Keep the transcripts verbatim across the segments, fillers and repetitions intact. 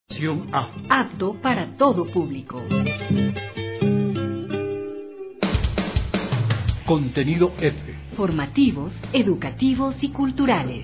A. Apto para todo público. Contenido F. Formativos, educativos y culturales.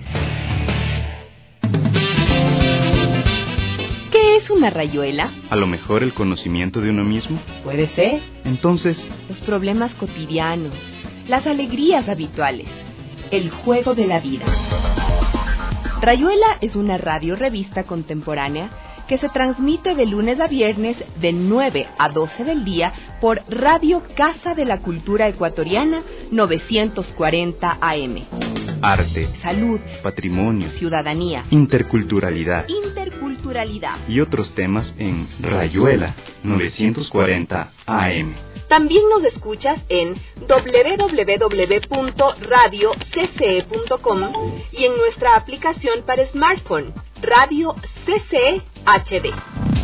¿Qué es una rayuela? A lo mejor el conocimiento de uno mismo. Puede ser. Entonces, los problemas cotidianos, las alegrías habituales, el juego de la vida. Rayuela es una radio-revista contemporánea que se transmite de lunes a viernes de nueve a doce del día por Radio Casa de la Cultura Ecuatoriana novecientos cuarenta A M. Arte, salud, patrimonio, ciudadanía, interculturalidad, interculturalidad y otros temas en Rayuela novecientos cuarenta A M. También nos escuchas en doble u doble u doble u punto radio c c e punto com y en nuestra aplicación para smartphone, Radio C C E H D.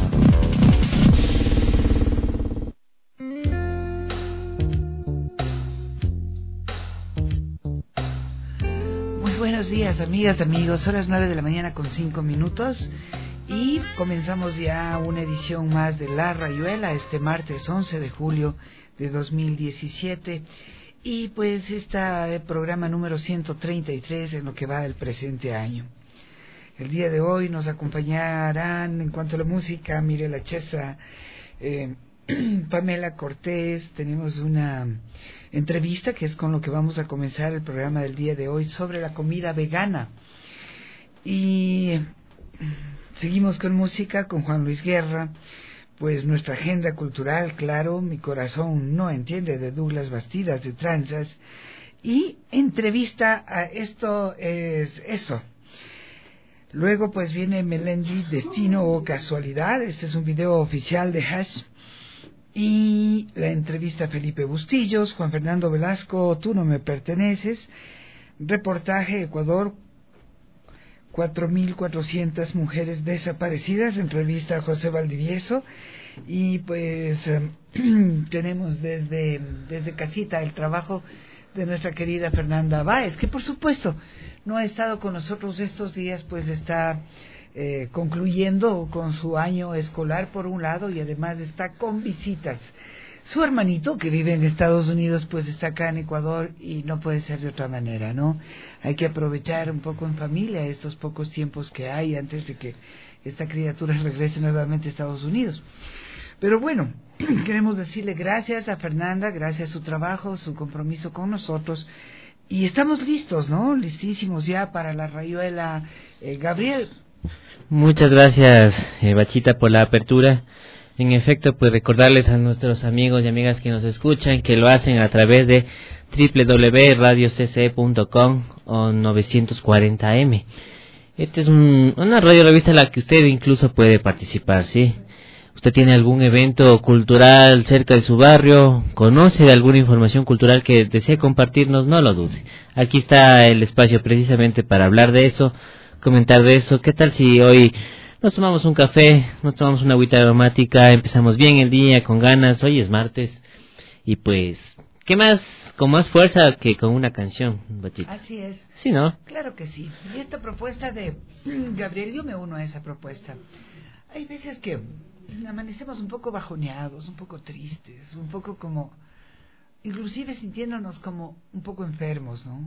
Muy buenos días, amigas, amigos. Son las nueve de la mañana con cinco minutos y comenzamos ya una edición más de La Rayuela este martes once de julio de dos mil diecisiete. Y pues este programa número ciento treinta y tres en lo que va del presente año. El día de hoy nos acompañarán en cuanto a la música Mirela Chesa, eh, Pamela Cortés. Tenemos una entrevista que es con lo que vamos a comenzar el programa del día de hoy sobre la comida vegana. Y seguimos con música con Juan Luis Guerra, pues nuestra agenda cultural, claro, Mi corazón no entiende, de Douglas Bastidas de Tranzas, y entrevista a Esto es Eso. Luego pues viene Melendi, Destino o Casualidad. Este es un video oficial de Hash. Y la entrevista a Felipe Bustillos, Juan Fernando Velasco, Tú no me perteneces. Reportaje Ecuador, cuatro mil cuatrocientas mujeres desaparecidas. Entrevista a José Valdivieso. Y pues eh, tenemos desde, desde casita el trabajo de nuestra querida Fernanda Báez, que por supuesto no ha estado con nosotros estos días, pues está eh, concluyendo con su año escolar por un lado y además está con visitas. Su hermanito, que vive en Estados Unidos, pues está acá en Ecuador y no puede ser de otra manera, ¿no? Hay que aprovechar un poco en familia estos pocos tiempos que hay antes de que esta criatura regrese nuevamente a Estados Unidos. Pero bueno, queremos decirle gracias a Fernanda, gracias a su trabajo, su compromiso con nosotros. Y estamos listos, ¿no? Listísimos ya para la rayuela. Eh, Gabriel. Muchas gracias, eh, Bachita, por la apertura. En efecto, pues recordarles a nuestros amigos y amigas que nos escuchan que lo hacen a través de doble u doble u doble u punto radio c c e punto com o novecientos cuarenta A M. Esta es un, una radio revista en la que usted incluso puede participar, ¿sí? ¿Usted tiene algún evento cultural cerca de su barrio? ¿Conoce de alguna información cultural que desee compartirnos? No lo dude. Aquí está el espacio precisamente para hablar de eso, comentar de eso. ¿Qué tal si hoy nos tomamos un café, nos tomamos una agüita aromática, empezamos bien el día, con ganas? Hoy es martes y pues, ¿qué más? Con más fuerza que con una canción, Bachita. Así es. ¿Sí, no? Claro que sí. Y esta propuesta de Gabriel, yo me uno a esa propuesta. Hay veces que amanecemos un poco bajoneados, un poco tristes, un poco como, inclusive sintiéndonos como un poco enfermos, ¿no?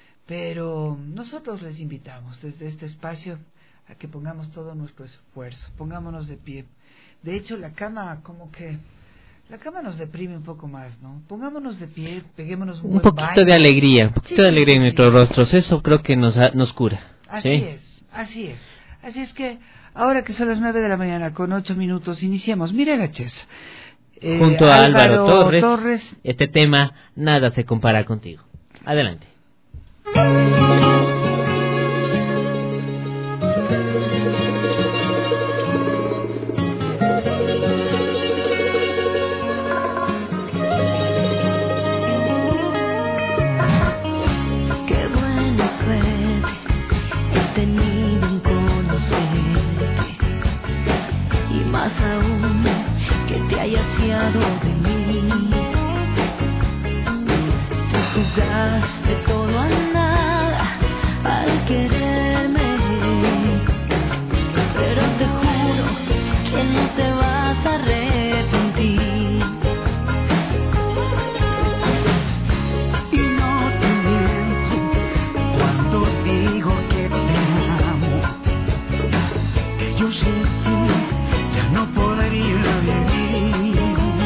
Pero nosotros les invitamos desde este espacio a que pongamos todo nuestro esfuerzo, pongámonos de pie. De hecho, la cama como que, la cama nos deprime un poco más, ¿no? Pongámonos de pie, peguémonos un, un buen poquito baño. de alegría, un poquito Sí, de alegría sí, en sí. nuestros rostros, eso creo que nos, nos cura. Así ¿sí? es, así es. Así es que ahora que son las nueve de la mañana con ocho minutos, iniciemos. Mirela Chesa. Eh, Junto a Álvaro, Álvaro Torres, Torres, este tema, Nada se compara contigo. Adelante. Qué buena suerte he tenido en conocerte, y más aún que te hayas fiado de mí. Tú jugaste todo a nada al quererme, pero te juro ya no podría vivir.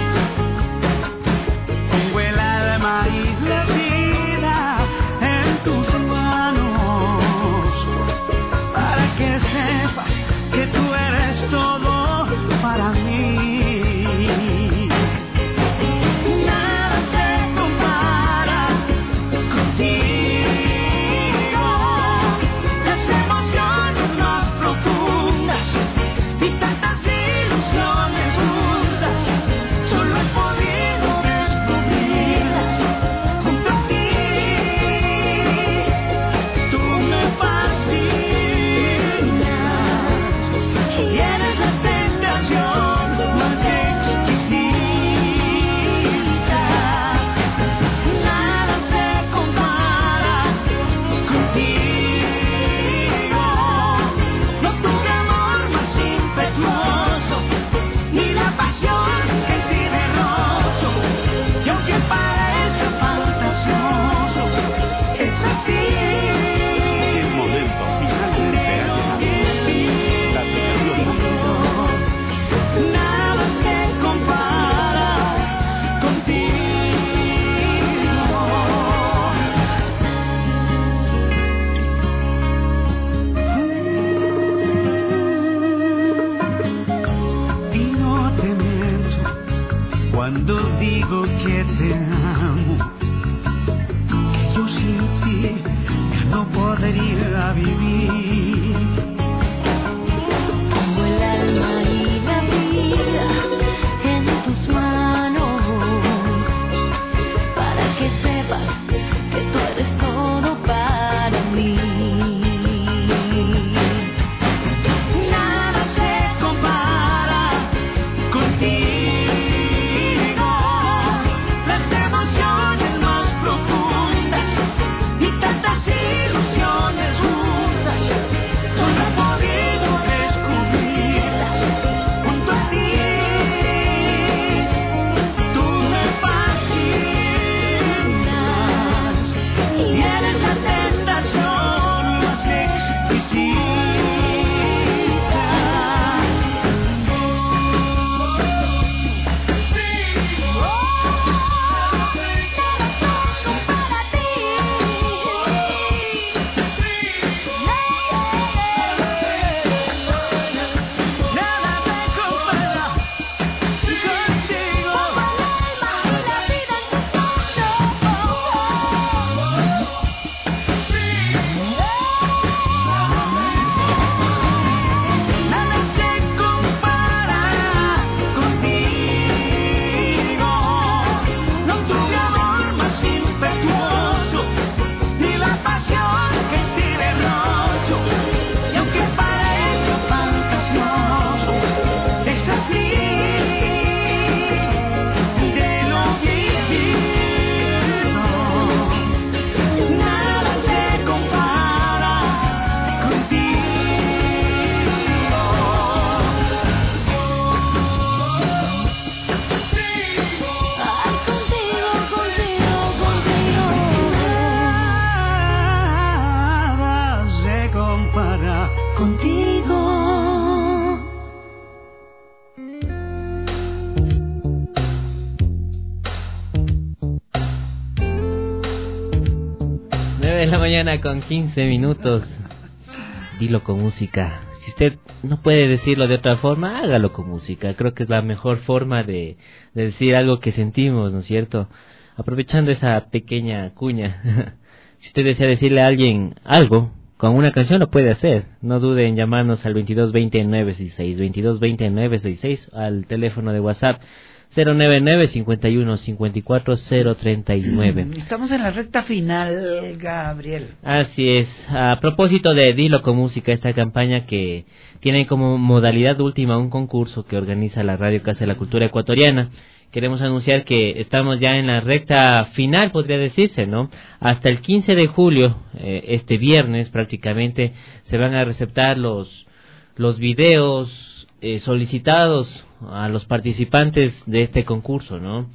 Pongo el alma y la vida en tus manos, para que sepas que tú eres todo para mí. Cuando digo que te amo, que yo sin ti ya no podría vivir. Pongo el alma y la vida en tus manos, para que sepas que tú eres todo para mí. Nada se compara contigo. nueve de la mañana con quince minutos. Dilo con música. Si usted no puede decirlo de otra forma, hágalo con música. Creo que es la mejor forma de, de decir algo que sentimos, ¿no es cierto? Aprovechando esa pequeña cuña. Si usted desea decirle a alguien algo, con una canción lo puede hacer. No dude en llamarnos al veintidós veinte nueve sesenta y seis, veintidós veinte nueve sesenta y seis, al teléfono de WhatsApp cero noventa y nueve, cincuenta y uno, cincuenta y cuatro, cero treinta y nueve. Estamos en la recta final, Gabriel. Así es. A propósito de Dilo con Música, esta campaña que tiene como modalidad última un concurso que organiza la Radio Casa de la Cultura Ecuatoriana, queremos anunciar que estamos ya en la recta final, podría decirse, ¿no? Hasta el quince de julio, eh, este viernes prácticamente, se van a receptar los, los videos eh, solicitados a los participantes de este concurso, ¿no?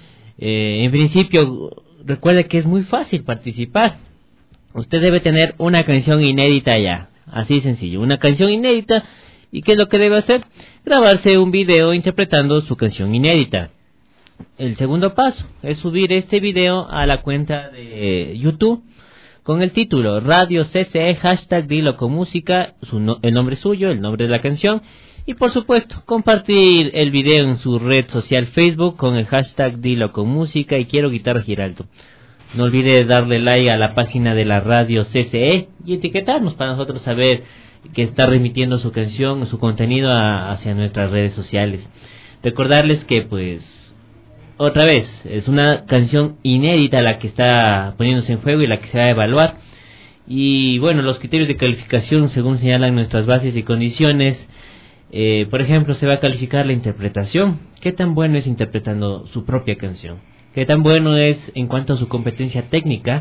Eh, en principio, recuerde que es muy fácil participar. Usted debe tener una canción inédita ya, así sencillo, una canción inédita, ¿Y qué es lo que debe hacer? Grabarse un video interpretando su canción inédita. El segundo paso es subir este video a la cuenta de YouTube con el título Radio C C E, hashtag Dilo con Música, su no, el nombre suyo, el nombre de la canción, y por supuesto compartir el video en su red social Facebook con el hashtag Dilo con Música y Quiero Guitarra Giraldo. No olvide darle like a la página de la Radio C C E y etiquetarnos para nosotros saber que está remitiendo su canción, su contenido a, hacia nuestras redes sociales. Recordarles que pues otra vez, es una canción inédita la que está poniéndose en juego y la que se va a evaluar. Y bueno, los criterios de calificación según señalan nuestras bases y condiciones, eh, por ejemplo, se va a calificar la interpretación. ¿Qué tan bueno es interpretando su propia canción? ¿Qué tan bueno es en cuanto a su competencia técnica?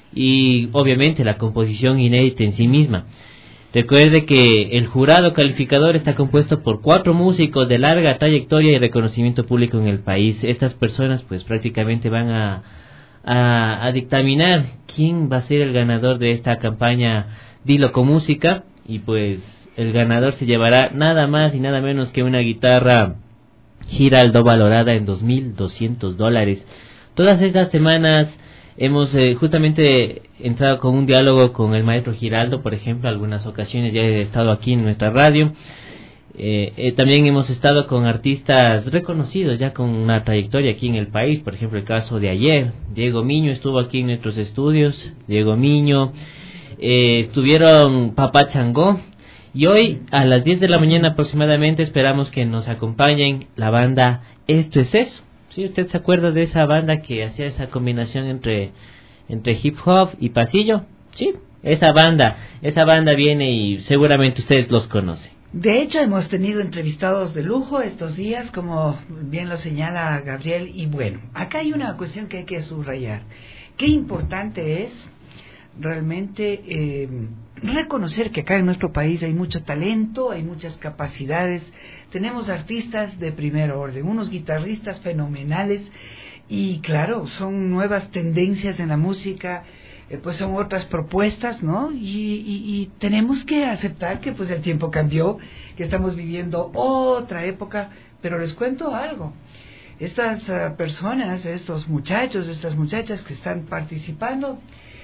Y obviamente la composición inédita en sí misma. Recuerde que el jurado calificador está compuesto por cuatro músicos de larga trayectoria y reconocimiento público en el país. Estas personas pues prácticamente van a, a, a dictaminar quién va a ser el ganador de esta campaña Dilo con Música, y pues el ganador se llevará nada más y nada menos que una guitarra Giraldo valorada en dos mil doscientos dólares. Todas estas semanas hemos eh, justamente entrado con un diálogo con el maestro Giraldo, por ejemplo, algunas ocasiones ya he estado aquí en nuestra radio. Eh, eh, también hemos estado con artistas reconocidos ya con una trayectoria aquí en el país, por ejemplo el caso de ayer, Diego Miño estuvo aquí en nuestros estudios, Diego Miño, eh, estuvieron Papá Changó, y hoy a las diez de la mañana aproximadamente esperamos que nos acompañen la banda Esto es Eso. ¿Sí? ¿Usted se acuerda de esa banda que hacía esa combinación entre, entre hip hop y pasillo? Sí, esa banda, esa banda viene y seguramente ustedes los conocen. De hecho, hemos tenido entrevistados de lujo estos días, como bien lo señala Gabriel, y bueno, acá hay una cuestión que hay que subrayar. Qué importante es realmente eh, reconocer que acá en nuestro país hay mucho talento, hay muchas capacidades, tenemos artistas de primer orden, unos guitarristas fenomenales, y claro, son nuevas tendencias en la música, eh, pues son otras propuestas, ¿no? Y, y, y tenemos que aceptar que pues el tiempo cambió, que estamos viviendo otra época, pero les cuento algo. Estas uh, personas, estos muchachos, estas muchachas que están participando,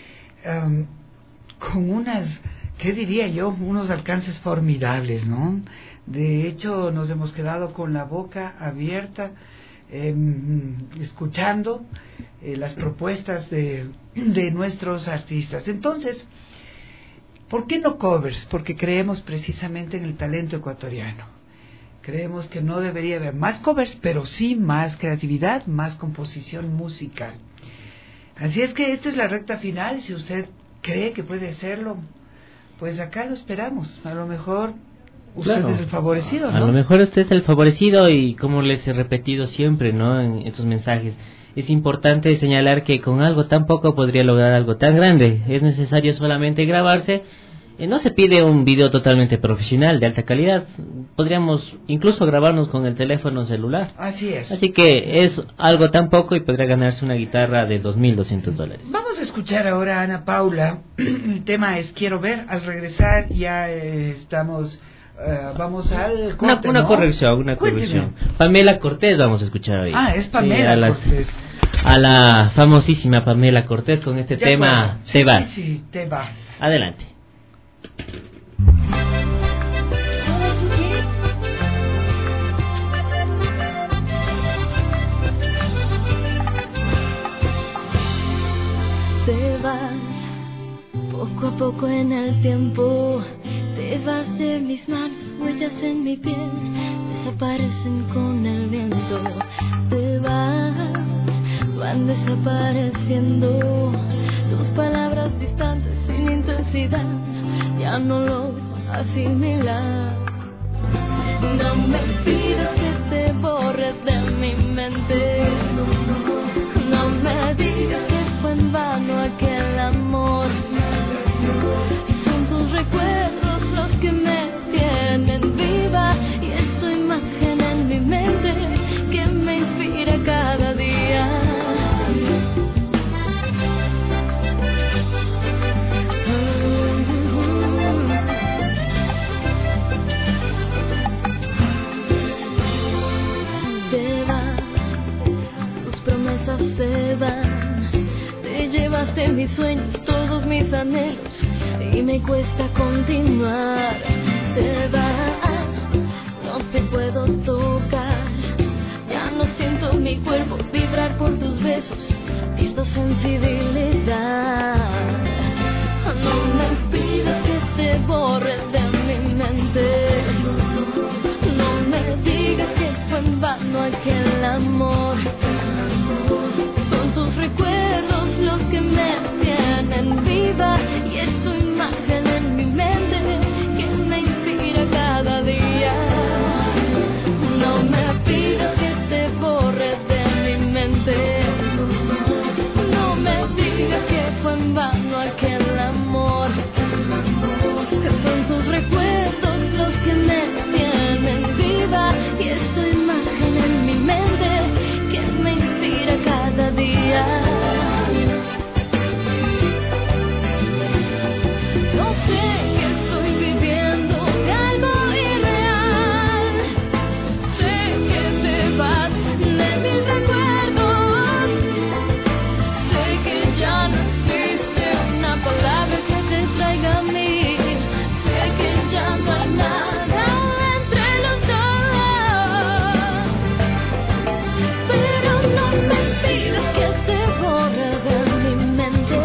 Um, con unas, ¿qué diría yo? Unos alcances formidables, ¿no? De hecho, nos hemos quedado con la boca abierta, eh, escuchando eh, las propuestas de, de nuestros artistas. Entonces, ¿por qué no covers? Porque creemos precisamente en el talento ecuatoriano. Creemos que no debería haber más covers, pero sí más creatividad, más composición musical. Así es que esta es la recta final. Si usted cree que puede hacerlo, pues acá lo esperamos. A lo mejor usted claro, es el favorecido, ¿no? A lo mejor usted es el favorecido, y como les he repetido siempre, ¿no?, en estos mensajes, es importante señalar que con algo tan poco podría lograr algo tan grande. Es necesario solamente grabarse. No se pide un video totalmente profesional, de alta calidad. Podríamos incluso grabarnos con el teléfono celular. Así es. Así que es algo tan poco y podría ganarse una guitarra de dos mil doscientos dólares. Vamos a escuchar ahora a Ana Paula. El tema es Quiero Ver. Al regresar ya eh, estamos... Uh, vamos al corte, Una, una ¿no? corrección, una corrección. Cuénteme. Pamela Cortés vamos a escuchar hoy. Ah, es Pamela sí, a las, Cortés. A la famosísima Pamela Cortés con este ya tema, bueno. Te vas. Sí, sí, te vas. Adelante. Te vas poco a poco en el tiempo, te vas de mis manos, huellas en mi piel, desaparecen con el viento. Te vas, van desapareciendo tus palabras distantes sin intensidad, ya no lo asimilar. No me pidas que te borres de mi mente, no me digas que fue en vano aquel amor. Son tus recuerdos los que me tienen viva, y es tu imagen en mi mente que me inspira cada día. de mis sueños, todos mis anhelos, y me cuesta continuar. Te vas, no te puedo tocar, ya no siento mi cuerpo vibrar por tus besos, pierdo sensibilidad. No me pidas que te borre de mi mente, no me digas que fue en vano aquel amor. Son tus recuerdos los que me tienen viva, y es tu imagen en mi mente que me inspira cada día. No me pidas que te borre de mi mente, no me digas que fue en vano aquel amor. Son tus recuerdos los que me tienen viva, y es tu imagen en mi mente que me inspira cada día. No sé que estoy viviendo algo irreal, sé que te vas de mis recuerdos, sé que ya no existe una palabra que te traiga a mí, sé que ya no hay nada entre los dos, pero no me pidas que te borre de mi mente,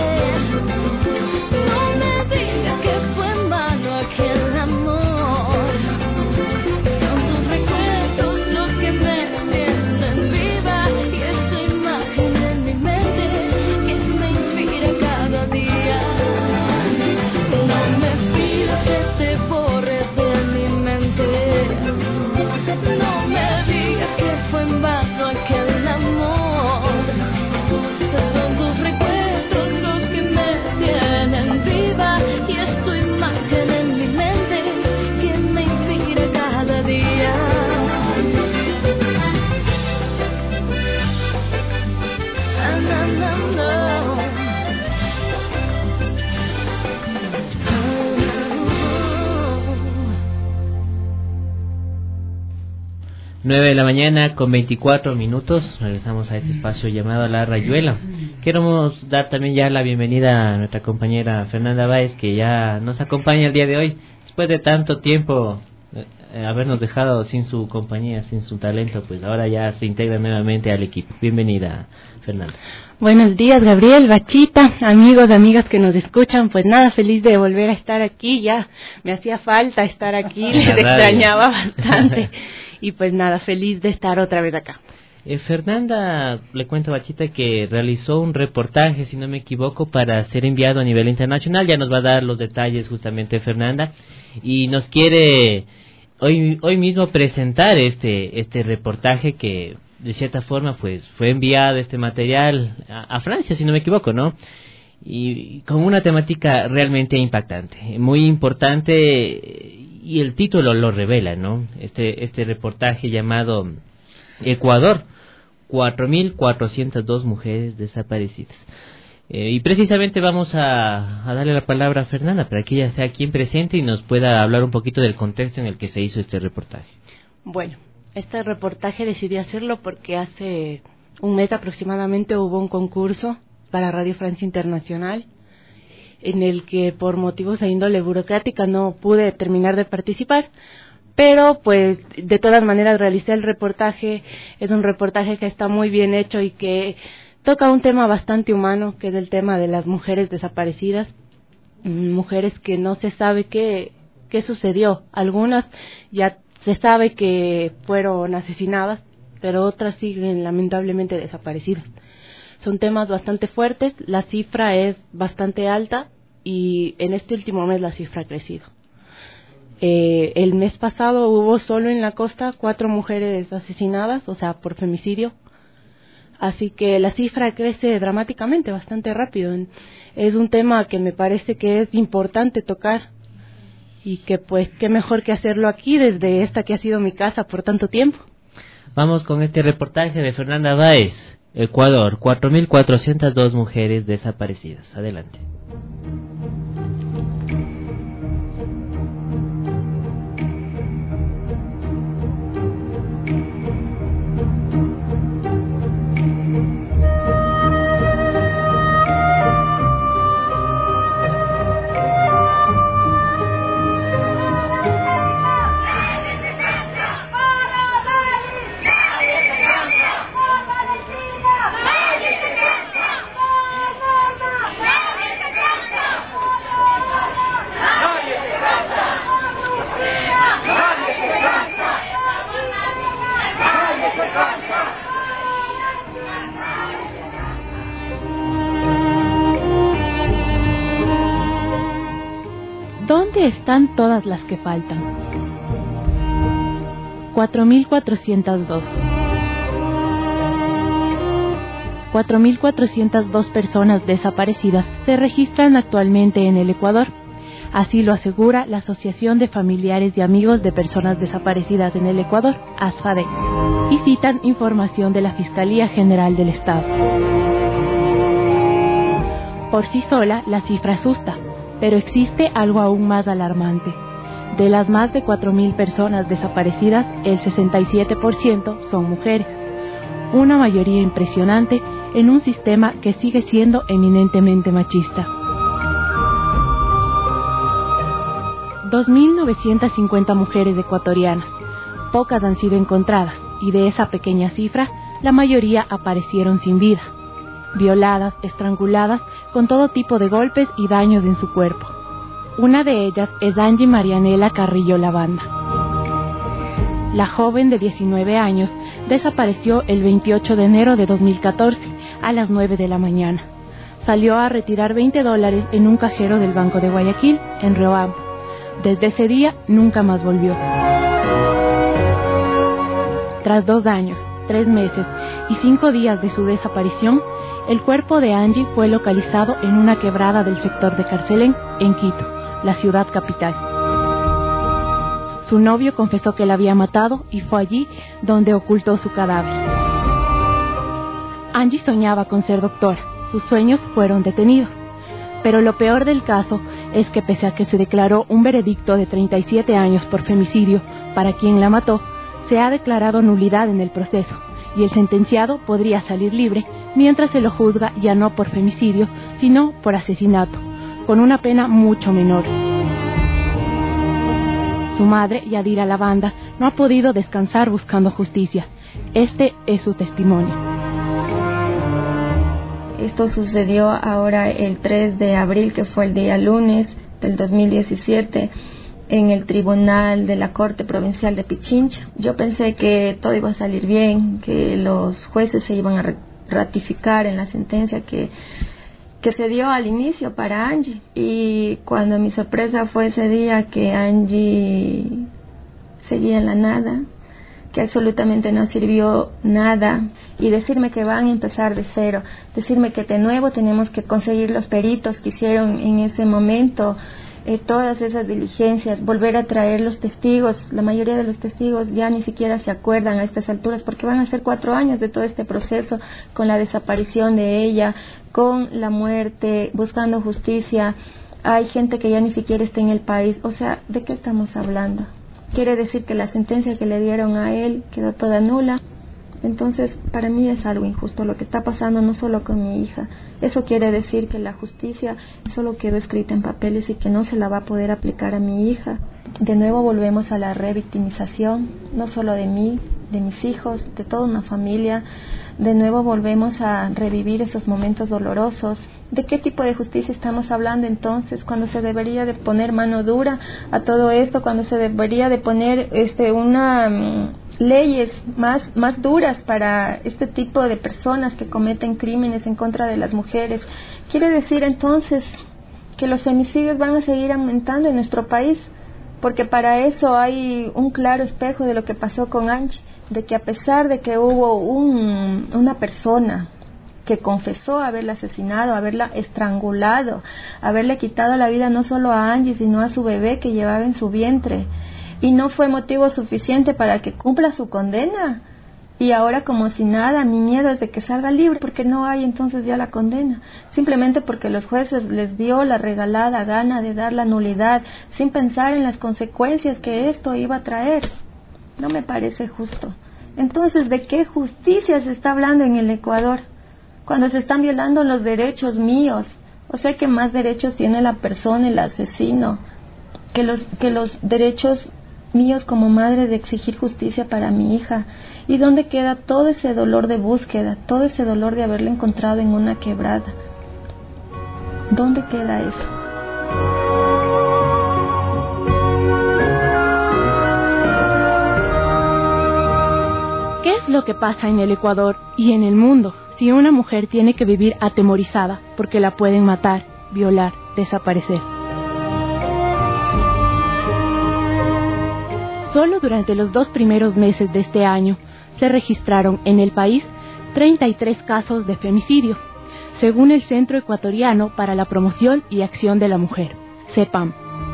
no me digas que fue en vano aquel amor. Son tus recuerdos los que me tienen viva, y es tu imagen en mi mente que me inspira cada día. No me pidas que te borre de mi mente, no me digas que fue en vano aquel amor. Son tus recuerdos los que me tienen viva, y es tu imagen en mi mente que me inspira cada día. Ah, no, no, no. nueve de la mañana con veinticuatro minutos, regresamos a este espacio llamado La Rayuela. Queremos dar también ya la bienvenida a nuestra compañera Fernanda Báez, que ya nos acompaña el día de hoy, después de tanto tiempo eh, habernos dejado sin su compañía, sin su talento, pues ahora ya se integra nuevamente al equipo. Bienvenida, Fernanda. Buenos días, Gabriel, Bachita, amigos, amigas que nos escuchan. Pues nada, feliz de volver a estar aquí. Ya me hacía falta estar aquí, les extrañaba bastante. Y pues nada, feliz de estar otra vez acá. Eh, Fernanda, le cuento a Bachita que realizó un reportaje, si no me equivoco, para ser enviado a nivel internacional. Ya nos va a dar los detalles justamente Fernanda, y nos quiere hoy hoy mismo presentar este este reportaje que de cierta forma pues fue enviado este material a, a Francia, si no me equivoco, ¿no? Y con una temática realmente impactante, muy importante, y el título lo revela, ¿no? Este este reportaje llamado Ecuador, cuatro mil cuatrocientas dos mujeres desaparecidas. Eh, y precisamente vamos a, a darle la palabra a Fernanda para que ella sea quien presente y nos pueda hablar un poquito del contexto en el que se hizo este reportaje. Bueno, este reportaje decidí hacerlo porque hace un mes aproximadamente hubo un concurso para Radio Francia Internacional, en el que por motivos de índole burocrática no pude terminar de participar, pero pues de todas maneras realicé el reportaje. Es un reportaje que está muy bien hecho y que toca un tema bastante humano, que es el tema de las mujeres desaparecidas, mujeres que no se sabe qué, qué sucedió. Algunas ya se sabe que fueron asesinadas, pero otras siguen lamentablemente desaparecidas. Son temas bastante fuertes, la cifra es bastante alta y en este último mes la cifra ha crecido. Eh, el mes pasado hubo solo en la costa cuatro mujeres asesinadas, o sea, por femicidio. Así que la cifra crece dramáticamente, bastante rápido. Es un tema que me parece que es importante tocar y que pues qué mejor que hacerlo aquí desde esta que ha sido mi casa por tanto tiempo. Vamos con este reportaje de Fernanda Báez, Ecuador, cuatro mil cuatrocientas dos mujeres desaparecidas. Adelante. ¿Dónde están todas las que faltan? cuatro mil cuatrocientas dos. cuatro mil cuatrocientas dos personas desaparecidas se registran actualmente en el Ecuador. Así lo asegura la Asociación de Familiares y Amigos de Personas Desaparecidas en el Ecuador, ASFADEC, y citan información de la Fiscalía General del Estado. Por sí sola, la cifra asusta, pero existe algo aún más alarmante. De las más de cuatro mil personas desaparecidas, el sesenta y siete por ciento son mujeres, una mayoría impresionante en un sistema que sigue siendo eminentemente machista. dos mil novecientas cincuenta mujeres ecuatorianas, pocas han sido encontradas, y de esa pequeña cifra, la mayoría aparecieron sin vida, violadas, estranguladas, con todo tipo de golpes y daños en su cuerpo. Una de ellas es Angie Marianela Carrillo Lavanda. La joven de diecinueve años desapareció el veintiocho de enero de dos mil catorce a las nueve de la mañana. Salió a retirar veinte dólares en un cajero del Banco de Guayaquil, en Riobamba. Desde ese día nunca más volvió. Tras dos años, tres meses y cinco días de su desaparición, el cuerpo de Angie fue localizado en una quebrada del sector de Carcelén, en Quito, la ciudad capital. Su novio confesó que la había matado y fue allí donde ocultó su cadáver. Angie soñaba con ser doctora. Sus sueños fueron detenidos. Pero lo peor del caso es que pese a que se declaró un veredicto de treinta y siete años por femicidio para quien la mató, se ha declarado nulidad en el proceso y el sentenciado podría salir libre mientras se lo juzga ya no por femicidio, sino por asesinato, con una pena mucho menor. Su madre, Yadira Lavanda, no ha podido descansar buscando justicia. Este es su testimonio. Esto sucedió ahora el tres de abril, que fue el día lunes del dos mil diecisiete, en el tribunal de la Corte Provincial de Pichincha. Yo pensé que todo iba a salir bien, que los jueces se iban a ratificar en la sentencia que, que se dio al inicio para Angie. Y cuando mi sorpresa fue ese día que Angie seguía en la nada, que absolutamente no sirvió nada, y decirme que van a empezar de cero, decirme que de nuevo tenemos que conseguir los peritos que hicieron en ese momento, eh, todas esas diligencias, volver a traer los testigos. La mayoría de los testigos ya ni siquiera se acuerdan a estas alturas, porque van a ser cuatro años de todo este proceso, con la desaparición de ella, con la muerte, buscando justicia. Hay gente que ya ni siquiera está en el país. O sea, ¿de qué estamos hablando? Quiere decir que la sentencia que le dieron a él quedó toda nula. Entonces, para mí es algo injusto lo que está pasando, no solo con mi hija. Eso quiere decir que la justicia solo quedó escrita en papeles y que no se la va a poder aplicar a mi hija. De nuevo volvemos a la revictimización, no solo de mí, de mis hijos, de toda una familia. De nuevo volvemos a revivir esos momentos dolorosos. ¿De qué tipo de justicia estamos hablando entonces? Cuando se debería de poner mano dura a todo esto, cuando se debería de poner este una um, leyes más más duras para este tipo de personas que cometen crímenes en contra de las mujeres. Quiere decir entonces que los femicidios van a seguir aumentando en nuestro país, porque para eso hay un claro espejo de lo que pasó con Angie, de que a pesar de que hubo un, una persona que confesó haberla asesinado, haberla estrangulado, haberle quitado la vida no solo a Angie, sino a su bebé que llevaba en su vientre, y no fue motivo suficiente para que cumpla su condena. Y ahora, como si nada, mi miedo es de que salga libre, porque no hay entonces ya la condena, simplemente porque los jueces les dio la regalada gana de dar la nulidad, sin pensar en las consecuencias que esto iba a traer. No me parece justo. Entonces, ¿de qué justicia se está hablando en el Ecuador cuando se están violando los derechos míos? O sea, que más derechos tiene la persona, el asesino, que los, que los derechos míos como madre de exigir justicia para mi hija. ¿Y dónde queda todo ese dolor de búsqueda, todo ese dolor de haberla encontrado en una quebrada? ¿Dónde queda eso? ¿Qué es lo que pasa en el Ecuador y en el mundo si una mujer tiene que vivir atemorizada porque la pueden matar, violar, desaparecer? Solo durante los dos primeros meses de este año se registraron en el país treinta y tres casos de femicidio, según el Centro Ecuatoriano para la Promoción y Acción de la Mujer, CEPAM.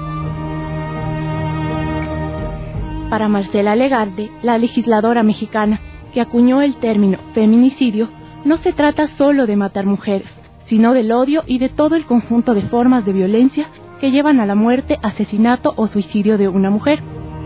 Para Marcela Legarde, la legisladora mexicana que acuñó el término feminicidio, no se trata solo de matar mujeres, sino del odio y de todo el conjunto de formas de violencia que llevan a la muerte, asesinato o suicidio de una mujer.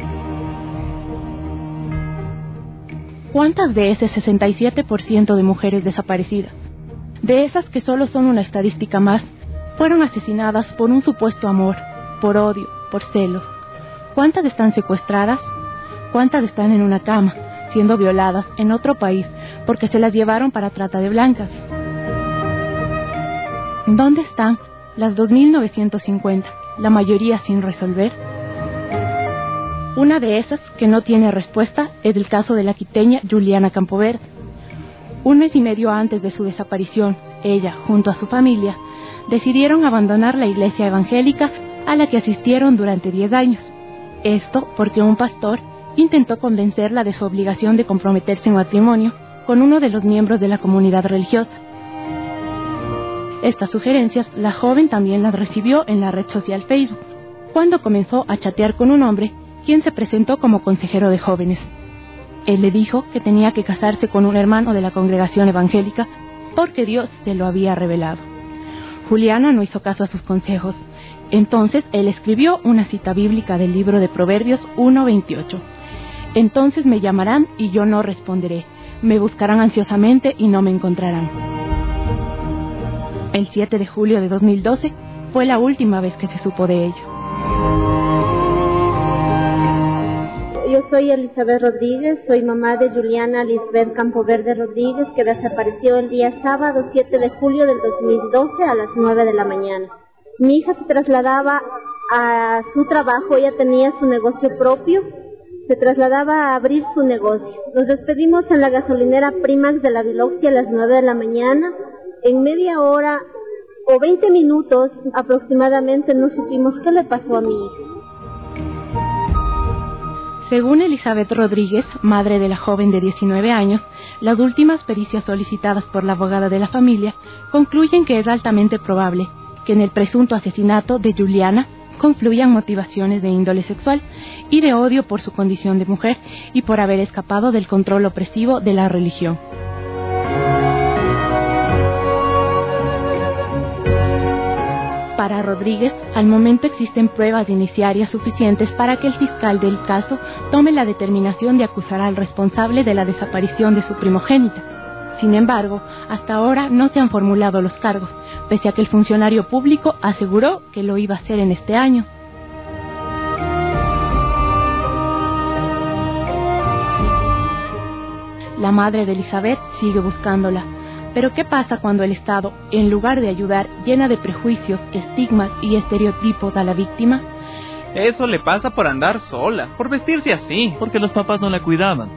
¿Cuántas de ese sesenta y siete por ciento de mujeres desaparecidas, de esas que solo son una estadística más, fueron asesinadas por un supuesto amor, por odio, por celos? ¿Cuántas están secuestradas? ¿Cuántas están en una cama, siendo violadas en otro país porque se las llevaron para trata de blancas? ¿Dónde están las dos mil novecientos cincuenta, la mayoría sin resolver? Una de esas que no tiene respuesta es el caso de la quiteña Juliana Campoberde. Un mes y medio antes de su desaparición, ella, junto a su familia, decidieron abandonar la iglesia evangélica a la que asistieron durante diez años. Esto porque un pastor intentó convencerla de su obligación de comprometerse en matrimonio con uno de los miembros de la comunidad religiosa. Estas sugerencias la joven también las recibió en la red social Facebook, cuando comenzó a chatear con un hombre quien se presentó como consejero de jóvenes. Él le dijo que tenía que casarse con un hermano de la congregación evangélica porque Dios se lo había revelado. Juliana no hizo caso a sus consejos. Entonces él escribió una cita bíblica del libro de Proverbios uno veintiocho. Entonces me llamarán y yo no responderé. Me buscarán ansiosamente y no me encontrarán. El siete de julio de dos mil doce fue la última vez que se supo de ello. Yo soy Elizabeth Rodríguez, soy mamá de Juliana Lisbeth Campoberde Rodríguez, que desapareció el día sábado siete de julio del dos mil doce a las nueve de la mañana. Mi hija se trasladaba a su trabajo, ella tenía su negocio propio, se trasladaba a abrir su negocio. Nos despedimos en la gasolinera Primax de la Biloxia a las nueve de la mañana. En media hora o veinte minutos aproximadamente no supimos qué le pasó a mi hija. Según Elizabeth Rodríguez, madre de la joven de diecinueve años, las últimas pericias solicitadas por la abogada de la familia concluyen que es altamente probable que en el presunto asesinato de Juliana confluyan motivaciones de índole sexual y de odio por su condición de mujer y por haber escapado del control opresivo de la religión. Para Rodríguez, al momento existen pruebas iniciarias suficientes para que el fiscal del caso tome la determinación de acusar al responsable de la desaparición de su primogénita. Sin embargo, hasta ahora no se han formulado los cargos, pese a que el funcionario público aseguró que lo iba a hacer en este año. La madre de Elizabeth sigue buscándola. Pero ¿qué pasa cuando el Estado, en lugar de ayudar, llena de prejuicios, estigmas y estereotipos a la víctima? Eso le pasa por andar sola, por vestirse así, porque los papás no la cuidaban.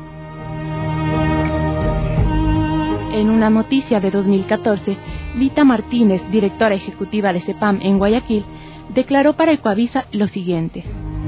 En una noticia de dos mil catorce, Lita Martínez, directora ejecutiva de CEPAM en Guayaquil, declaró para Ecuavisa lo siguiente.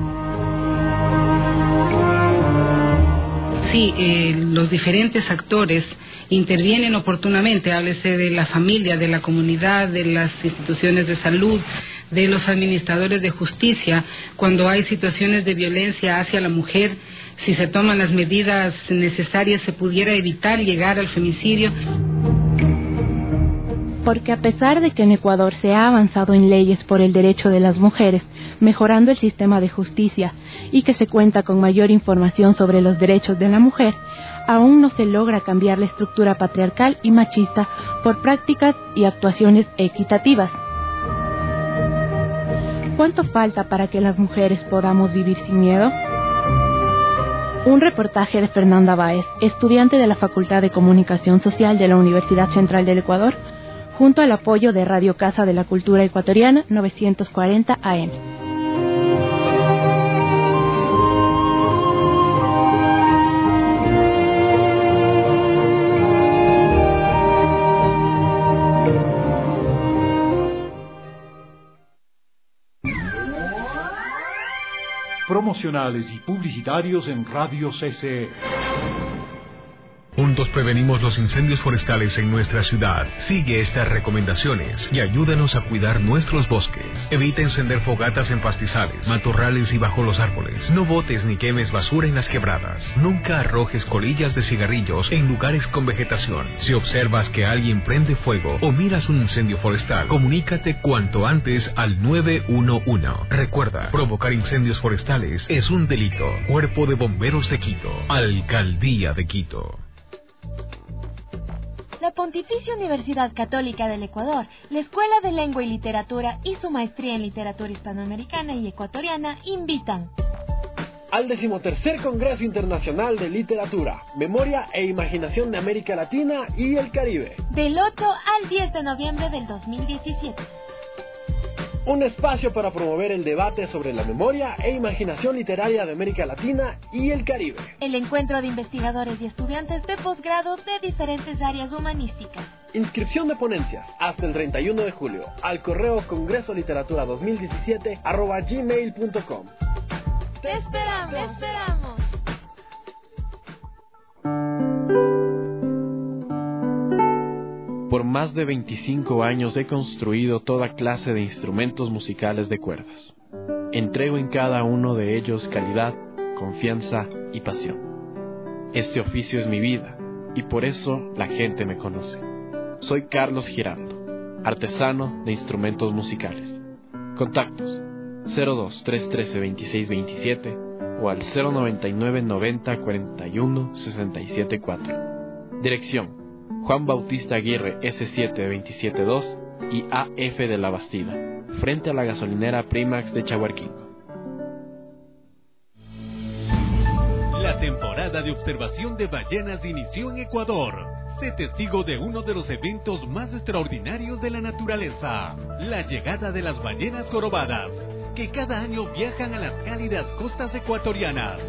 Sí, eh, los diferentes actores intervienen oportunamente, háblese de la familia, de la comunidad, de las instituciones de salud, de los administradores de justicia, cuando hay situaciones de violencia hacia la mujer. Si se toman las medidas necesarias, se pudiera evitar llegar al femicidio. Porque a pesar de que en Ecuador se ha avanzado en leyes por el derecho de las mujeres, mejorando el sistema de justicia y que se cuenta con mayor información sobre los derechos de la mujer, aún no se logra cambiar la estructura patriarcal y machista por prácticas y actuaciones equitativas. ¿Cuánto falta para que las mujeres podamos vivir sin miedo? Un reportaje de Fernanda Báez, estudiante de la Facultad de Comunicación Social de la Universidad Central del Ecuador, junto al apoyo de Radio Casa de la Cultura Ecuatoriana novecientos cuarenta A M. promocionales y publicitarios en Radio C C E. Juntos prevenimos los incendios forestales en nuestra ciudad. Sigue estas recomendaciones y ayúdanos a cuidar nuestros bosques. Evita encender fogatas en pastizales, matorrales y bajo los árboles. No botes ni quemes basura en las quebradas. Nunca arrojes colillas de cigarrillos en lugares con vegetación. Si observas que alguien prende fuego o miras un incendio forestal, comunícate cuanto antes al nueve uno uno. Recuerda, provocar incendios forestales es un delito. Cuerpo de Bomberos de Quito. Alcaldía de Quito. La Pontificia Universidad Católica del Ecuador, la Escuela de Lengua y Literatura y su maestría en literatura hispanoamericana y ecuatoriana invitan al decimotercer Congreso Internacional de Literatura, Memoria e Imaginación de América Latina y el Caribe, del ocho al diez de noviembre del dos mil diecisiete. Un espacio para promover el debate sobre la memoria e imaginación literaria de América Latina y el Caribe. El encuentro de investigadores y estudiantes de posgrado de diferentes áreas humanísticas. Inscripción de ponencias hasta el treinta y uno de julio al correo congreso literatura dos mil diecisiete arroba gmail punto com. ¡Te esperamos! ¡Te esperamos! Por más de veinticinco años he construido toda clase de instrumentos musicales de cuerdas. Entrego en cada uno de ellos calidad, confianza y pasión. Este oficio es mi vida y por eso la gente me conoce. Soy Carlos Giraldo, artesano de instrumentos musicales. Contactos cero dos tres uno tres dos seis dos siete o al cero noventa y nueve noventa cuarenta y uno sesenta y siete cuatro. Dirección: Juan Bautista Aguirre ese siete veintisiete dos y A F de la Bastida, frente a la gasolinera Primax de Chahuarquingo. La temporada de observación de ballenas inició en Ecuador. Sé testigo de uno de los eventos más extraordinarios de la naturaleza, la llegada de las ballenas jorobadas, que cada año viajan a las cálidas costas ecuatorianas.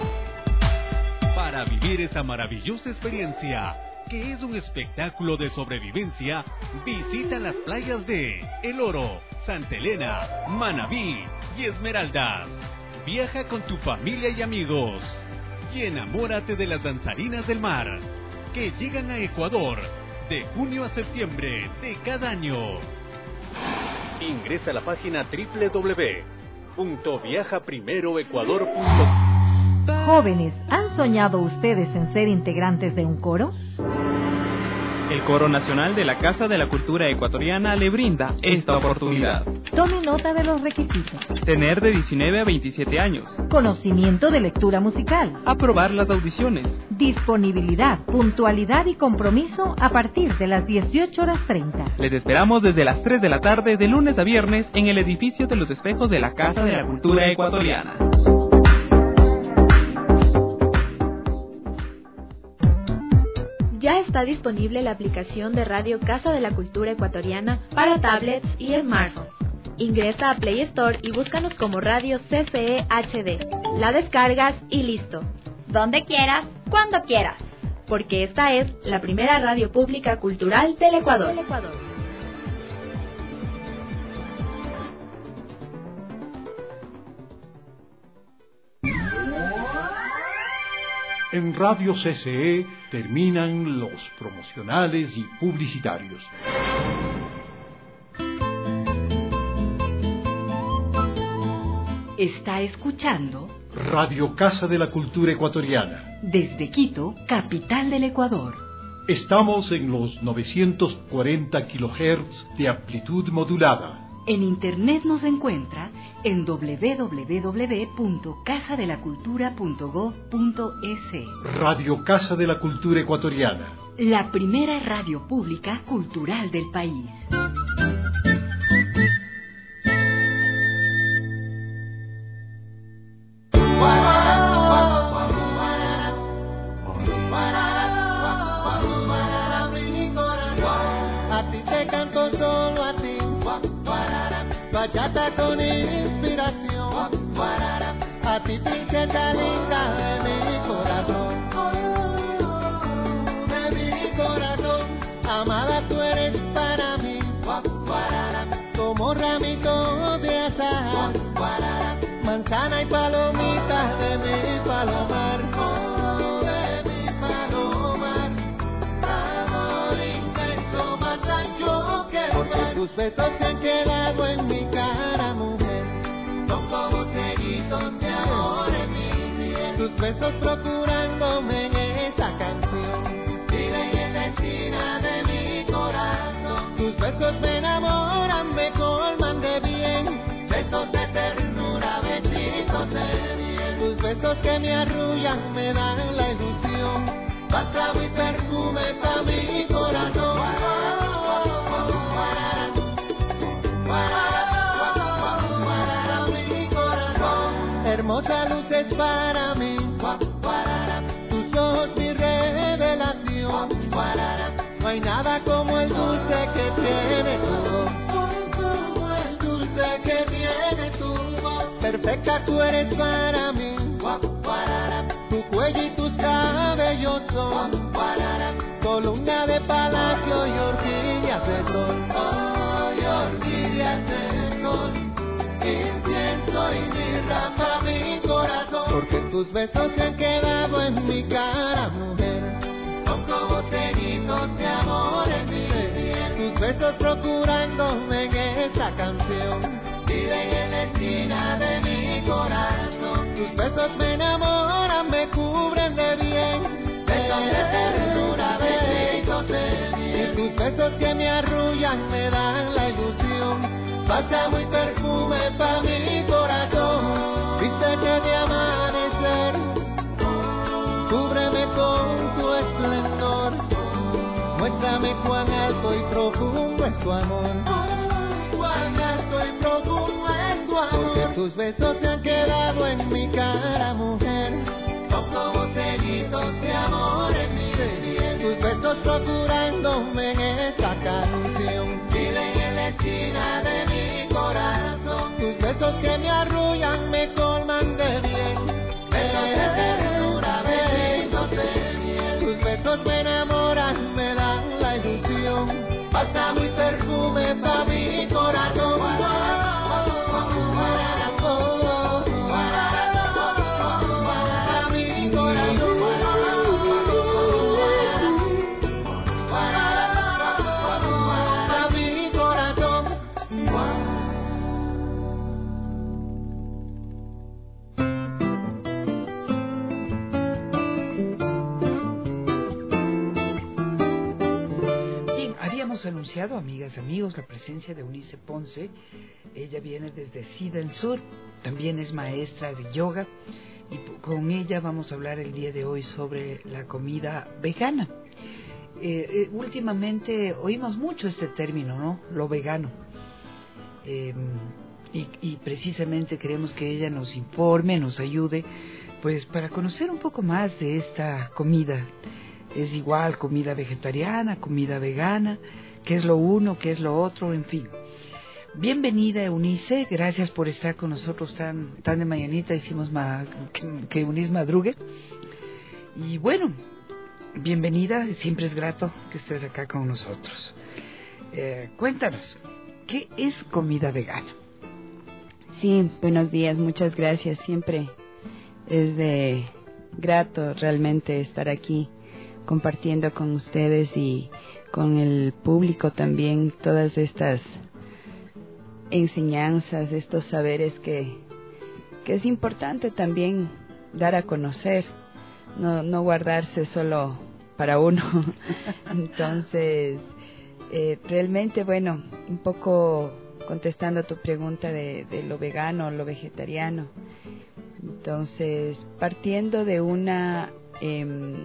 Para vivir esta maravillosa experiencia, que es un espectáculo de sobrevivencia, visita las playas de El Oro, Santa Elena, Manabí y Esmeraldas. Viaja con tu familia y amigos y enamórate de las danzarinas del mar, que llegan a Ecuador de junio a septiembre de cada año. Ingresa a la página doble u doble u doble u punto viaja primero ecuador punto com. Jóvenes, ¿han soñado ustedes en ser integrantes de un coro? El Coro Nacional de la Casa de la Cultura Ecuatoriana le brinda esta oportunidad. Tome nota de los requisitos. Tener de diecinueve a veintisiete años. Conocimiento de lectura musical. Aprobar las audiciones. Disponibilidad, puntualidad y compromiso a partir de las dieciocho horas treinta. Les esperamos desde las tres de la tarde de lunes a viernes en el edificio de los espejos de la Casa de la Cultura Ecuatoriana. Ya está disponible la aplicación de Radio Casa de la Cultura Ecuatoriana para tablets y smartphones. Ingresa a Play Store y búscanos como Radio C C E H D. La descargas y listo. Donde quieras, cuando quieras. Porque esta es la primera radio pública cultural del Ecuador. En Radio C C E terminan los promocionales y publicitarios. Está escuchando Radio Casa de la Cultura Ecuatoriana. Desde Quito, capital del Ecuador. Estamos en los novecientos cuarenta kilohertz de amplitud modulada. En internet nos encuentra en doble u doble u doble u punto casa de la cultura punto gob punto es. Radio Casa de la Cultura Ecuatoriana. La primera radio pública cultural del país. A ti te canto solo a ti. Bachata con inspiración. A ti princesa linda de mi corazón. De mi corazón. Amada tú eres para mí. Como ramito de azahar. manzana y palomita de mi palomar, oh, de mi palomar. Amor inmenso, más ancho que el mar. Porque tus besos se han quedado en mi cara, mujer. Son como cerizos de amor en mi piel. Tus besos procurándome en esa canción. Viven en la esquina de mi corazón. Tus besos me enamoran, me colman de bien. Besos de ternura, besitos de miel. Tus besos que me arrullan, me dan la ilusión. Bálsamo y perfume pa' mi corazón. Mi corazón. Hermosa luz es para mí. Tus ojos mi revelación. No hay nada como el dulce que tiene tu voz. El dulce que tiene tu voz. Perfecta tú eres para mí. Tu cuello y tus cabellos son columna de palacio y orquídeas de sol. Oh, y orquídeas de sol. Incienso y mirra pa' mi corazón. Porque tus besos se han quedado en mi cara, mujer. Son como cerizos de amor en mi piel. Tus besos procurándome en esa canción. Viven en la esquina de mi corazón. Tus besos me enamoran, me cubren de bien. Besos de ternura, besitos de miel. Tus besos que me arrullan, me dan la ilusión. Bálsamo y perfume pa' mi corazón. Vístete de amanecer, cúbreme con tu esplendor. Muéstrame cuán alto y profundo es tu amor. Cuán alto y profundo es tu amor. Porque tus besos se han quedado en mi cara, mujer. Son como cerizos de amor en mi piel. Tus besos procurándome en esta canción. Viven en la esquina de mi corazón. Tus besos que me arrullan, me colman de bien. Besos de ternura, besos de miel. Tus besos me enamoran, me dan la ilusión. Bálsamo y perfume pa' mi corazón. Para mi corazón. Para mi corazón. Habíamos anunciado, amigas, amigos, la presencia de Eunice Ponce. Ella viene desde Sida Sur, también es maestra de yoga y con ella vamos a hablar el día de hoy sobre la comida vegana. Eh, eh, últimamente oímos mucho este término, ¿no? Lo vegano. Eh, y, y precisamente queremos que ella nos informe, nos ayude, pues para conocer un poco más de esta comida. Es igual comida vegetariana, comida vegana, qué es lo uno, qué es lo otro, en fin. Bienvenida, Eunice, gracias por estar con nosotros tan tan de mañanita, hicimos ma, que, que Eunice madrugue. Y bueno, bienvenida, siempre es grato que estés acá con nosotros. Eh, cuéntanos, ¿qué es comida vegana? Sí, buenos días, muchas gracias, siempre es de grato realmente estar aquí compartiendo con ustedes y con el público también todas estas enseñanzas, estos saberes que, que es importante también dar a conocer, no, no guardarse solo para uno. Entonces, eh, realmente, bueno, un poco contestando a tu pregunta de, de lo vegano o lo vegetariano. Entonces, partiendo de una... Eh,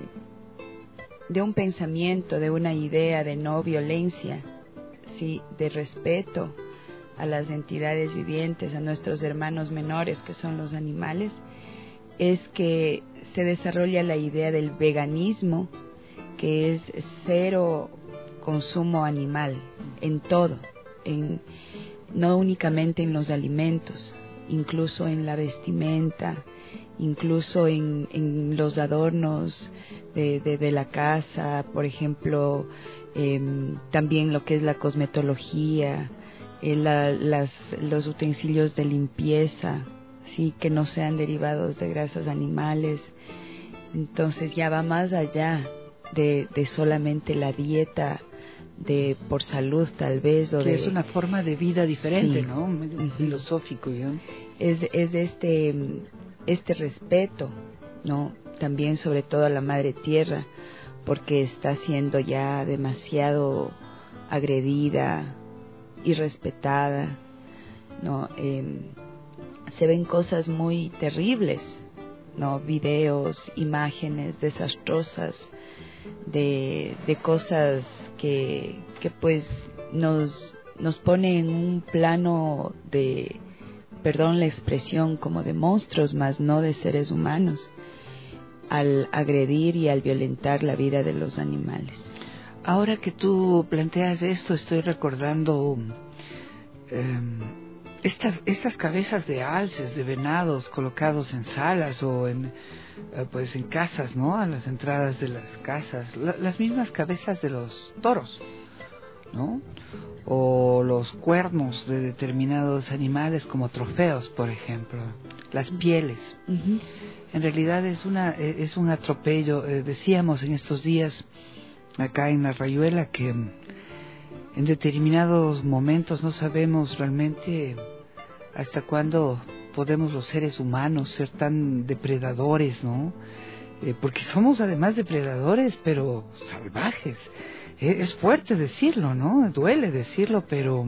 de un pensamiento, de una idea de no violencia, sí, de respeto a las entidades vivientes, a nuestros hermanos menores que son los animales, es que se desarrolla la idea del veganismo, que es cero consumo animal en todo, en, no únicamente en los alimentos, incluso en la vestimenta, incluso en, en los adornos de, de, de la casa, por ejemplo, eh, también lo que es la cosmetología, eh, la, las, los utensilios de limpieza, sí, que no sean derivados de grasas animales. Entonces ya va más allá de, de solamente la dieta de por salud tal vez, o que de, es una forma de vida diferente, sí, ¿no? Medio uh-huh. filosófico, ¿ya? Es, es este, este respeto, ¿no? También sobre todo a la madre tierra, porque está siendo ya demasiado agredida, irrespetada, ¿no? Eh, se ven cosas muy terribles, ¿no? Videos, imágenes desastrosas de, de cosas que, que pues nos, nos pone en un plano de, perdón la expresión, como de monstruos, más no de seres humanos, al agredir y al violentar la vida de los animales. Ahora que tú planteas esto, estoy recordando eh, estas estas cabezas de alces, de venados colocados en salas o en eh, pues en casas, ¿no? A las entradas de las casas, la, las mismas cabezas de los toros, ¿no? O los cuernos de determinados animales como trofeos, por ejemplo, las pieles. Uh-huh. En realidad es una es un atropello. Eh, decíamos en estos días acá en la Rayuela que en determinados momentos no sabemos realmente hasta cuándo podemos los seres humanos ser tan depredadores, ¿no? Eh, porque somos además depredadores, pero salvajes. Eh, es fuerte decirlo, ¿no? Duele decirlo, pero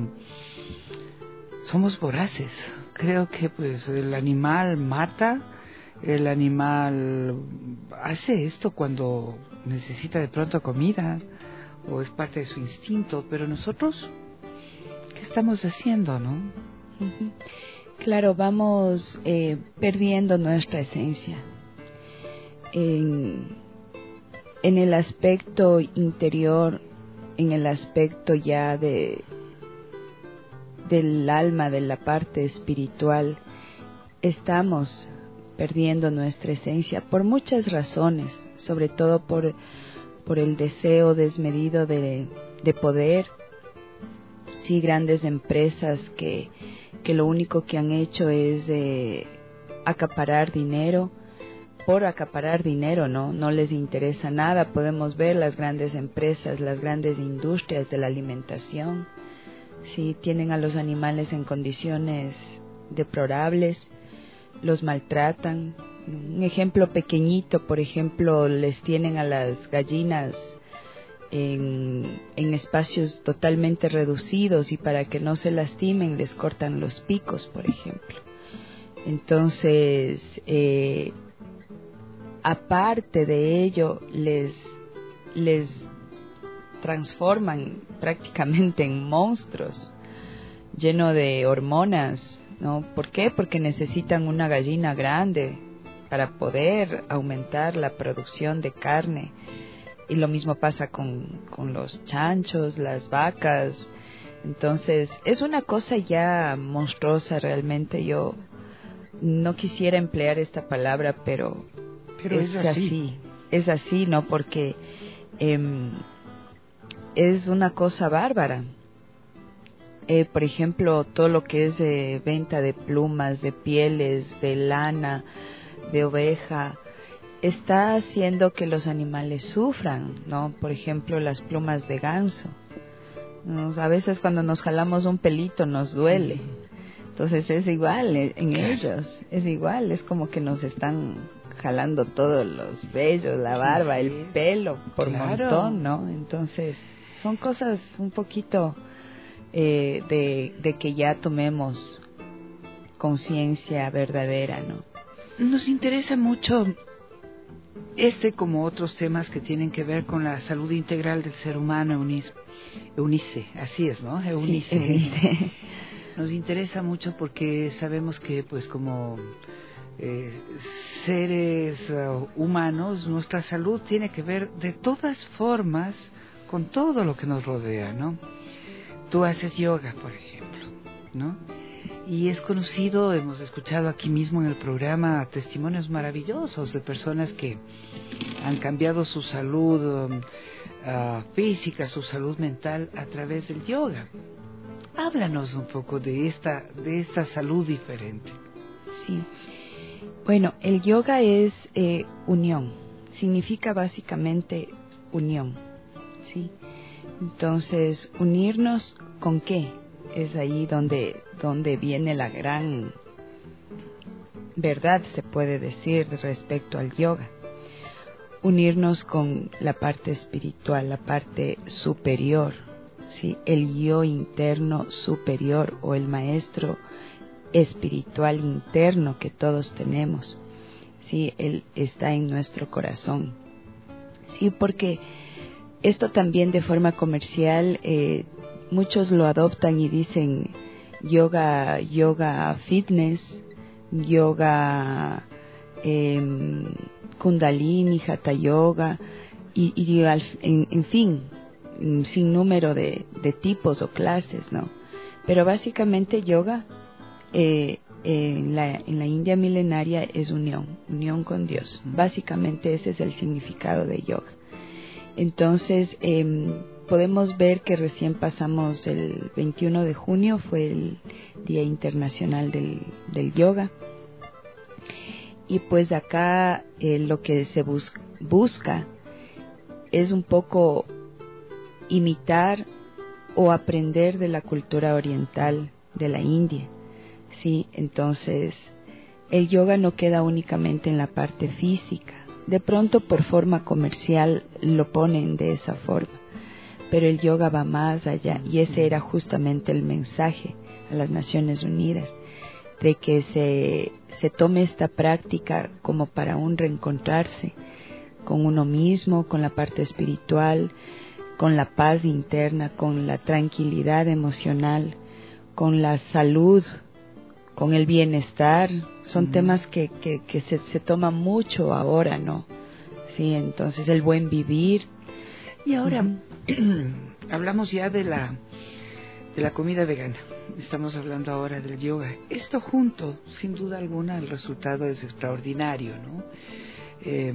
somos voraces. Creo que pues el animal mata, el animal hace esto cuando necesita de pronto comida o es parte de su instinto, pero nosotros, ¿qué estamos haciendo, no? Uh-huh. Claro, vamos eh, perdiendo nuestra esencia en, en el aspecto interior, en el aspecto ya de del alma, de la parte espiritual. Estamos perdiendo nuestra esencia por muchas razones, sobre todo por, por el deseo desmedido de, de poder. Sí, grandes empresas que, que lo único que han hecho es eh, acaparar dinero, por acaparar dinero, ¿no? No les interesa nada. Podemos ver las grandes empresas, las grandes industrias de la alimentación, sí, tienen a los animales en condiciones deplorables, los maltratan. Un ejemplo pequeñito, por ejemplo, les tienen a las gallinas en, en espacios totalmente reducidos y para que no se lastimen les cortan los picos, por ejemplo. Entonces, eh, aparte de ello, les, les transforman prácticamente en monstruos, lleno de hormonas, ¿no? ¿Por qué? Porque necesitan una gallina grande para poder aumentar la producción de carne. Y lo mismo pasa con, con los chanchos, las vacas. Entonces, es una cosa ya monstruosa realmente. Yo no quisiera emplear esta palabra, pero, pero es, es así. así. Es así, ¿no? Porque eh, es una cosa bárbara. Eh, por ejemplo, todo lo que es eh, venta de plumas, de pieles, de lana, de oveja, está haciendo que los animales sufran, ¿no? Por ejemplo, las plumas de ganso. ¿No? A veces cuando nos jalamos un pelito nos duele. Entonces es igual en ellos, es igual, es como que nos están jalando todos los vellos, la barba, sí, el pelo, por claro. montón, ¿no? Entonces son cosas un poquito eh, de, de que ya tomemos conciencia verdadera, ¿no? Nos interesa mucho este como otros temas que tienen que ver con la salud integral del ser humano, Eunice, Eunice así es, ¿no? Eunice. Sí, Eunice. Nos interesa mucho porque sabemos que pues como eh, seres uh, humanos, nuestra salud tiene que ver de todas formas con todo lo que nos rodea, ¿no? Tú haces yoga, por ejemplo, ¿no? Y es conocido, hemos escuchado aquí mismo en el programa testimonios maravillosos de personas que han cambiado su salud um, uh, física, su salud mental a través del yoga. Háblanos un poco de esta, de esta salud diferente. Sí. Bueno, el yoga es eh, unión. Significa básicamente unión. Sí. Entonces, unirnos con qué? Es ahí donde, donde viene la gran verdad, se puede decir, respecto al yoga. Unirnos con la parte espiritual, la parte superior, ¿sí? El yo interno superior o el maestro espiritual interno que todos tenemos, ¿sí? Él está en nuestro corazón, ¿sí? Porque esto también de forma comercial, eh, muchos lo adoptan y dicen yoga, yoga fitness, yoga eh, kundalini, hatha yoga y, y al, en, en fin, sin número de, de tipos o clases, ¿no? Pero básicamente yoga eh, eh, en, la, en la India milenaria es unión, unión con Dios. Básicamente ese es el significado de yoga. Entonces eh, podemos ver que recién pasamos el veintiuno de junio, fue el Día Internacional del, del Yoga. Y pues acá eh, lo que se bus- busca es un poco imitar o aprender de la cultura oriental de la India, ¿sí? Entonces, el yoga no queda únicamente en la parte física. De pronto, por forma comercial, lo ponen de esa forma. Pero el yoga va más allá, y ese era justamente el mensaje a las Naciones Unidas, de que se, se tome esta práctica como para un reencontrarse con uno mismo, con la parte espiritual, con la paz interna, con la tranquilidad emocional, con la salud, con el bienestar. Son mm. temas que, que, que se, se toman mucho ahora, ¿no? Sí, entonces el buen vivir. Y ahora uh-huh. hablamos ya de la de la comida vegana. Estamos hablando ahora del yoga. Esto junto, sin duda alguna, el resultado es extraordinario, ¿no? Eh,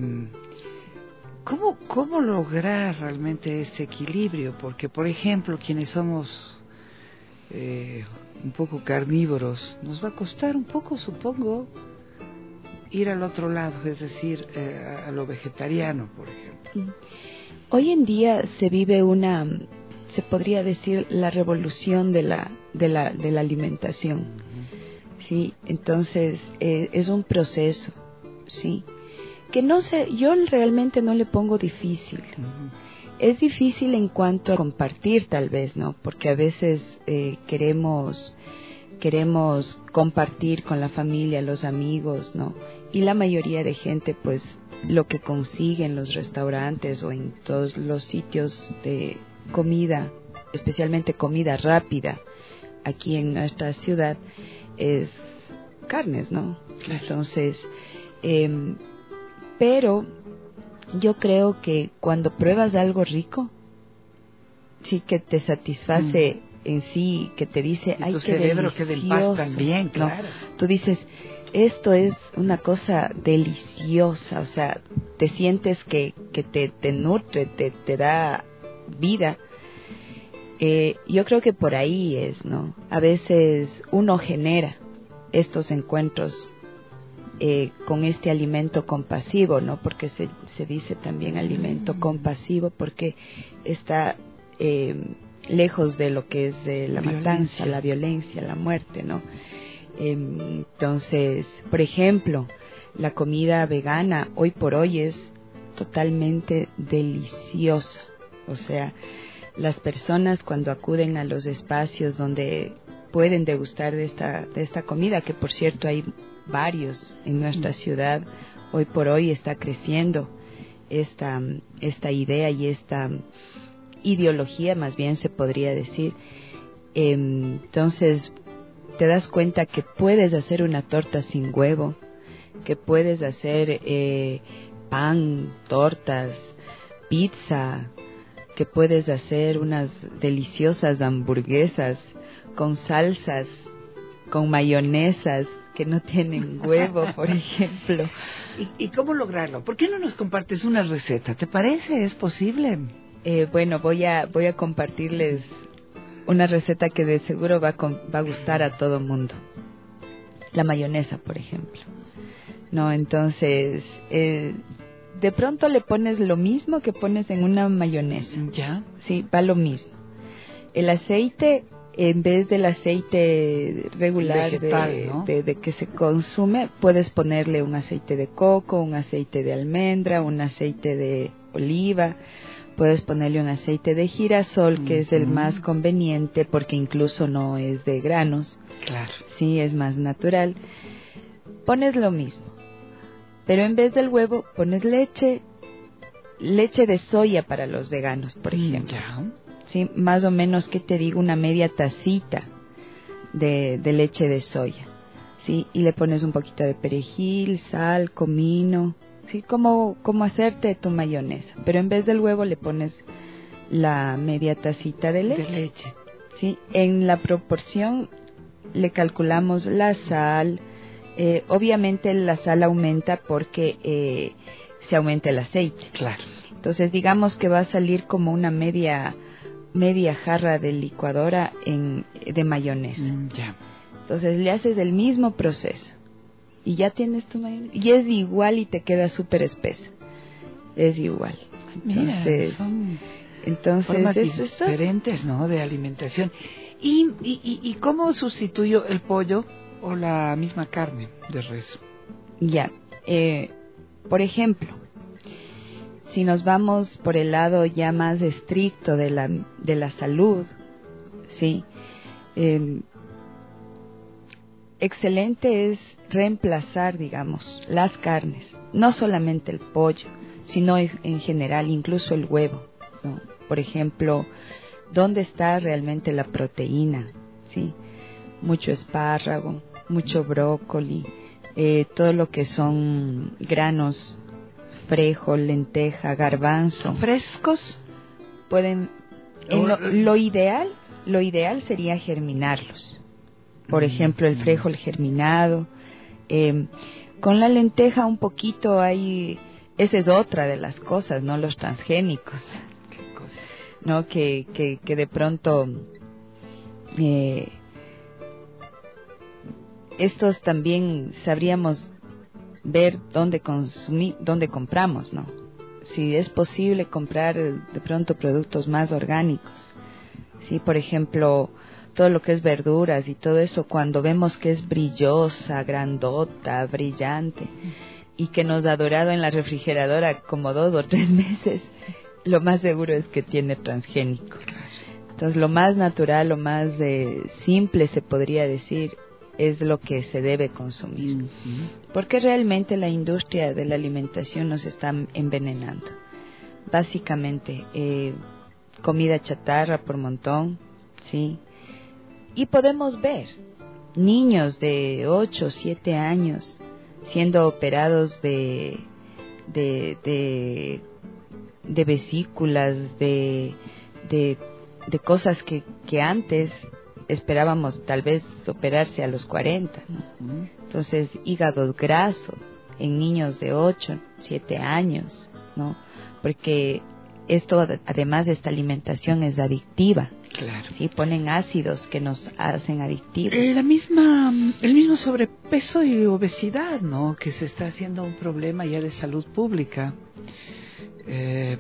¿cómo, ¿Cómo lograr realmente este equilibrio? Porque, por ejemplo, quienes somos eh, un poco carnívoros, nos va a costar un poco, supongo, ir al otro lado, es decir, eh, a lo vegetariano, por ejemplo. Hoy en día se vive una, se podría decir, la revolución de la de la de la alimentación, uh-huh. Sí, entonces eh, es un proceso, sí, que no sé, yo realmente no le pongo difícil. Uh-huh. Es difícil en cuanto a compartir, tal vez, ¿no? Porque a veces eh, queremos queremos compartir con la familia, los amigos, ¿no? Y la mayoría de gente, pues, lo que consigue en los restaurantes o en todos los sitios de comida, especialmente comida rápida, aquí en nuestra ciudad, es carnes, ¿no? Entonces, eh, pero yo creo que cuando pruebas algo rico, sí, que te satisface mm. en sí, que te dice, ay, tu qué cerebro delicioso, que del paz también, claro. ¿no? Tú dices, esto es una cosa deliciosa, o sea, te sientes que, que te, te nutre, te, te da vida. Eh, yo creo que por ahí es, ¿no? A veces uno genera estos encuentros eh, con este alimento compasivo, ¿no? Porque se, se dice también alimento compasivo porque está eh, lejos de lo que es eh, la violencia. matanza, la violencia, la muerte, ¿no? Eh, entonces, por ejemplo, la comida vegana hoy por hoy es totalmente deliciosa, o sea, las personas cuando acuden a los espacios donde pueden degustar de esta de esta comida, que por cierto hay varios en nuestra ciudad, hoy por hoy está creciendo esta esta idea y esta ideología, más bien se podría decir. Eh, entonces te das cuenta que puedes hacer una torta sin huevo, que puedes hacer eh, pan, tortas, pizza, que puedes hacer unas deliciosas hamburguesas con salsas, con mayonesas que no tienen huevo, por ejemplo. ¿Y, ¿Y cómo lograrlo? ¿Por qué no nos compartes una receta? ¿Te parece? ¿Es posible? Eh, bueno, voy a voy a compartirles una receta que de seguro va a, va a gustar a todo mundo. la mayonesa, por ejemplo. No, entonces, eh, de pronto le pones lo mismo que pones en una mayonesa. Ya. Sí, va lo mismo. El aceite, en vez del aceite regular vegetal, de, ¿no? de, de que se consume, puedes ponerle un aceite de coco, un aceite de almendra, un aceite de oliva. Puedes ponerle un aceite de girasol, que uh-huh. es el más conveniente porque incluso no es de granos. Claro. Sí, es más natural. Pones lo mismo, pero en vez del huevo pones leche, leche de soya para los veganos, por ejemplo. Ya. Sí, más o menos, que te digo, una media tacita de, de leche de soya. Sí, y le pones un poquito de perejil, sal, comino. Sí, como, como hacerte tu mayonesa, pero en vez del huevo le pones la media tacita de leche. De leche. Sí, en la proporción le calculamos la sal. Eh, obviamente la sal aumenta porque eh, se aumenta el aceite. Claro. Entonces digamos que va a salir como una media media jarra de licuadora en, de mayonesa. Mm, ya. Entonces le haces el mismo proceso. Y ya tienes tu mayonesa. Y es igual y te queda súper espesa. Es igual. Mira, entonces, son entonces formas eso es diferentes, ¿no? De alimentación. ¿Y, y, y cómo sustituyo el pollo o la misma carne de res? Ya. Eh, por ejemplo, si nos vamos por el lado ya más estricto de la, de la salud, ¿sí? Eh, excelente es reemplazar, digamos, las carnes, no solamente el pollo, sino en general, incluso el huevo, ¿no? Por ejemplo, ¿dónde está realmente la proteína? ¿Sí? Mucho espárrago, mucho brócoli, eh, todo lo que son granos, frijol, lenteja, garbanzo. ¿Frescos? Pueden, en lo, lo ideal, lo ideal sería germinarlos. Por ejemplo, el frijol germinado. Eh, con la lenteja un poquito hay, esa es otra de las cosas, ¿no? Los transgénicos. ¿Qué cosa? ¿No? Que, que, que de pronto eh, estos también sabríamos ver dónde consumir, dónde compramos, ¿no? Si es posible comprar de pronto productos más orgánicos. Sí, por ejemplo, todo lo que es verduras y todo eso, cuando vemos que es brillosa, grandota, brillante y que nos ha durado en la refrigeradora como dos o tres meses, lo más seguro es que tiene transgénico. Entonces, lo más natural, lo más eh, simple, se podría decir, es lo que se debe consumir. Uh-huh. Porque realmente la industria de la alimentación nos está envenenando. Básicamente, eh, comida chatarra por montón, ¿sí? Y podemos ver niños de ocho, siete años siendo operados de, de, de, de vesículas, de, de, de cosas que, que antes esperábamos tal vez operarse a los cuarenta, ¿no? Uh-huh. Entonces, hígado graso en niños de ocho, siete años, ¿no? Porque esto, además de esta alimentación, es adictiva. Claro. Sí, ponen ácidos que nos hacen adictivos. Eh, la misma, el mismo sobrepeso y obesidad, ¿no? Que se está haciendo un problema ya de salud pública. Eh,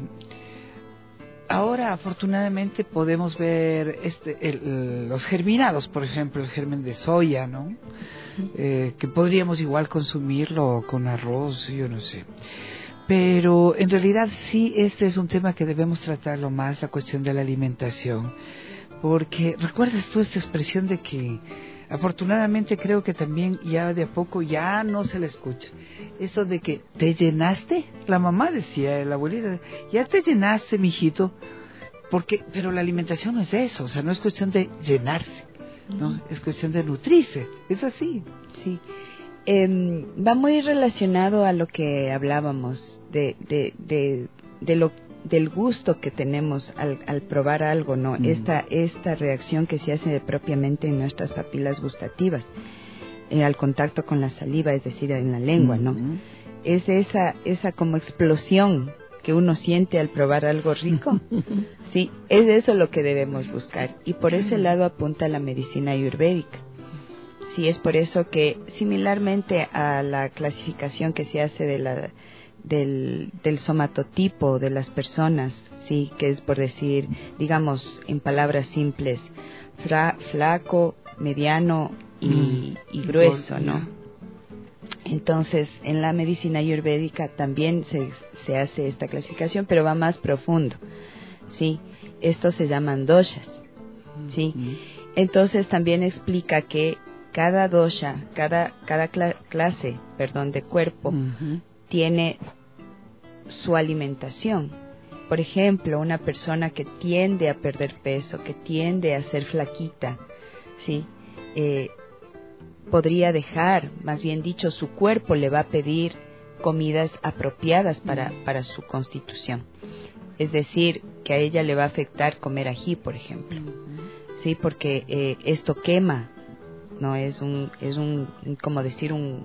ahora, afortunadamente, podemos ver este, el, los germinados, por ejemplo, el germen de soya, ¿no? Eh, que podríamos igual consumirlo con arroz, yo no sé. Pero en realidad sí, este es un tema que debemos tratarlo más, la cuestión de la alimentación. Porque, ¿recuerdas tú esta expresión de que afortunadamente creo que también ya de a poco ya no se le escucha? Esto de que te llenaste, la mamá decía, la abuelita, ya te llenaste, mijito, porque, pero la alimentación no es eso, o sea, no es cuestión de llenarse, ¿no? Es cuestión de nutrirse, es así. Sí. Eh, va muy relacionado a lo que hablábamos de, de, de, de lo, del gusto que tenemos al, al probar algo, ¿no? Mm. Esta, esta reacción que se hace propiamente en nuestras papilas gustativas, eh, al contacto con la saliva, es decir, en la lengua, ¿no? Mm. Es esa, esa como explosión que uno siente al probar algo rico. Sí, es eso lo que debemos buscar. Y por ese lado apunta la medicina ayurvédica. sí, es por eso que similarmente a la clasificación que se hace de la del, del somatotipo de las personas, sí, que es por decir, digamos en palabras simples, fra, flaco, mediano y, mm. y grueso, ¿no? Entonces, en la medicina ayurvédica también se, se hace esta clasificación, pero va más profundo, ¿sí? Estos se llaman doshas, ¿sí? Entonces, también explica que cada dosha, cada, cada cla- clase, perdón, de cuerpo, uh-huh. tiene su alimentación. Por ejemplo, una persona que tiende a perder peso, que tiende a ser flaquita, ¿sí? Eh, podría dejar, más bien dicho, su cuerpo le va a pedir comidas apropiadas para, para su constitución. Es decir, que a ella le va a afectar comer ají, por ejemplo, uh-huh. sí, porque eh, esto quema, no es un, es un, como decir un,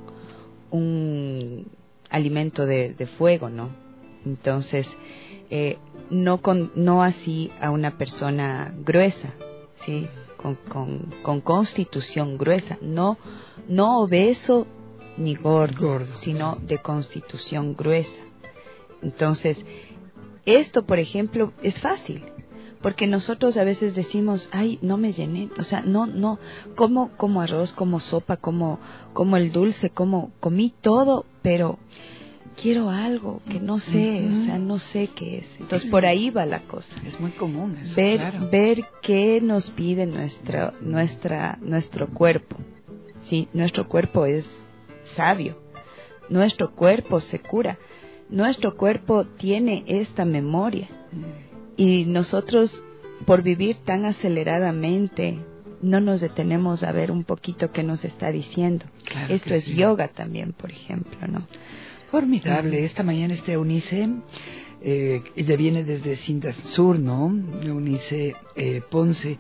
un alimento de, de fuego, ¿no? Entonces, eh, no con, no así a una persona gruesa, sí. Con, con, con constitución gruesa, no, no obeso ni gordo, gordo, sino de constitución gruesa. Entonces, esto, por ejemplo, es fácil, porque nosotros a veces decimos, ay, no me llené, o sea, no, no, como, como arroz, como sopa, como, como el dulce, como, comí todo, pero quiero algo que no sé, uh-huh. o sea, no sé qué es. Entonces, por ahí va la cosa. Es muy común eso, ver, claro. ver qué nos pide nuestra, nuestra, nuestro cuerpo. Sí, nuestro cuerpo es sabio. Nuestro cuerpo se cura. Nuestro cuerpo tiene esta memoria. Uh-huh. Y nosotros, por vivir tan aceleradamente, no nos detenemos a ver un poquito qué nos está diciendo. Claro. Esto es sí. yoga también, por ejemplo, ¿no? Formidable. Esta mañana está Eunice, eh, ella viene desde Cintas Sur, ¿no? Eunice eh, Ponce,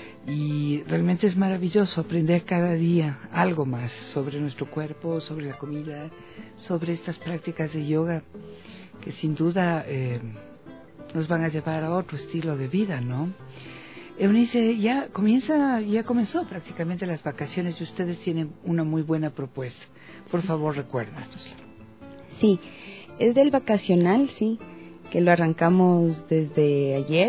y realmente es maravilloso aprender cada día algo más sobre nuestro cuerpo, sobre la comida, sobre estas prácticas de yoga que sin duda eh, nos van a llevar a otro estilo de vida, ¿no? Eunice, ya comienza, ya comenzó prácticamente las vacaciones y ustedes tienen una muy buena propuesta. Por favor, recuérdanos. Sí, es del vacacional, sí, que lo arrancamos desde ayer,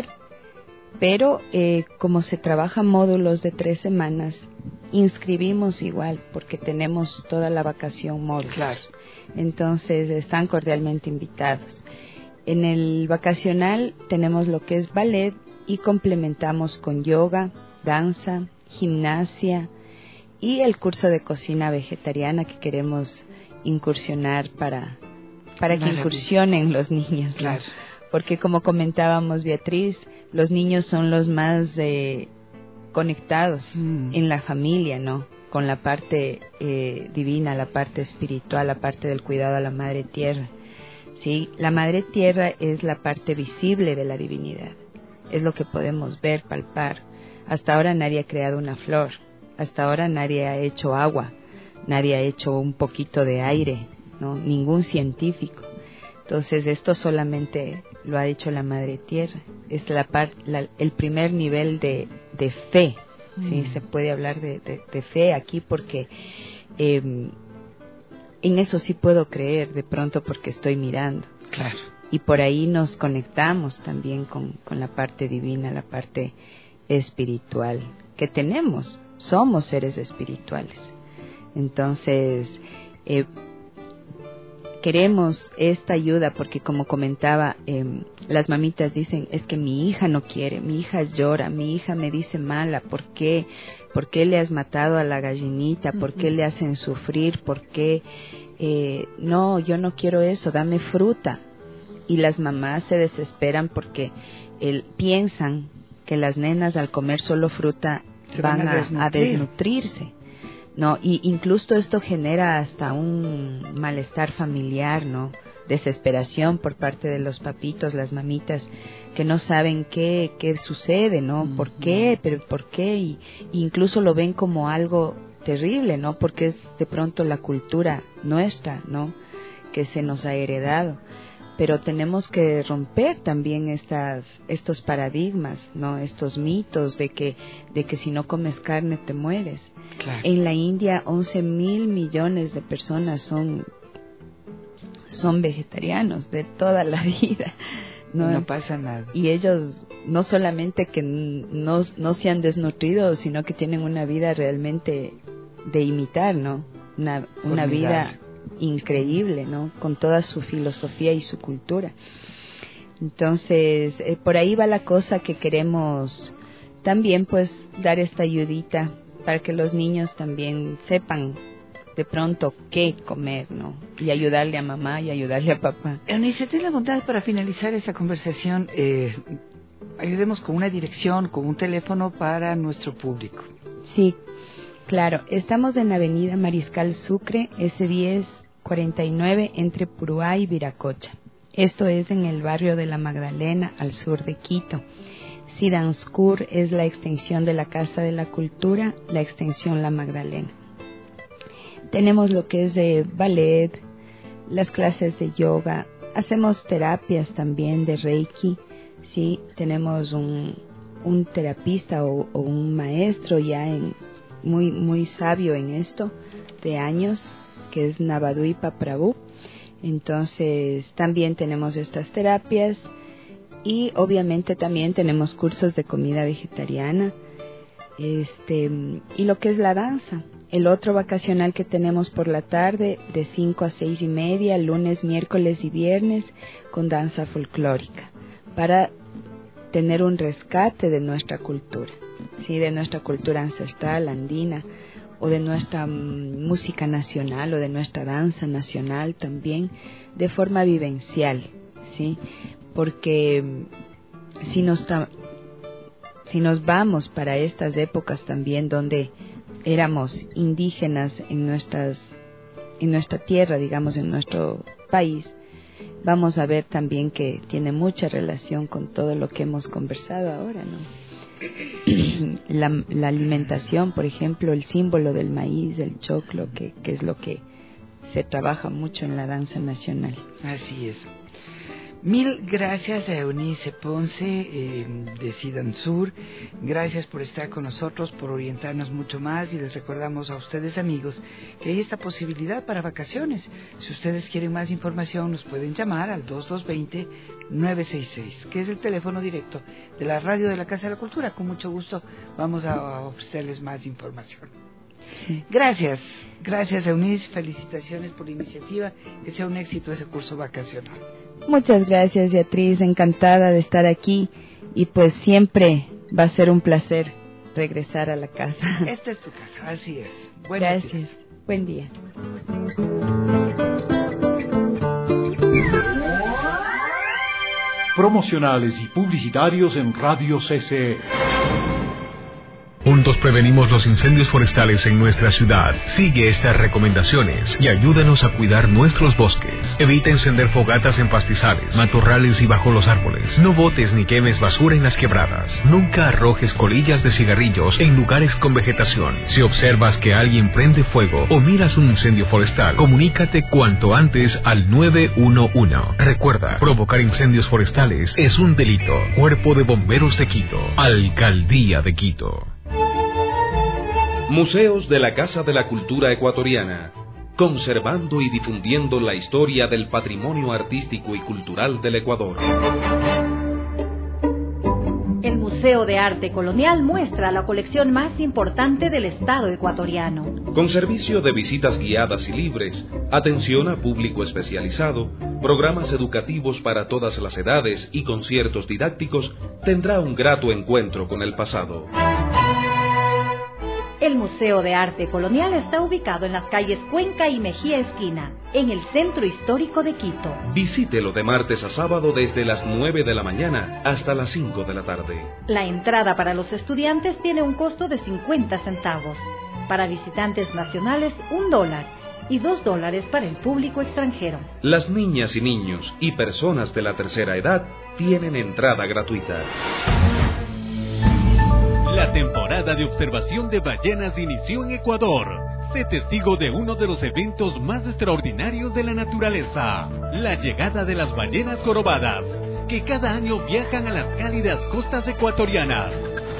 pero eh, como se trabaja módulos de tres semanas, inscribimos igual, porque tenemos toda la vacación módulos. Claro. Entonces, están cordialmente invitados. En el vacacional tenemos lo que es ballet y complementamos con yoga, danza, gimnasia y el curso de cocina vegetariana que queremos incursionar para para que incursionen los niños, ¿no? Claro. Porque como comentábamos, Beatriz, los niños son los más eh, conectados mm. en la familia, ¿no? Con la parte eh, divina, la parte espiritual, la parte del cuidado a la Madre Tierra. Sí, la Madre Tierra es la parte visible de la divinidad, es lo que podemos ver, palpar. Hasta ahora nadie ha creado una flor, hasta ahora nadie ha hecho agua, nadie ha hecho un poquito de aire, ¿no? Ningún científico. Entonces esto solamente lo ha hecho la Madre Tierra. Es la par, la, el primer nivel de, de fe. Mm. ¿Sí? Se puede hablar de, de, de fe aquí porque eh, en eso sí puedo creer de pronto porque estoy mirando. Claro. Y por ahí nos conectamos también con, con la parte divina, la parte espiritual que tenemos. Somos seres espirituales. Entonces, eh, queremos esta ayuda porque como comentaba, eh, las mamitas dicen, es que mi hija no quiere, mi hija llora, mi hija me dice mala, ¿por qué? ¿Por qué le has matado a la gallinita? ¿Por qué le hacen sufrir? ¿Por qué? Eh, no, yo no quiero eso, dame fruta. Y las mamás se desesperan porque eh, piensan que las nenas al comer solo fruta se van, van a, desnutrir. a desnutrirse. No, y incluso esto genera hasta un malestar familiar, ¿no? Desesperación por parte de los papitos, las mamitas, que no saben qué, qué sucede, ¿no? Uh-huh. ¿Por qué? ¿Pero por qué? Y, y incluso lo ven como algo terrible, ¿no? Porque es de pronto la cultura nuestra, ¿no? Que se nos ha heredado. pero tenemos que romper también estas estos paradigmas, no, estos mitos de que de que si no comes carne te mueres. Claro. En la India once mil millones de personas son son vegetarianos de toda la vida. No, no pasa nada. Y ellos no solamente que no, no se han desnutrido, sino que tienen una vida realmente de imitar, ¿no? Una, una vida increíble, ¿no? Con toda su filosofía y su cultura. Entonces, eh, por ahí va la cosa, que queremos también pues dar esta ayudita para que los niños también sepan de pronto qué comer, ¿no? Y ayudarle a mamá y ayudarle a papá. Eunice, ten la bondad para finalizar esta conversación. Eh, ayudemos con una dirección, con un teléfono para nuestro público. Sí, claro. Estamos en Avenida Mariscal Sucre, S diez cuarenta y nueve, entre Puruá y Viracocha. Esto es en el barrio de La Magdalena, al sur de Quito. Sidanskur es la extensión de la Casa de la Cultura, la extensión La Magdalena. Tenemos lo que es de ballet, las clases de yoga, hacemos terapias también de Reiki, sí, tenemos un, un terapista o, o un maestro ya en, muy, muy sabio en esto, de años, que es Navaduipa Prabhu. Entonces también tenemos estas terapias y obviamente también tenemos cursos de comida vegetariana, este, y lo que es la danza. El otro vacacional que tenemos por la tarde, de cinco a seis y media, lunes, miércoles y viernes, con danza folclórica, para tener un rescate de nuestra cultura, sí, de nuestra cultura ancestral andina, o de nuestra um, música nacional, o de nuestra danza nacional también, de forma vivencial, sí, porque si nos tra- si nos vamos para estas épocas también donde éramos indígenas en nuestras en nuestra tierra, digamos, en nuestro país, vamos a ver también que tiene mucha relación con todo lo que hemos conversado ahora, ¿no? La, la alimentación, por ejemplo, el símbolo del maíz, el choclo, que, que es lo que se trabaja mucho en la danza nacional. Así es. Mil gracias a Eunice Ponce eh, de Sidansur. Gracias por estar con nosotros, por orientarnos mucho más, y les recordamos a ustedes, amigos, que hay esta posibilidad para vacaciones. Si ustedes quieren más información, nos pueden llamar al dos dos dos cero nueve seis seis, que es el teléfono directo de la radio de la Casa de la Cultura. Con mucho gusto vamos a ofrecerles más información. Sí. Gracias, gracias Eunice, felicitaciones por la iniciativa, que sea un éxito ese curso vacacional. Muchas gracias, Beatriz, encantada de estar aquí, y pues siempre va a ser un placer regresar a la casa. Esta es tu casa, así es. Buenos gracias, días. Buen día. Promocionales y publicitarios en Radio C C E. Juntos prevenimos los incendios forestales en nuestra ciudad. Sigue estas recomendaciones y ayúdanos a cuidar nuestros bosques. Evita encender fogatas en pastizales, matorrales y bajo los árboles. No botes ni quemes basura en las quebradas. Nunca arrojes colillas de cigarrillos en lugares con vegetación. Si observas que alguien prende fuego o miras un incendio forestal, comunícate cuanto antes al nueve uno uno. Recuerda, provocar incendios forestales es un delito. Cuerpo de Bomberos de Quito, Alcaldía de Quito. Museos de la Casa de la Cultura Ecuatoriana, conservando y difundiendo la historia del patrimonio artístico y cultural del Ecuador. El Museo de Arte Colonial muestra la colección más importante del Estado ecuatoriano. Con servicio de visitas guiadas y libres, atención a público especializado, programas educativos para todas las edades y conciertos didácticos, tendrá un grato encuentro con el pasado. El Museo de Arte Colonial está ubicado en las calles Cuenca y Mejía Esquina, en el centro histórico de Quito. Visítelo de martes a sábado desde las nueve de la mañana hasta las cinco de la tarde. La entrada para los estudiantes tiene un costo de cincuenta centavos. Para visitantes nacionales, un dólar. Y dos dólares para el público extranjero. Las niñas y niños y personas de la tercera edad tienen entrada gratuita. La temporada de observación de ballenas inició en Ecuador. Sé testigo de uno de los eventos más extraordinarios de la naturaleza, la llegada de las ballenas jorobadas, que cada año viajan a las cálidas costas ecuatorianas.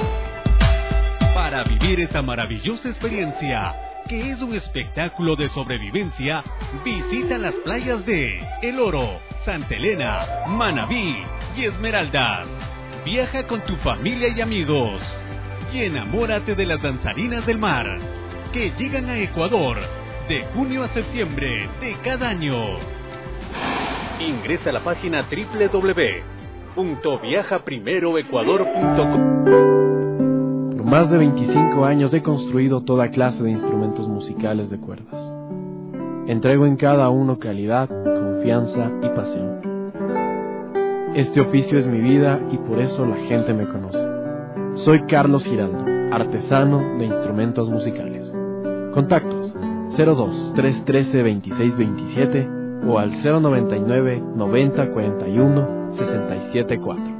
Para vivir esta maravillosa experiencia, que es un espectáculo de sobrevivencia, visita las playas de El Oro, Santa Elena, Manabí y Esmeraldas. Viaja con tu familia y amigos y enamórate de las danzarinas del mar, que llegan a Ecuador de junio a septiembre de cada año. Ingresa a la página doble u doble u doble u punto viaja primero ecuador punto com. Por más de veinticinco años he construido toda clase de instrumentos musicales de cuerdas. Entrego en cada uno calidad, confianza y pasión. Este oficio es mi vida y por eso la gente me conoce. Soy Carlos Giraldo, artesano de instrumentos musicales. Contactos cero dos, tres uno tres, dos seis dos siete o al cero noventa y nueve, noventa, cuarenta y uno, sesenta y siete cuatro.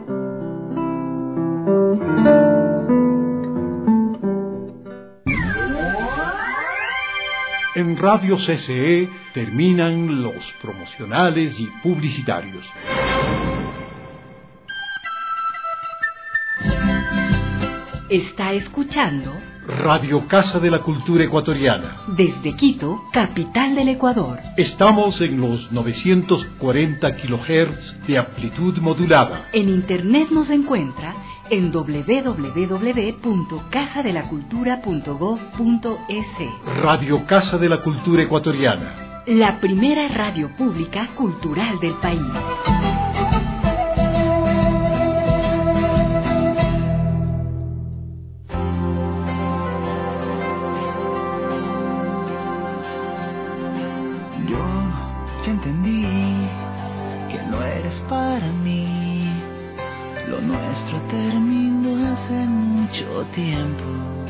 En Radio C C E terminan los promocionales y publicitarios. Está escuchando Radio Casa de la Cultura Ecuatoriana. Desde Quito, capital del Ecuador. Estamos en los novecientos cuarenta kilohertz de amplitud modulada. En internet nos encuentra en doble u doble u doble u punto casa de la cultura punto gob punto es. Radio Casa de la Cultura Ecuatoriana. La primera radio pública cultural del país. Ya entendí que no eres para mí. Lo nuestro terminó hace mucho tiempo.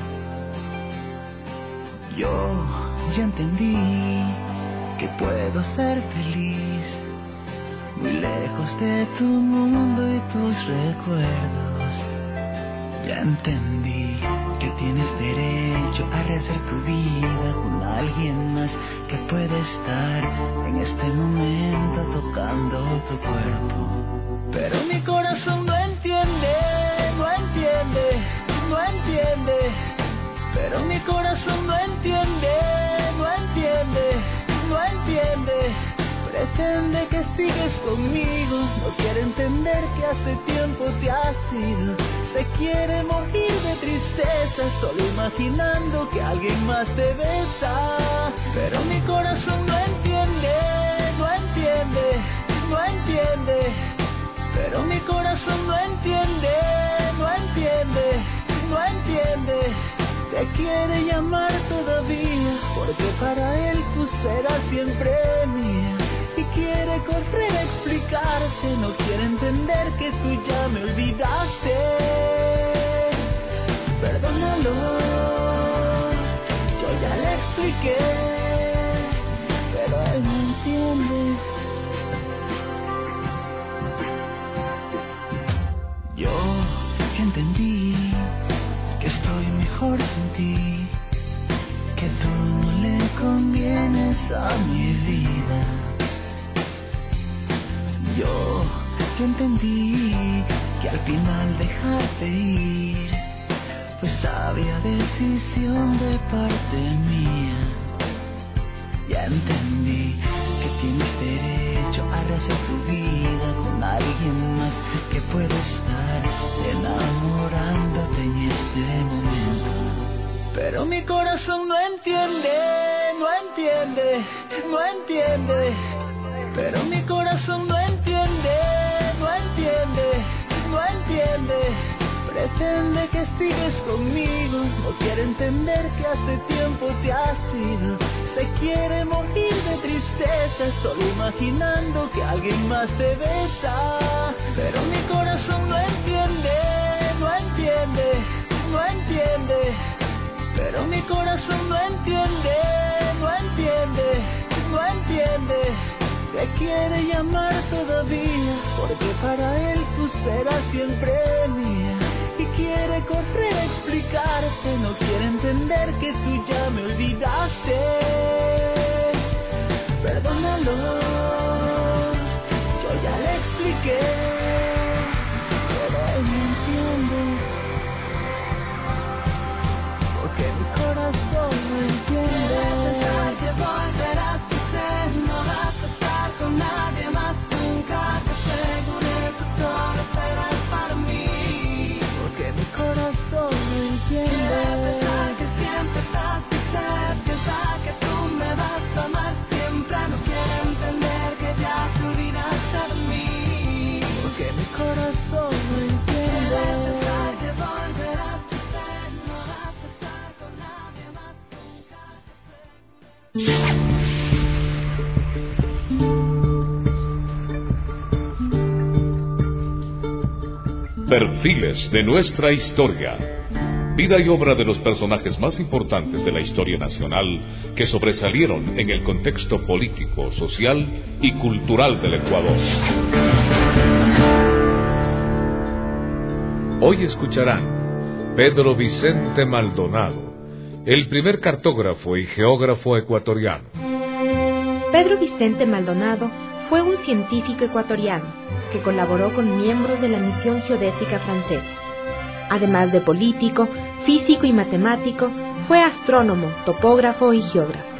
Yo ya entendí que puedo ser feliz muy lejos de tu mundo y tus recuerdos. Ya entendí que tienes derecho a rehacer tu vida con alguien más que puede estar en este momento tocando tu cuerpo. Pero mi corazón no entiende, no entiende, no entiende. Pero mi corazón no entiende, no entiende, no entiende. Pretende que sigues conmigo, no quiere entender que hace tiempo te has ido. Se quiere morir de tristeza, solo imaginando que alguien más te besa. Pero mi corazón no entiende, no entiende, no entiende. Pero mi corazón no entiende, no entiende, no entiende. Te quiere llamar todavía, porque para él tú serás siempre mía. Y quiere correr a explicarte, no quiere entender que tú ya me olvidaste. Perdónalo, yo ya le expliqué, pero él no entiende. Yo ya entendí que estoy mejor sin ti, que tú no le convienes a mi vida. Yo ya entendí que al final dejarte ir fue sabia decisión de parte mía. Ya entendí que tienes derecho a rehacer tu vida con alguien más que puede estar enamorándote en este momento. Pero mi corazón no entiende, no entiende, no entiende. Pero mi corazón no entiende, no entiende, no entiende. Pretende que sigues conmigo, no quiere entender que hace tiempo te has ido. Se quiere morir de tristeza, solo imaginando que alguien más te besa. Pero mi corazón no entiende, no entiende, no entiende. Pero mi corazón no entiende, no entiende, no entiende. Te quiere llamar todavía, porque para él tú serás siempre mía. Y quiere correr explicarte, no quiere entender que tú ya me olvidaste. Perdónalo, yo ya le expliqué, pero él no entiende, porque mi corazón no entiende. Que volverás a ser, no vas a estar con nadie más nunca, te aseguré que solo serás para mí, porque mi corazón no entiende. Que siempre estás cerca, que tú me vas a amar siempre, no quiero entender que ya te olvidaste de mí, porque mi corazón no entiende. Que volverás a ser, no vas a estar con nadie más nunca. Perfiles de nuestra historia. Vida y obra de los personajes más importantes de la historia nacional que sobresalieron en el contexto político, social y cultural del Ecuador. Hoy escucharán Pedro Vicente Maldonado, el primer cartógrafo y geógrafo ecuatoriano. Pedro Vicente Maldonado fue un científico ecuatoriano que colaboró con miembros de la misión geodésica francesa. Además de político, físico y matemático, fue astrónomo, topógrafo y geógrafo.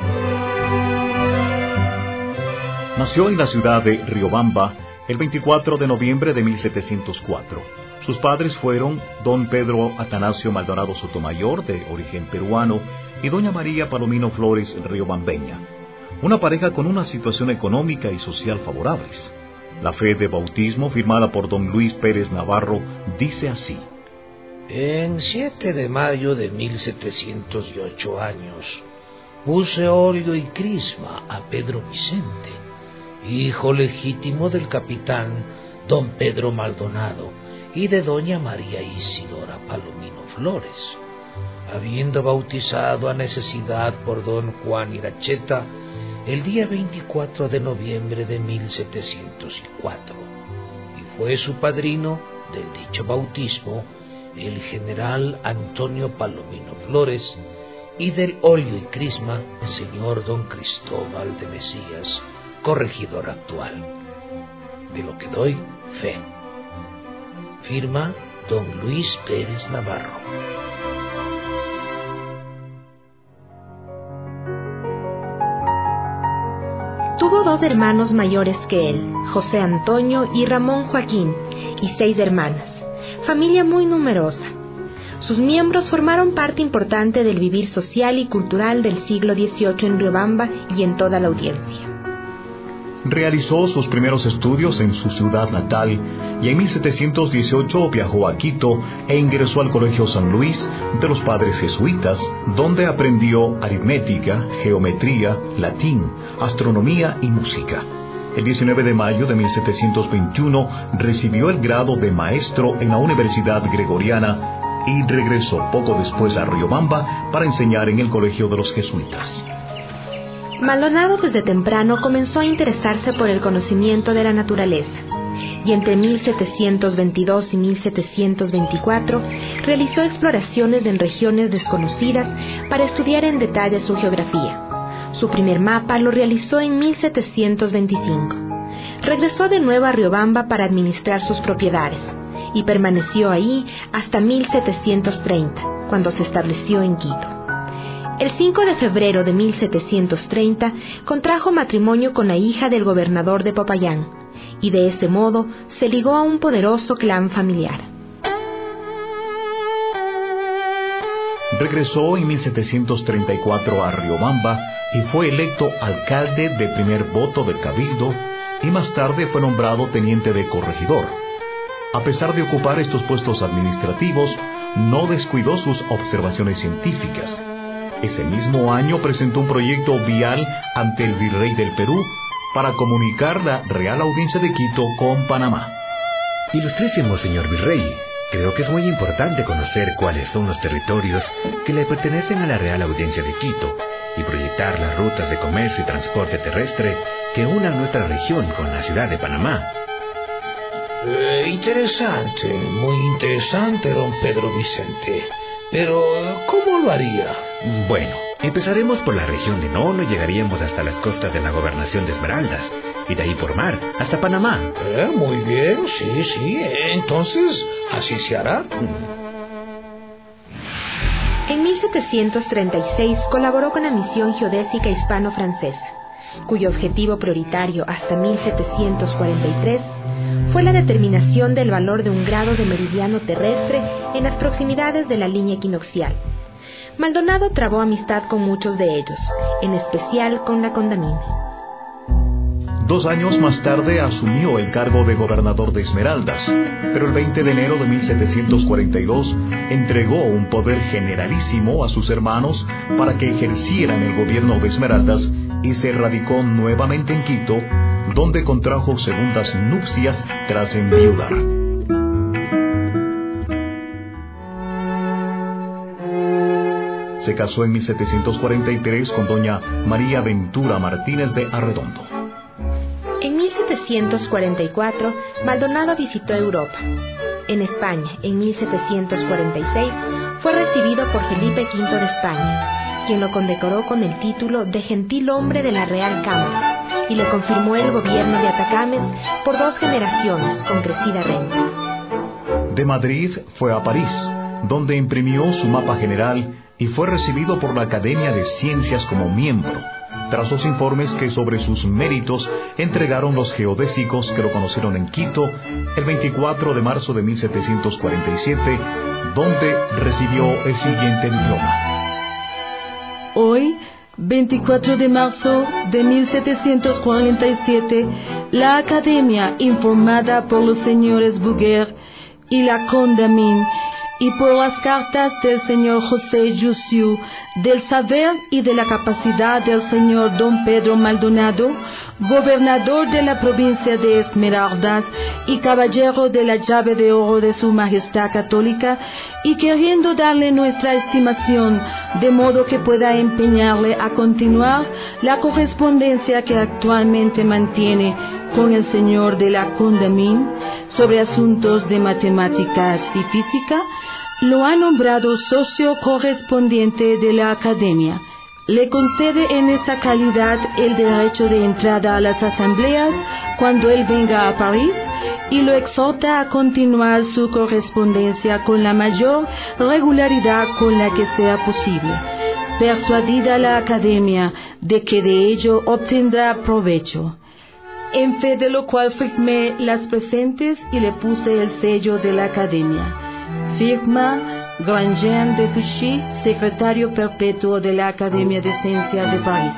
Nació en la ciudad de Riobamba el veinticuatro de noviembre de mil setecientos cuatro. Sus padres fueron don Pedro Atanasio Maldonado Sotomayor, de origen peruano, y doña María Palomino Flores riobambeña, una pareja con una situación económica y social favorables. La fe de bautismo, firmada por don Luis Pérez Navarro, dice así: En siete de mayo de mil setecientos ocho años, puse óleo y crisma a Pedro Vicente, hijo legítimo del capitán don Pedro Maldonado y de doña María Isidora Palomino Flores, habiendo bautizado a necesidad por don Juan Iracheta el día veinticuatro de noviembre de mil setecientos cuatro, y fue su padrino del dicho bautismo el general Antonio Palomino Flores, y del óleo y crisma el señor don Cristóbal de Mesías, corregidor actual, de lo que doy fe. Firma don Luis Pérez Navarro. Tuvo dos hermanos mayores que él, José Antonio y Ramón Joaquín, y seis hermanas, familia muy numerosa. Sus miembros formaron parte importante del vivir social y cultural del siglo dieciocho en Riobamba y en toda la audiencia. Realizó sus primeros estudios en su ciudad natal y en mil setecientos dieciocho viajó a Quito e ingresó al Colegio San Luis de los Padres Jesuitas, donde aprendió aritmética, geometría, latín, astronomía y música. El diecinueve de mayo de mil setecientos veintiuno recibió el grado de maestro en la Universidad Gregoriana y regresó poco después a Riobamba para enseñar en el Colegio de los Jesuitas. Maldonado desde temprano comenzó a interesarse por el conocimiento de la naturaleza, y entre mil setecientos veintidós y mil setecientos veinticuatro realizó exploraciones en regiones desconocidas para estudiar en detalle su geografía. Su primer mapa lo realizó en mil setecientos veinticinco. Regresó de nuevo a Riobamba para administrar sus propiedades, y permaneció ahí hasta mil setecientos treinta, cuando se estableció en Quito. El cinco de febrero de mil setecientos treinta contrajo matrimonio con la hija del gobernador de Popayán, y de ese modo se ligó a un poderoso clan familiar. Regresó en mil setecientos treinta y cuatro a Riobamba y fue electo alcalde de primer voto del Cabildo, y más tarde fue nombrado teniente de corregidor. A pesar de ocupar estos puestos administrativos, no descuidó sus observaciones científicas. Ese mismo año presentó un proyecto vial ante el virrey del Perú para comunicar la Real Audiencia de Quito con Panamá. Ilustrísimo señor virrey, creo que es muy importante conocer cuáles son los territorios que le pertenecen a la Real Audiencia de Quito y proyectar las rutas de comercio y transporte terrestre que unan nuestra región con la ciudad de Panamá. Eh, interesante, muy interesante, don Pedro Vicente. Pero, ¿cómo lo haría? Bueno, empezaremos por la región de Nono y llegaríamos hasta las costas de la gobernación de Esmeraldas, y de ahí por mar, hasta Panamá. Eh, muy bien, sí, sí. Entonces, así se hará. En mil setecientos treinta y seis colaboró con la misión geodésica hispano-francesa, cuyo objetivo prioritario hasta mil setecientos cuarenta y tres fue la determinación del valor de un grado de meridiano terrestre en las proximidades de la línea equinoccial. Maldonado trabó amistad con muchos de ellos, en especial con la Condamine. Dos años más tarde asumió el cargo de gobernador de Esmeraldas, pero el veinte de enero de mil setecientos cuarenta y dos entregó un poder generalísimo a sus hermanos para que ejercieran el gobierno de Esmeraldas y se radicó nuevamente en Quito, donde contrajo segundas nupcias tras enviudar. Se casó en mil setecientos cuarenta y tres con doña María Ventura Martínez de Arredondo. En mil setecientos cuarenta y cuatro, Maldonado visitó Europa. En España, en mil setecientos cuarenta y seis, fue recibido por Felipe quinto de España, quien lo condecoró con el título de Gentil Hombre de la Real Cámara, y le confirmó el gobierno de Atacames por dos generaciones con crecida renta. De Madrid fue a París, donde imprimió su mapa general y fue recibido por la Academia de Ciencias como miembro, tras los informes que sobre sus méritos entregaron los geodésicos que lo conocieron en Quito el veinticuatro de marzo de mil setecientos cuarenta y siete, donde recibió el siguiente diploma. Hoy, veinticuatro de marzo de mil setecientos cuarenta y siete, la Academia, informada por los señores Bouguer y la Condamine, y por las cartas del señor José Jussieu, del saber y de la capacidad del señor don Pedro Maldonado, gobernador de la provincia de Esmeraldas y caballero de la llave de oro de su Majestad Católica, y queriendo darle nuestra estimación, de modo que pueda empeñarle a continuar la correspondencia que actualmente mantiene con el señor de la Condamine sobre asuntos de matemáticas y física, lo ha nombrado socio correspondiente de la Academia. Le concede en esta calidad el derecho de entrada a las asambleas cuando él venga a París y lo exhorta a continuar su correspondencia con la mayor regularidad con la que sea posible, persuadida la Academia de que de ello obtendrá provecho. En fe de lo cual firmé las presentes y le puse el sello de la Academia. Firma Grandjean de Fichy, secretario perpetuo de la Academia de Ciencias de París.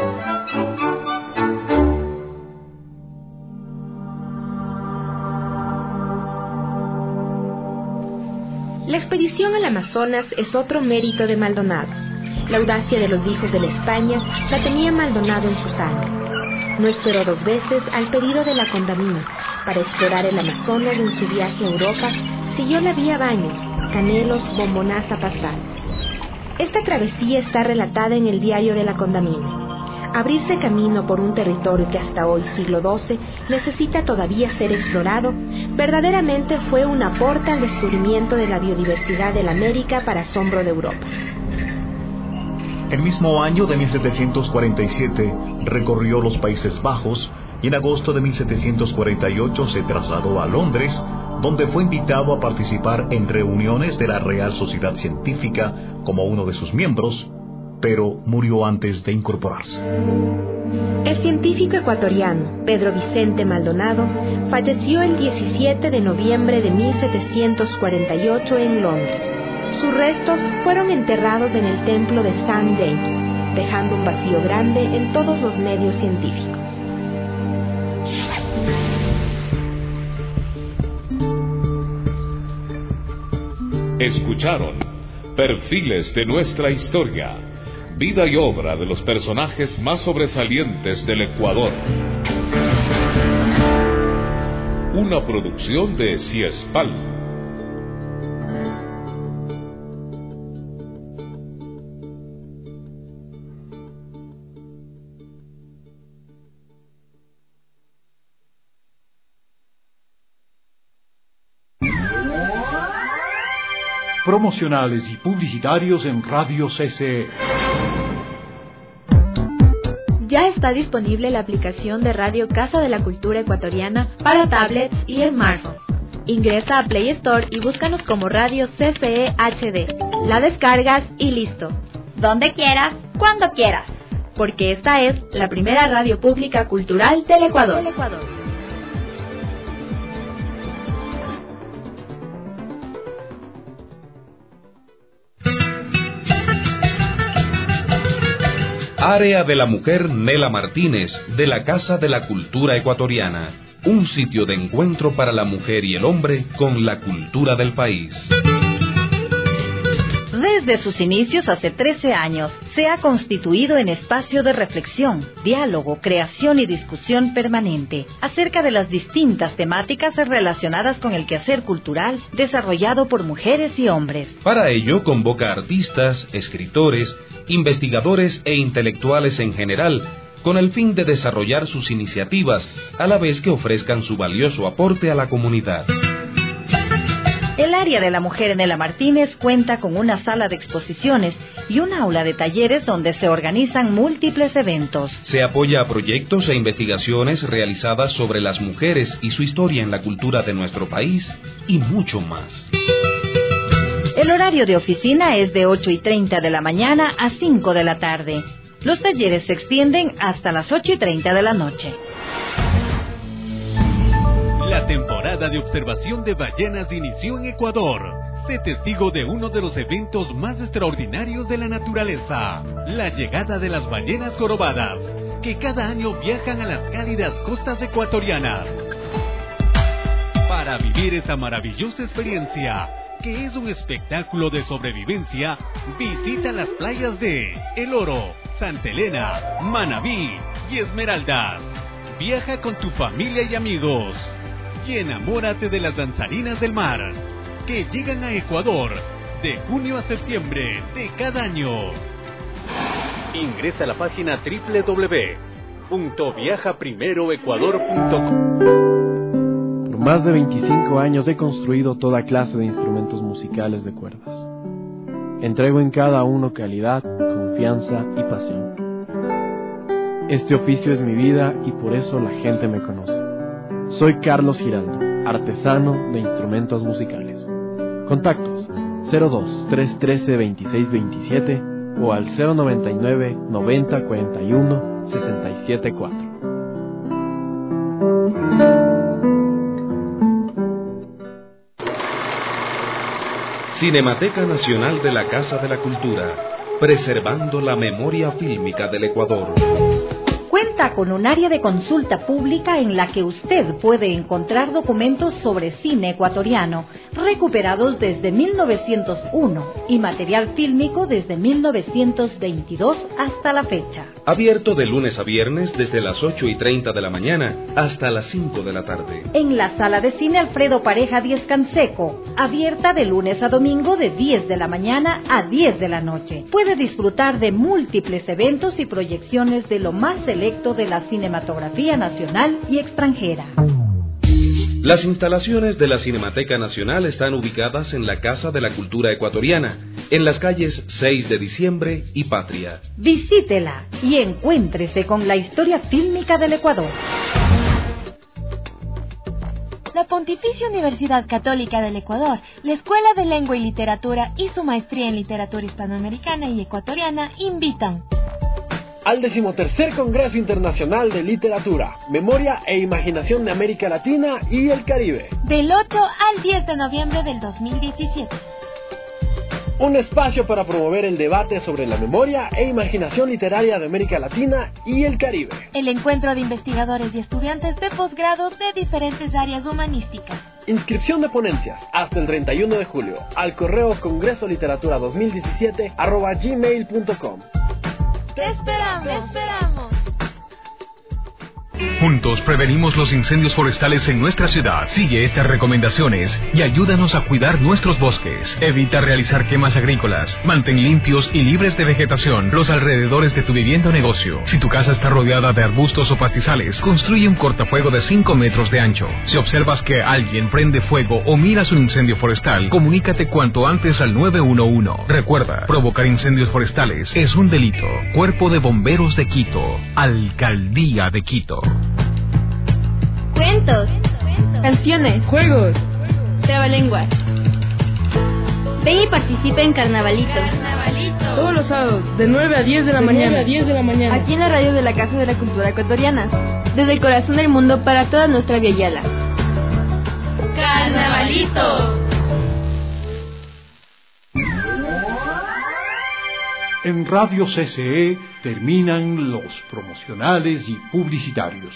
La expedición al Amazonas es otro mérito de Maldonado. La audacia de los hijos de la España la tenía Maldonado en su sangre. No esperó dos veces al pedido de la Condamine para explorar el Amazonas en su viaje a Europa. Siguió la vía Baños, Canelos, Bombonaza, Pastaza. Esta travesía está relatada en el diario de la Condamine. Abrirse camino por un territorio que hasta hoy, siglo doce, necesita todavía ser explorado, verdaderamente fue un aporte al descubrimiento de la biodiversidad de la América para asombro de Europa. El mismo año de mil setecientos cuarenta y siete recorrió los Países Bajos y en agosto de mil setecientos cuarenta y ocho se trasladó a Londres, donde fue invitado a participar en reuniones de la Real Sociedad Científica como uno de sus miembros, pero murió antes de incorporarse. El científico ecuatoriano Pedro Vicente Maldonado falleció el diecisiete de noviembre de mil setecientos cuarenta y ocho en Londres. Sus restos fueron enterrados en el templo de Saint Denis, dejando un vacío grande en todos los medios científicos. Escucharon Perfiles de nuestra historia, vida y obra de los personajes más sobresalientes del Ecuador. Una producción de Ciespal. promocionales y publicitarios en Radio C C E. Ya está disponible la aplicación de Radio Casa de la Cultura Ecuatoriana para tablets y smartphones. Ingresa a Play Store y búscanos como Radio C C E H D. La descargas y listo. Donde quieras, cuando quieras. Porque esta es la primera radio pública cultural del Ecuador. Del Ecuador. Área de la Mujer Nela Martínez, de la Casa de la Cultura Ecuatoriana. Un sitio de encuentro para la mujer y el hombre con la cultura del país. Desde sus inicios hace trece años, se ha constituido en espacio de reflexión, diálogo, creación y discusión permanente acerca de las distintas temáticas relacionadas con el quehacer cultural desarrollado por mujeres y hombres. Para ello convoca artistas, escritores, investigadores e intelectuales en general, con el fin de desarrollar sus iniciativas, a la vez que ofrezcan su valioso aporte a la comunidad. El área de la mujer Nela Martínez cuenta con una sala de exposiciones y un aula de talleres donde se organizan múltiples eventos. Se apoya a proyectos e investigaciones realizadas sobre las mujeres y su historia en la cultura de nuestro país y mucho más. El horario de oficina es de ocho y treinta de la mañana a cinco de la tarde. Los talleres se extienden hasta las ocho y treinta de la noche. La temporada de observación de ballenas inició en Ecuador. Sé testigo de uno de los eventos más extraordinarios de la naturaleza, la llegada de las ballenas jorobadas, que cada año viajan a las cálidas costas ecuatorianas. Para vivir esta maravillosa experiencia, que es un espectáculo de sobrevivencia, visita las playas de El Oro, Santa Elena, Manabí y Esmeraldas. Viaja con tu familia y amigos y enamórate de las danzarinas del mar, que llegan a Ecuador de junio a septiembre de cada año. Ingresa a la página doble u doble u doble u punto viaja primero ecuador punto com. Por más de veinticinco años he construido toda clase de instrumentos musicales de cuerdas. Entrego en cada uno calidad, confianza y pasión. Este oficio es mi vida y por eso la gente me conoce. Soy Carlos Giraldo, artesano de instrumentos musicales. Contactos cero dos, tres uno tres, dos seis dos siete o al cero noventa y nueve, noventa, cuarenta y uno, sesenta y siete cuatro. Cinemateca Nacional de la Casa de la Cultura, preservando la memoria fílmica del Ecuador. Cuenta con un área de consulta pública en la que usted puede encontrar documentos sobre cine ecuatoriano recuperados desde mil novecientos uno y material fílmico desde mil novecientos veintidós hasta la fecha. Abierto de lunes a viernes desde las ocho y treinta de la mañana hasta las cinco de la tarde. En la sala de cine Alfredo Pareja Díez Canseco, abierta de lunes a domingo de diez de la mañana a diez de la noche. Puede disfrutar de múltiples eventos y proyecciones de lo más selecto de la cinematografía nacional y extranjera. Las instalaciones de la Cinemateca Nacional están ubicadas en la Casa de la Cultura Ecuatoriana, en las calles seis de diciembre y Patria. Visítela y encuéntrese con la historia fílmica del Ecuador. La Pontificia Universidad Católica del Ecuador, la Escuela de Lengua y Literatura y su maestría en Literatura Hispanoamericana y Ecuatoriana invitan al decimotercer Congreso Internacional de Literatura, Memoria e Imaginación de América Latina y el Caribe. Del ocho al diez de noviembre del dos mil diecisiete. Un espacio para promover el debate sobre la memoria e imaginación literaria de América Latina y el Caribe. El encuentro de investigadores y estudiantes de posgrado de diferentes áreas humanísticas. Inscripción de ponencias hasta el treinta y uno de julio al correo congreso literatura dos mil diecisiete arroba gmail punto com. ¡Te esperamos! ¡Te esperamos! Juntos prevenimos los incendios forestales en nuestra ciudad. Sigue estas recomendaciones y ayúdanos a cuidar nuestros bosques. Evita realizar quemas agrícolas. Mantén limpios y libres de vegetación los alrededores de tu vivienda o negocio. Si tu casa está rodeada de arbustos o pastizales, construye un cortafuego de cinco metros de ancho. Si observas que alguien prende fuego o miras un incendio forestal, comunícate cuanto antes al nueve uno uno. Recuerda, provocar incendios forestales es un delito. Cuerpo de Bomberos de Quito. Alcaldía de Quito. Cuentos, canciones, juegos, trabalenguas. Ven y participa en Carnavalito. Carnavalito. Todos los sábados, de nueve a diez de la mañana. nueve a diez de la mañana. Aquí en la radio de la Casa de la Cultura Ecuatoriana. Desde el corazón del mundo para toda nuestra Via Yala. Carnavalito. En Radio C C E terminan los promocionales y publicitarios.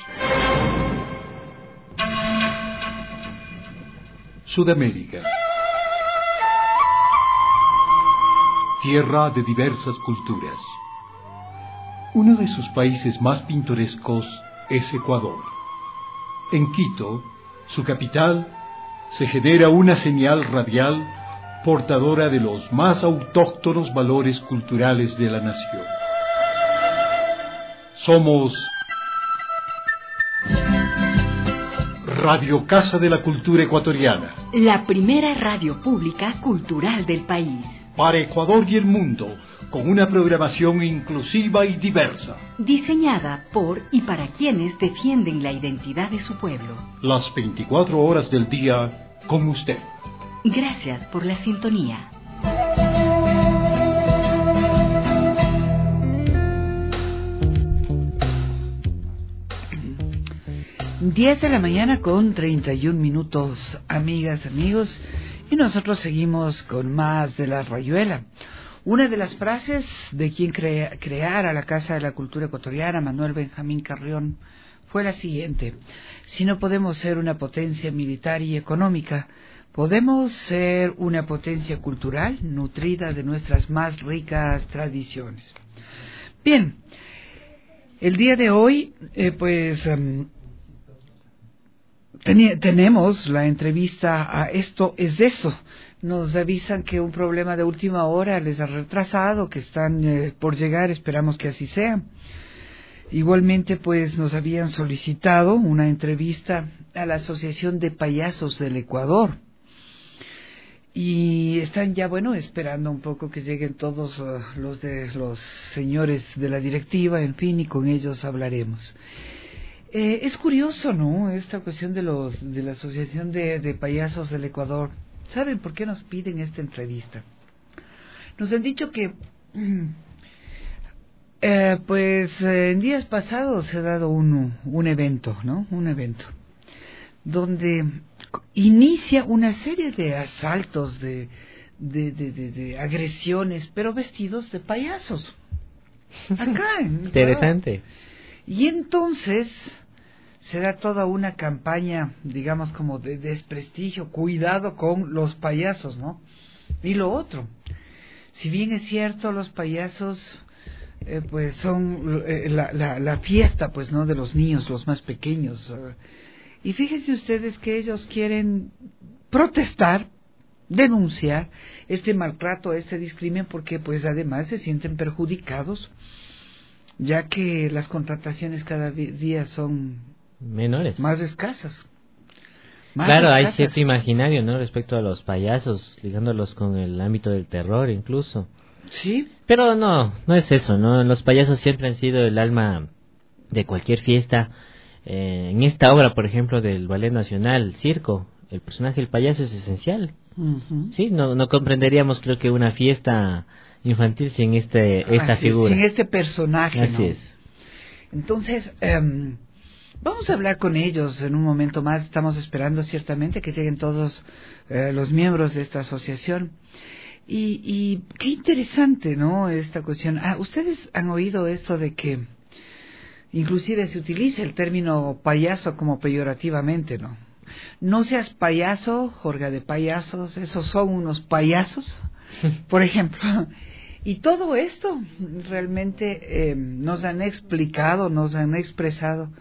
Sudamérica. Tierra de diversas culturas. Uno de sus países más pintorescos es Ecuador. En Quito, su capital, se genera una señal radial portadora de los más autóctonos valores culturales de la nación. Somos Radio Casa de la Cultura Ecuatoriana, la primera radio pública cultural del país. Para Ecuador y el mundo, con una programación inclusiva y diversa. Diseñada por y para quienes defienden la identidad de su pueblo. Las veinticuatro horas del día con usted. Gracias por la sintonía. diez de la mañana con treinta y un minutos, amigas, amigos, y nosotros seguimos con más de La Rayuela. Una de las frases de quien crea, creara la Casa de la Cultura Ecuatoriana, Manuel Benjamín Carrión, fue la siguiente: si no podemos ser una potencia militar y económica, podemos ser una potencia cultural nutrida de nuestras más ricas tradiciones. Bien, el día de hoy, eh, pues... Um, Ten, tenemos la entrevista a Esto es Eso. Nos avisan que un problema de última hora les ha retrasado, que están eh, por llegar, esperamos que así sea. Igualmente, pues nos habían solicitado una entrevista a la Asociación de Payasos del Ecuador. Y están ya, bueno, esperando un poco que lleguen todos uh, los de los señores de la directiva, en fin, y con ellos hablaremos. Eh, es curioso, ¿no?, esta cuestión de los de la Asociación de, de Payasos del Ecuador. ¿Saben por qué nos piden esta entrevista? Nos han dicho que, eh, pues, eh, en días pasados se ha dado un, un evento, ¿no?, un evento, donde inicia una serie de asaltos, de, de, de, de, de agresiones, pero vestidos de payasos. Acá, en interesante. Y entonces se da toda una campaña, digamos, como de desprestigio, cuidado con los payasos, ¿no? Y lo otro, si bien es cierto, los payasos, eh, pues son eh, la, la, la fiesta, pues, ¿no?, de los niños, los más pequeños. Uh, y fíjense ustedes que ellos quieren protestar, denunciar este maltrato, este discrimen, porque, pues, además se sienten perjudicados, ya que las contrataciones cada día son menores, más escasas. Más claro, escasas. Hay cierto imaginario, ¿no?, respecto a los payasos, ligándolos con el ámbito del terror incluso. Sí. Pero no, no es eso, ¿no? Los payasos siempre han sido el alma de cualquier fiesta. Eh, en esta obra, por ejemplo, del Ballet Nacional, Circo, el personaje del payaso es esencial. Uh-huh. Sí, no, no comprenderíamos, creo que una fiesta infantil sin este esta Así, figura, sin este personaje. Así ¿no? es. Entonces, um, vamos a hablar con ellos en un momento más. Estamos esperando ciertamente que lleguen todos uh, los miembros de esta asociación. Y, y qué interesante, ¿no?, esta cuestión. Ah, ustedes han oído esto de que inclusive se utiliza el término payaso como peyorativamente, ¿no? No seas payaso, Jorge de payasos, esos son unos payasos, por ejemplo. Y todo esto realmente eh, nos han explicado, nos han expresado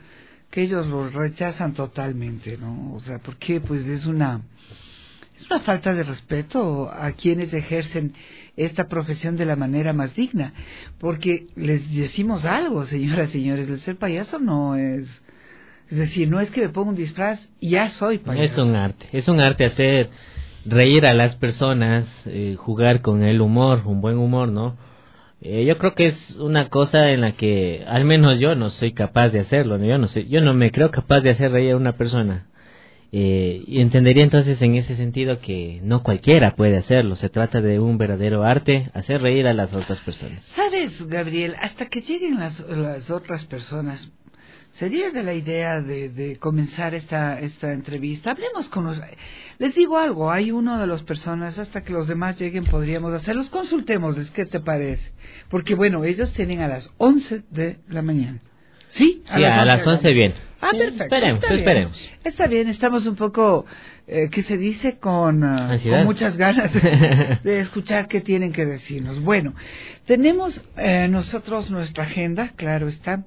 que ellos lo rechazan totalmente, ¿no? O sea, porque pues es una es una falta de respeto a quienes ejercen esta profesión de la manera más digna, porque les decimos algo, señoras y señores, el ser payaso no es, es decir, no es que me ponga un disfraz y ya soy payaso. Es un arte, es un arte hacer reír a las personas, eh, jugar con el humor, un buen humor, ¿no? Eh, yo creo que es una cosa en la que al menos yo no soy capaz de hacerlo, ¿no? Yo no sé, yo no me creo capaz de hacer reír a una persona. Eh, y entendería entonces en ese sentido que no cualquiera puede hacerlo, se trata de un verdadero arte, hacer reír a las otras personas. ¿Sabes, Gabriel? Hasta que lleguen las, las otras personas, sería de la idea de, de comenzar esta, esta entrevista. Hablemos con los... Les digo algo, hay uno de las personas, hasta que los demás lleguen podríamos hacerlos, consultémosles, ¿qué te parece? Porque bueno, ellos tienen a las once de la mañana. ¿Sí? Sí, a, a las once bien. Ah, sí, perfecto. Esperemos, está esperemos. Bien. Está bien, estamos un poco, eh, ¿qué se dice? Con, uh, con muchas ganas de, de escuchar qué tienen que decirnos. Bueno, tenemos eh, nosotros nuestra agenda, claro está,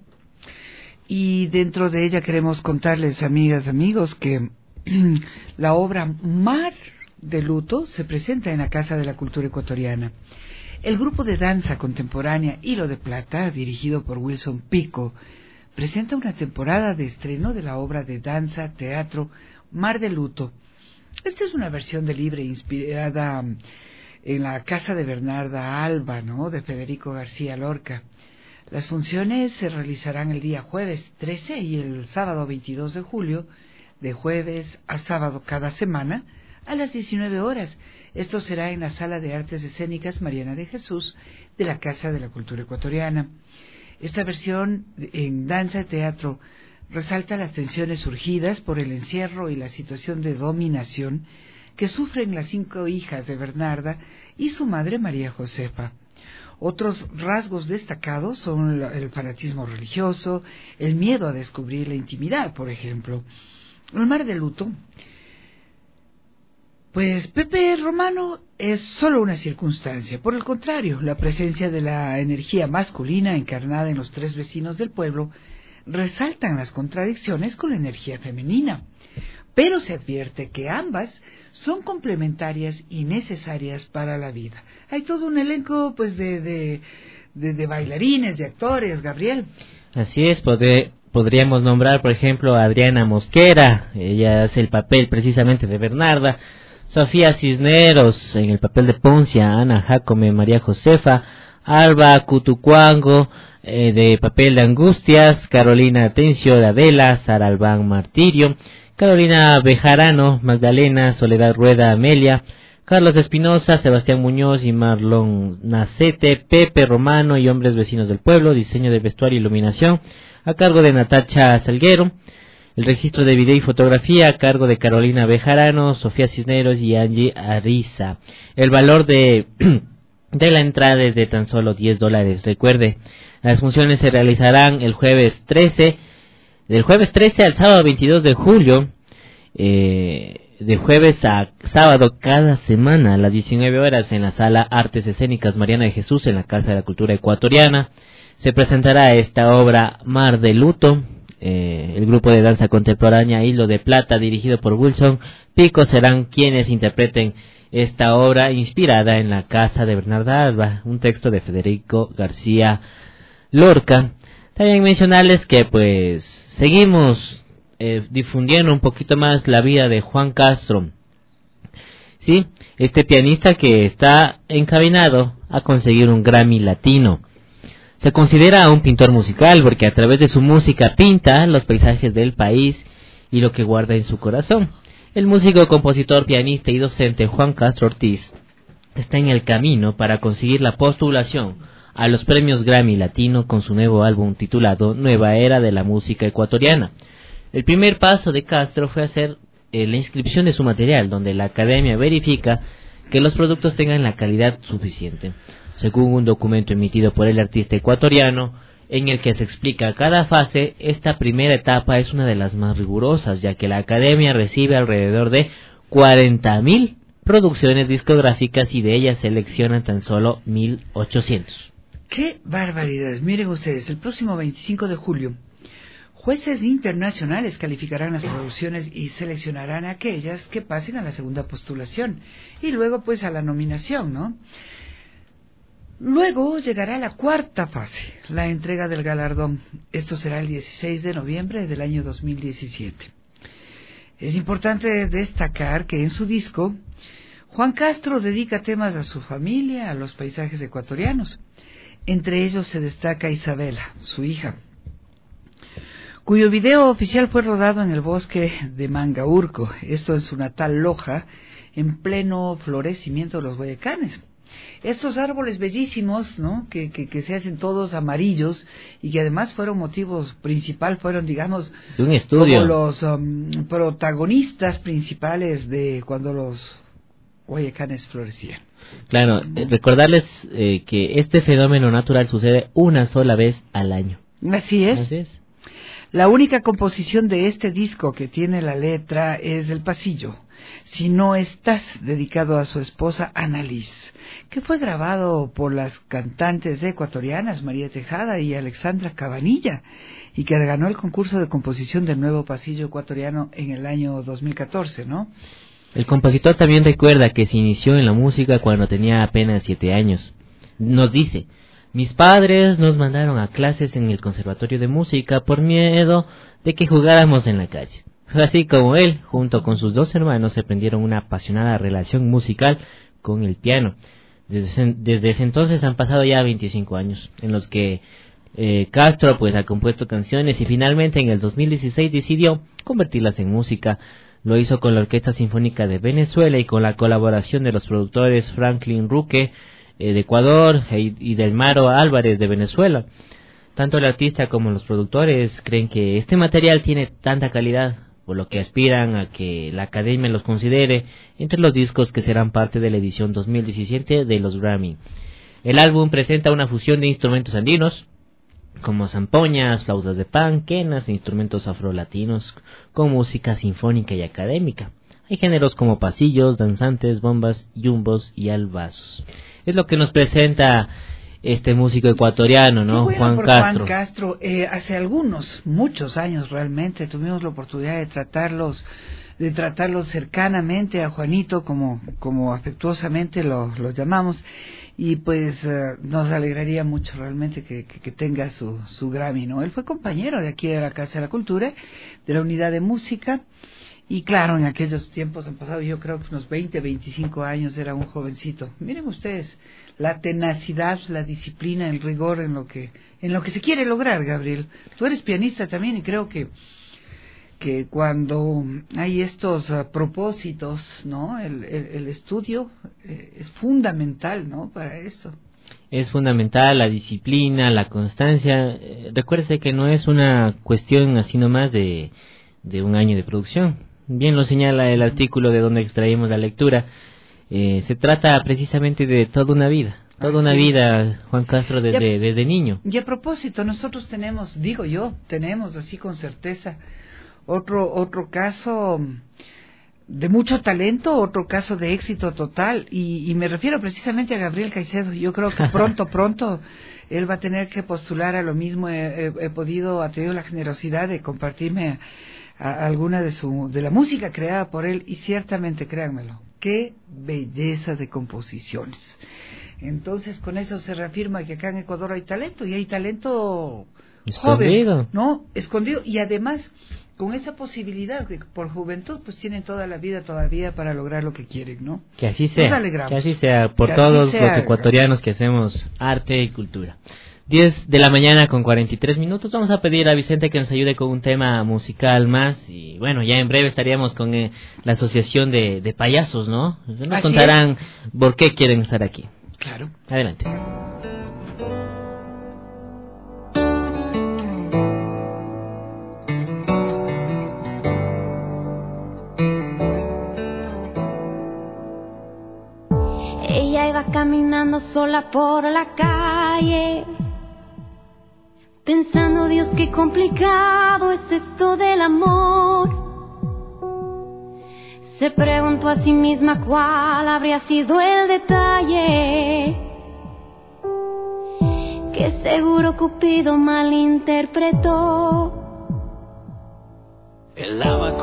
y dentro de ella queremos contarles, amigas, amigos, que la obra Mar de Luto se presenta en la Casa de la Cultura Ecuatoriana. El grupo de danza contemporánea Hilo de Plata, dirigido por Wilson Pico, presenta una temporada de estreno de la obra de danza teatro Mar de Luto. Esta es una versión de libre inspirada en la casa de Bernarda Alba, ¿no?, de Federico García Lorca. Las funciones se realizarán el día jueves trece y el sábado veintidós de julio, de jueves a sábado cada semana, a las diecinueve horas. Esto será en la Sala de Artes Escénicas Mariana de Jesús de la Casa de la Cultura Ecuatoriana. Esta versión en danza y teatro resalta las tensiones surgidas por el encierro y la situación de dominación que sufren las cinco hijas de Bernarda y su madre María Josefa. Otros rasgos destacados son el fanatismo religioso, el miedo a descubrir la intimidad, por ejemplo. El Mar de Luto, pues Pepe Romano es solo una circunstancia. Por el contrario, la presencia de la energía masculina encarnada en los tres vecinos del pueblo resaltan las contradicciones con la energía femenina. Pero se advierte que ambas son complementarias y necesarias para la vida. Hay todo un elenco pues de, de, de, de bailarines, de actores, Gabriel. Así es, podré, podríamos nombrar por ejemplo a Adriana Mosquera, ella hace el papel precisamente de Bernarda, Sofía Cisneros en el papel de Poncia, Ana Jacome, María Josefa, Alba Cutucuango eh, de papel de Angustias, Carolina Atencio de Adela, Sara Albán Martirio, Carolina Bejarano, Magdalena, Soledad Rueda, Amelia, Carlos Espinosa, Sebastián Muñoz y Marlon Nacete, Pepe Romano y Hombres Vecinos del Pueblo, diseño de vestuario e iluminación, a cargo de Natacha Salguero. El registro de video y fotografía a cargo de Carolina Bejarano, Sofía Cisneros y Angie Ariza. El valor de, de la entrada es de tan solo diez dólares. Recuerde, las funciones se realizarán el jueves trece, del jueves trece al sábado veintidós de julio, eh, de jueves a sábado cada semana a las diecinueve horas en la Sala Artes Escénicas Mariana de Jesús en la Casa de la Cultura Ecuatoriana. Se presentará esta obra Mar de Luto. Eh, el grupo de danza contemporánea Hilo de Plata, dirigido por Wilson Pico, serán quienes interpreten esta obra inspirada en la casa de Bernarda Alba, un texto de Federico García Lorca. También mencionarles que pues seguimos eh, difundiendo un poquito más la vida de Juan Castro, sí, este pianista que está encaminado a conseguir un Grammy Latino. Se considera un pintor musical porque a través de su música pinta los paisajes del país y lo que guarda en su corazón. El músico, compositor, pianista y docente Juan Castro Ortiz está en el camino para conseguir la postulación a los premios Grammy Latino con su nuevo álbum titulado Nueva Era de la Música Ecuatoriana. El primer paso de Castro fue hacer eh, la inscripción de su material, donde la academia verifica que los productos tengan la calidad suficiente. Según un documento emitido por el artista ecuatoriano, en el que se explica cada fase, esta primera etapa es una de las más rigurosas, ya que la academia recibe alrededor de cuarenta mil producciones discográficas y de ellas seleccionan tan solo mil ochocientos. ¡Qué barbaridad! Miren ustedes, el próximo veinticinco de julio, Jueces internacionales calificarán las producciones y seleccionarán aquellas que pasen a la segunda postulación y luego pues a la nominación, ¿no? Luego llegará la cuarta fase, la entrega del galardón. Esto será el dieciséis de noviembre del año dos mil diecisiete. Es importante destacar que en su disco, Juan Castro dedica temas a su familia, a los paisajes ecuatorianos. Entre ellos se destaca Isabela, su hija, cuyo video oficial fue rodado en el bosque de Mangaurco, esto en su natal Loja, en pleno florecimiento de los guayacanes. Estos árboles bellísimos, ¿no?, que, que, que se hacen todos amarillos y que además fueron motivos principal, fueron, digamos, de un estudio, como los um, protagonistas principales de cuando los guayacanes florecían. Claro, eh, recordarles eh, que este fenómeno natural sucede una sola vez al año. Así es. Así es. La única composición de este disco que tiene la letra es El Pasillo, Si no estás, dedicado a su esposa Annalise, que fue grabado por las cantantes ecuatorianas María Tejada y Alexandra Cabanilla, y que ganó el concurso de composición del Nuevo Pasillo Ecuatoriano en el año dos mil catorce, ¿no? El compositor también recuerda que se inició en la música cuando tenía apenas siete años. Nos dice: mis padres nos mandaron a clases en el Conservatorio de Música por miedo de que jugáramos en la calle. Así como él, junto con sus dos hermanos, emprendieron una apasionada relación musical con el piano. Desde, desde ese entonces han pasado ya veinticinco años, en los que eh, Castro pues ha compuesto canciones y finalmente en el dos mil dieciséis decidió convertirlas en música. Lo hizo con la Orquesta Sinfónica de Venezuela y con la colaboración de los productores Franklin Ruque de Ecuador y del Maro Álvarez de Venezuela. Tanto el artista como los productores creen que este material tiene tanta calidad, por lo que aspiran a que la Academia los considere entre los discos que serán parte de la edición dos mil diecisiete de los Grammy. El álbum presenta una fusión de instrumentos andinos, como zampoñas, flautas de pan, quenas e instrumentos afrolatinos, con música sinfónica y académica. Hay géneros como pasillos, danzantes, bombas, yumbos y albazos. Es lo que nos presenta este músico ecuatoriano, ¿no? Bueno, Juan por Castro. Juan Castro, eh, hace algunos, muchos años realmente, tuvimos la oportunidad de tratarlos, de tratarlos cercanamente a Juanito, como, como afectuosamente lo, lo llamamos, y pues uh, nos alegraría mucho realmente que, que, que tenga su, su Grammy, ¿no? Él fue compañero de aquí de la Casa de la Cultura, de la Unidad de Música. Y claro, en aquellos tiempos han pasado, yo creo que unos veinte, veinticinco años, era un jovencito. Miren ustedes, la tenacidad, la disciplina, el rigor en lo que en lo que se quiere lograr, Gabriel. Tú eres pianista también y creo que que cuando hay estos uh, propósitos, ¿no? El, el, el estudio eh, es fundamental, ¿no? Para esto. Es fundamental la disciplina, la constancia. Eh, recuérdese que no es una cuestión así nomás de, de un año de producción. Bien lo señala el artículo de donde extraímos la lectura. Eh, se trata precisamente de toda una vida, toda una vida, Juan Castro, desde, desde niño. Y a propósito, nosotros tenemos, digo yo, tenemos así con certeza, otro, otro caso de mucho talento, otro caso de éxito total, y, y me refiero precisamente a Gabriel Caicedo. Yo creo que pronto, pronto él va a tener que postular a lo mismo. He, he, he podido, ha tenido la generosidad de compartirme a alguna de su de la música creada por él, y ciertamente, créanmelo, qué belleza de composiciones. Entonces con eso se reafirma que acá en Ecuador hay talento, y hay talento escondido, joven, ¿no? Escondido, y además con esa posibilidad que por juventud pues tienen toda la vida todavía para lograr lo que quieren, ¿no? Que así sea, que así sea por que todos sea, los ecuatorianos que hacemos arte y cultura. diez de la mañana con cuarenta y tres minutos. Vamos a pedir a Vicente que nos ayude con un tema musical más. Y bueno, ya en breve estaríamos con eh, la asociación de, de payasos, ¿no? Nos Así contarán es. por qué quieren estar aquí. Claro. Adelante. Ella iba caminando sola por la calle, pensando, Dios, qué complicado es esto del amor. Se preguntó a sí misma cuál habría sido el detalle que seguro Cupido malinterpretó.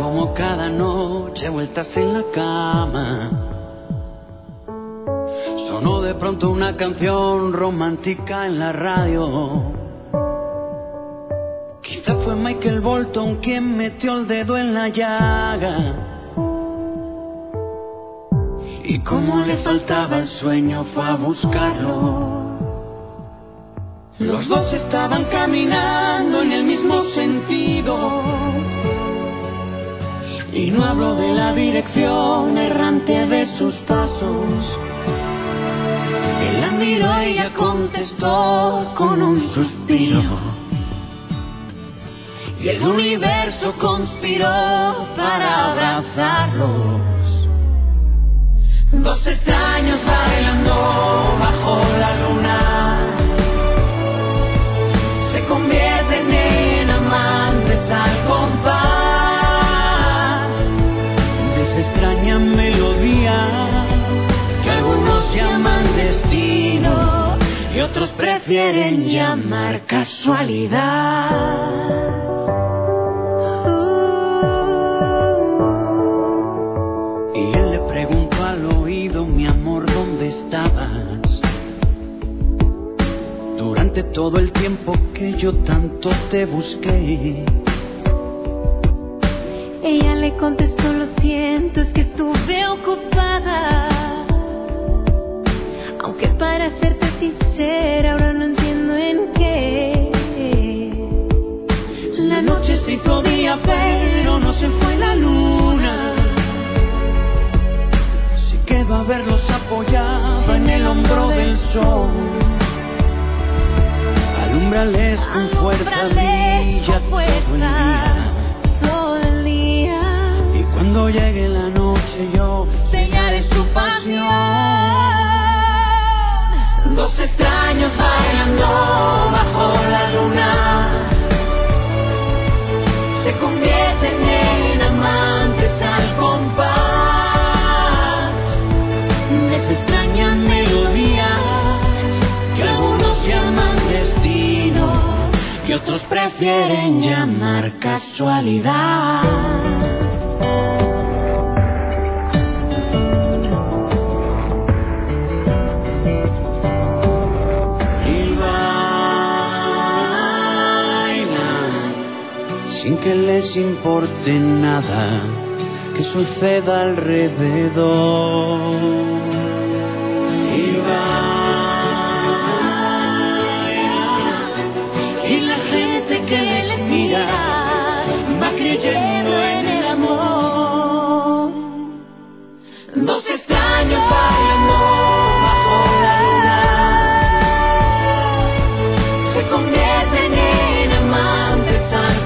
como cada noche vueltas en la cama. Sonó de pronto una canción romántica en la radio. Quizá fue Michael Bolton quien metió el dedo en la llaga. Y como le faltaba el sueño fue a buscarlo. Los dos estaban caminando en el mismo sentido. Y no hablo de la dirección errante de sus pasos. Él la miró y ella contestó con un suspiro. Y el universo conspiró para abrazarlos. Dos extraños bailando bajo la luna. Se convierten en amantes al compás de esa extraña melodía que algunos llaman destino y otros prefieren llamar casualidad. Y él le preguntó al oído, mi amor, ¿dónde estabas? Durante todo el tiempo que yo tanto te busqué. Ella le contestó, lo siento, es que estuve ocupada. Aunque para serte sincera, ahora no entiendo en qué. La noche se hizo día, pero no se fue la luna. Sí quedó a verlos apoyada en el hombro del sol. Alúmbrales con fuerza, brilla todo el día. Y cuando llegue la noche yo sellaré su pasión. Dos extraños bailando bajo la luna se convierten en amantes al compás de esa extraña melodía que algunos llaman destino y otros prefieren llamar casualidad. Y bailan sin que les importe nada que suceda alrededor. Y y la gente que les mira va creyendo en el amor. Dos extraños bailando bajo la luna se convierten en amantes al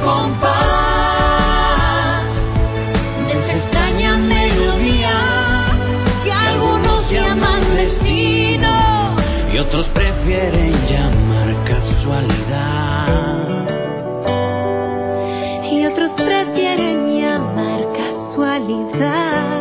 compás de esa extraña melodía que algunos llaman destino y otros prefieren llamar casualidad. Y otros prefieren llamar casualidad.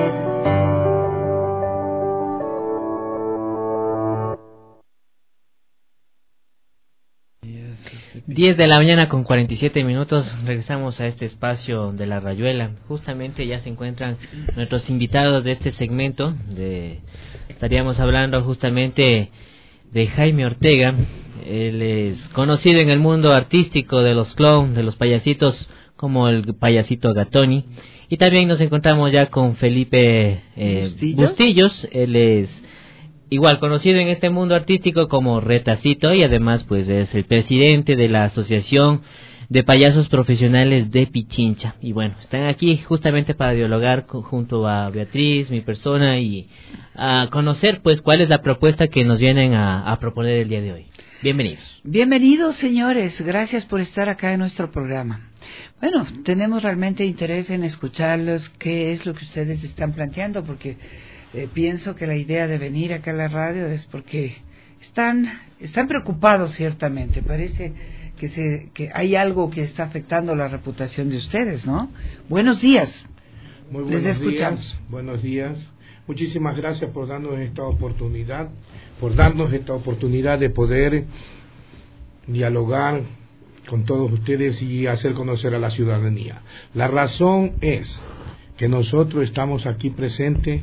diez de la mañana con cuarenta y siete minutos, regresamos a este espacio de la Rayuela. Justamente ya se encuentran nuestros invitados de este segmento. De, estaríamos hablando justamente de Jaime Ortega. Él es conocido en el mundo artístico de los clowns, de los payasitos, como el payasito Gatoni. Y también nos encontramos ya con Felipe eh, ¿Bustillos? Bustillos. Él es igual conocido en este mundo artístico como Retacito y además pues es el presidente de la Asociación de Payasos Profesionales de Pichincha. Y bueno, están aquí justamente para dialogar con, junto a Beatriz, mi persona, y a conocer pues cuál es la propuesta que nos vienen a, a proponer el día de hoy. Bienvenidos. Bienvenidos, señores. Gracias por estar acá en nuestro programa. Bueno, tenemos realmente interés en escucharlos, qué es lo que ustedes están planteando, porque eh, pienso que la idea de venir acá a la radio es porque están están preocupados ciertamente. Parece que se que hay algo que está afectando la reputación de ustedes, ¿no? Buenos días. Muy buenos Les escuchamos. días. Buenos días. Muchísimas gracias por darnos esta oportunidad, por darnos esta oportunidad de poder dialogar con todos ustedes y hacer conocer a la ciudadanía. La razón es que nosotros estamos aquí presentes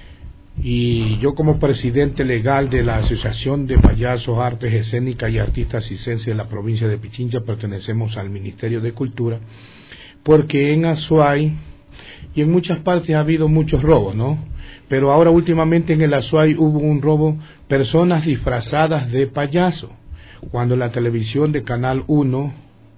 y yo como presidente legal de la Asociación de Payasos, Artes Escénicas y Artistas Circenses de la provincia de Pichincha, pertenecemos al Ministerio de Cultura, porque en Azuay y en muchas partes ha habido muchos robos, ¿no? Pero ahora últimamente en el Azuay hubo un robo, personas disfrazadas de payaso. Cuando la televisión de Canal uno,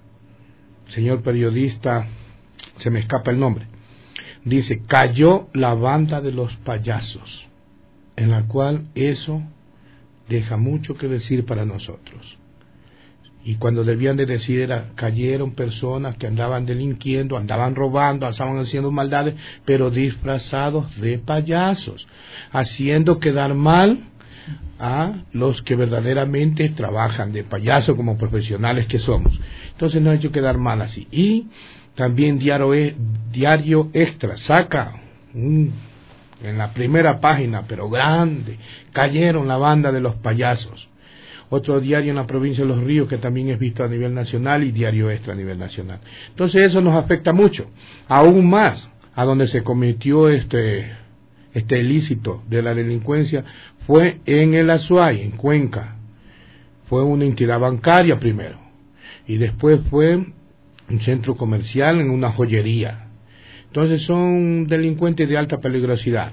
señor periodista, se me escapa el nombre, dice, cayó la banda de los payasos, en la cual eso deja mucho que decir para nosotros. Y cuando debían de decir era, cayeron personas que andaban delinquiendo, andaban robando, estaban haciendo maldades, pero disfrazados de payasos, haciendo quedar mal a los que verdaderamente trabajan de payaso como profesionales que somos. Entonces nos ha hecho quedar mal así. Y también Diario, Diario Extra saca un, en la primera página, pero grande, cayeron la banda de los payasos. Otro diario en la provincia de Los Ríos que también es visto a nivel nacional y Diario Extra a nivel nacional. Entonces eso nos afecta mucho, aún más a donde se cometió este este ilícito de la delincuencia fue en el Azuay, en Cuenca. Fue una entidad bancaria primero y después fue un centro comercial en una joyería. Entonces son delincuentes de alta peligrosidad.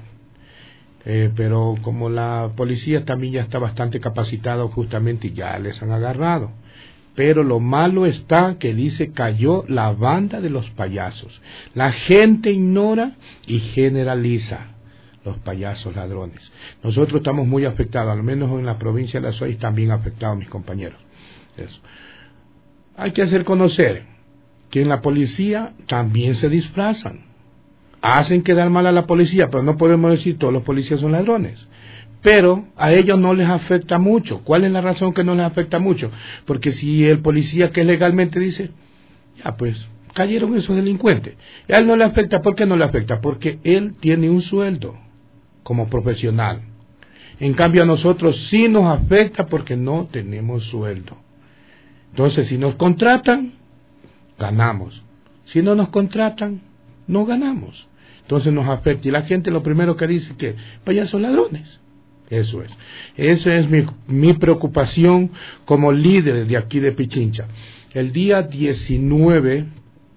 Eh, pero como la policía también ya está bastante capacitada justamente y ya les han agarrado. Pero lo malo está que dice cayó la banda de los payasos. La gente ignora y generaliza los payasos ladrones. Nosotros estamos muy afectados, al menos en la provincia de La Azuay también afectados mis compañeros. Eso. Hay que hacer conocer que en la policía también se disfrazan. Hacen quedar mal a la policía, pero no podemos decir todos los policías son ladrones. Pero a ellos no les afecta mucho. ¿Cuál es la razón que no les afecta mucho? Porque si el policía que legalmente dice, ya pues, cayeron esos delincuentes, a él no le afecta. ¿Por qué no le afecta? Porque él tiene un sueldo como profesional. En cambio a nosotros sí nos afecta porque no tenemos sueldo. Entonces si nos contratan, ganamos. Si no nos contratan, no ganamos. Entonces nos afecta y la gente lo primero que dice que payasos ladrones. Eso es. Esa es mi, mi preocupación como líder de aquí de Pichincha. El día diecinueve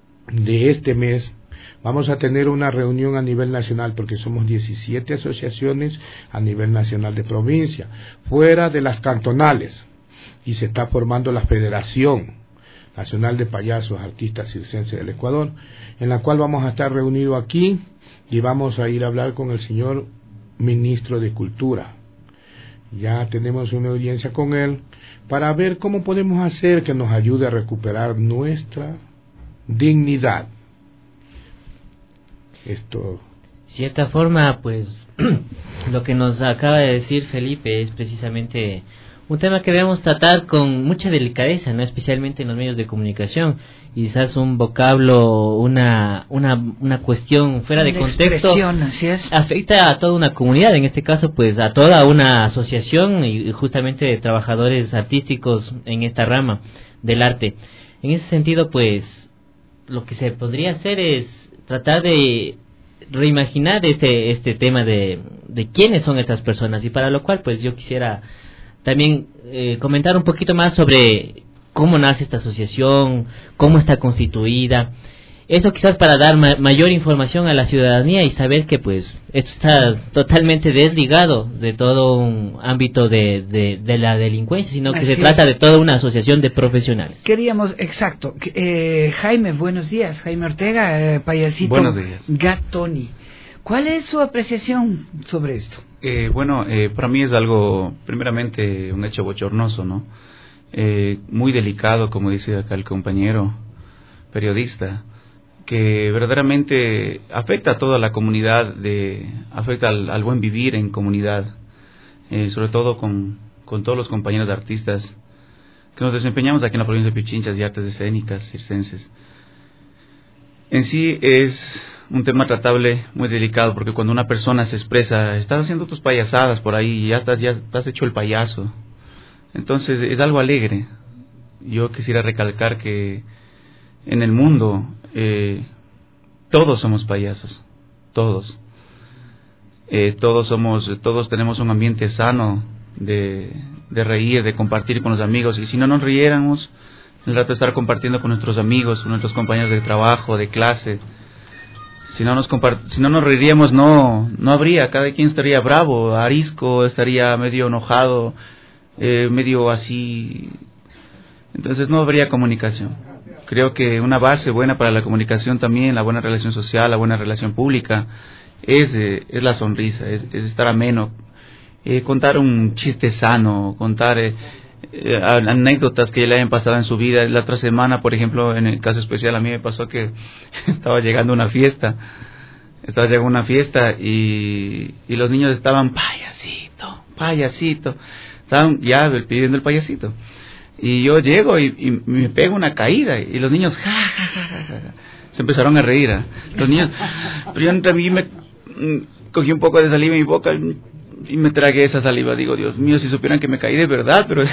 de este mes vamos a tener una reunión a nivel nacional porque somos diecisiete asociaciones a nivel nacional de provincia, fuera de las cantonales, y se está formando la Federación Nacional de Payasos Artistas Circenses del Ecuador, en la cual vamos a estar reunidos aquí y vamos a ir a hablar con el señor ministro de Cultura. Ya tenemos una audiencia con él para ver cómo podemos hacer que nos ayude a recuperar nuestra dignidad. Esto. Cierta forma, pues, lo que nos acaba de decir Felipe es precisamente un tema que debemos tratar con mucha delicadeza, no especialmente en los medios de comunicación. Quizás un vocablo, una una una cuestión fuera de contexto así es, afecta a toda una comunidad, en este caso pues a toda una asociación y justamente de trabajadores artísticos en esta rama del arte. En ese sentido pues lo que se podría hacer es tratar de reimaginar este este tema de, de quiénes son estas personas, y para lo cual pues yo quisiera también eh, comentar un poquito más sobre cómo nace esta asociación, cómo está constituida. Eso quizás para dar ma mayor información a la ciudadanía y saber que pues esto está totalmente desligado de todo un ámbito de, de, de la delincuencia, sino que Así se es. trata de toda una asociación de profesionales. Queríamos, exacto. Eh, Jaime, buenos días. Jaime Ortega, eh, payasito. Buenos días. Gatoni. ¿Cuál es su apreciación sobre esto? Eh, bueno, eh, para mí es algo, primeramente, un hecho bochornoso, ¿no? Eh, muy delicado, como dice acá el compañero periodista, que verdaderamente afecta a toda la comunidad, de, afecta al, al buen vivir en comunidad, eh, sobre todo con, con todos los compañeros de artistas que nos desempeñamos aquí en la provincia de Pichincha y artes escénicas, circenses. En sí es un tema tratable muy delicado, porque cuando una persona se expresa, estás haciendo tus payasadas por ahí y ya estás, ya estás hecho el payaso. Entonces es algo alegre, yo quisiera recalcar que en el mundo eh, todos somos payasos, todos. Eh, todos somos, todos tenemos un ambiente sano de, de reír, de compartir con los amigos, y si no nos riéramos, el rato de estar compartiendo con nuestros amigos, con nuestros compañeros de trabajo, de clase, si no nos compart- si no nos reiríamos, no, no habría, cada quien estaría bravo, arisco, estaría medio enojado, eh, medio así, entonces no habría comunicación. Creo que una base buena para la comunicación también, la buena relación social, la buena relación pública, es, eh, es la sonrisa, es, es estar ameno, eh, contar un chiste sano, contar eh, eh, anécdotas que le hayan pasado en su vida. La otra semana, por ejemplo, en el caso especial, a mí me pasó que estaba llegando a una fiesta, estaba llegando a una fiesta y, y los niños estaban, payasito, payasito, estaban ya pidiendo el payasito. Y yo llego y, y me pego una caída y los niños ja, ja, ja, ja, ja, se empezaron a reír. ¿eh? Los niños, pero yo entre mí me mm, cogí un poco de saliva en mi boca y me tragué esa saliva. Digo, Dios mío, si supieran que me caí de verdad, pero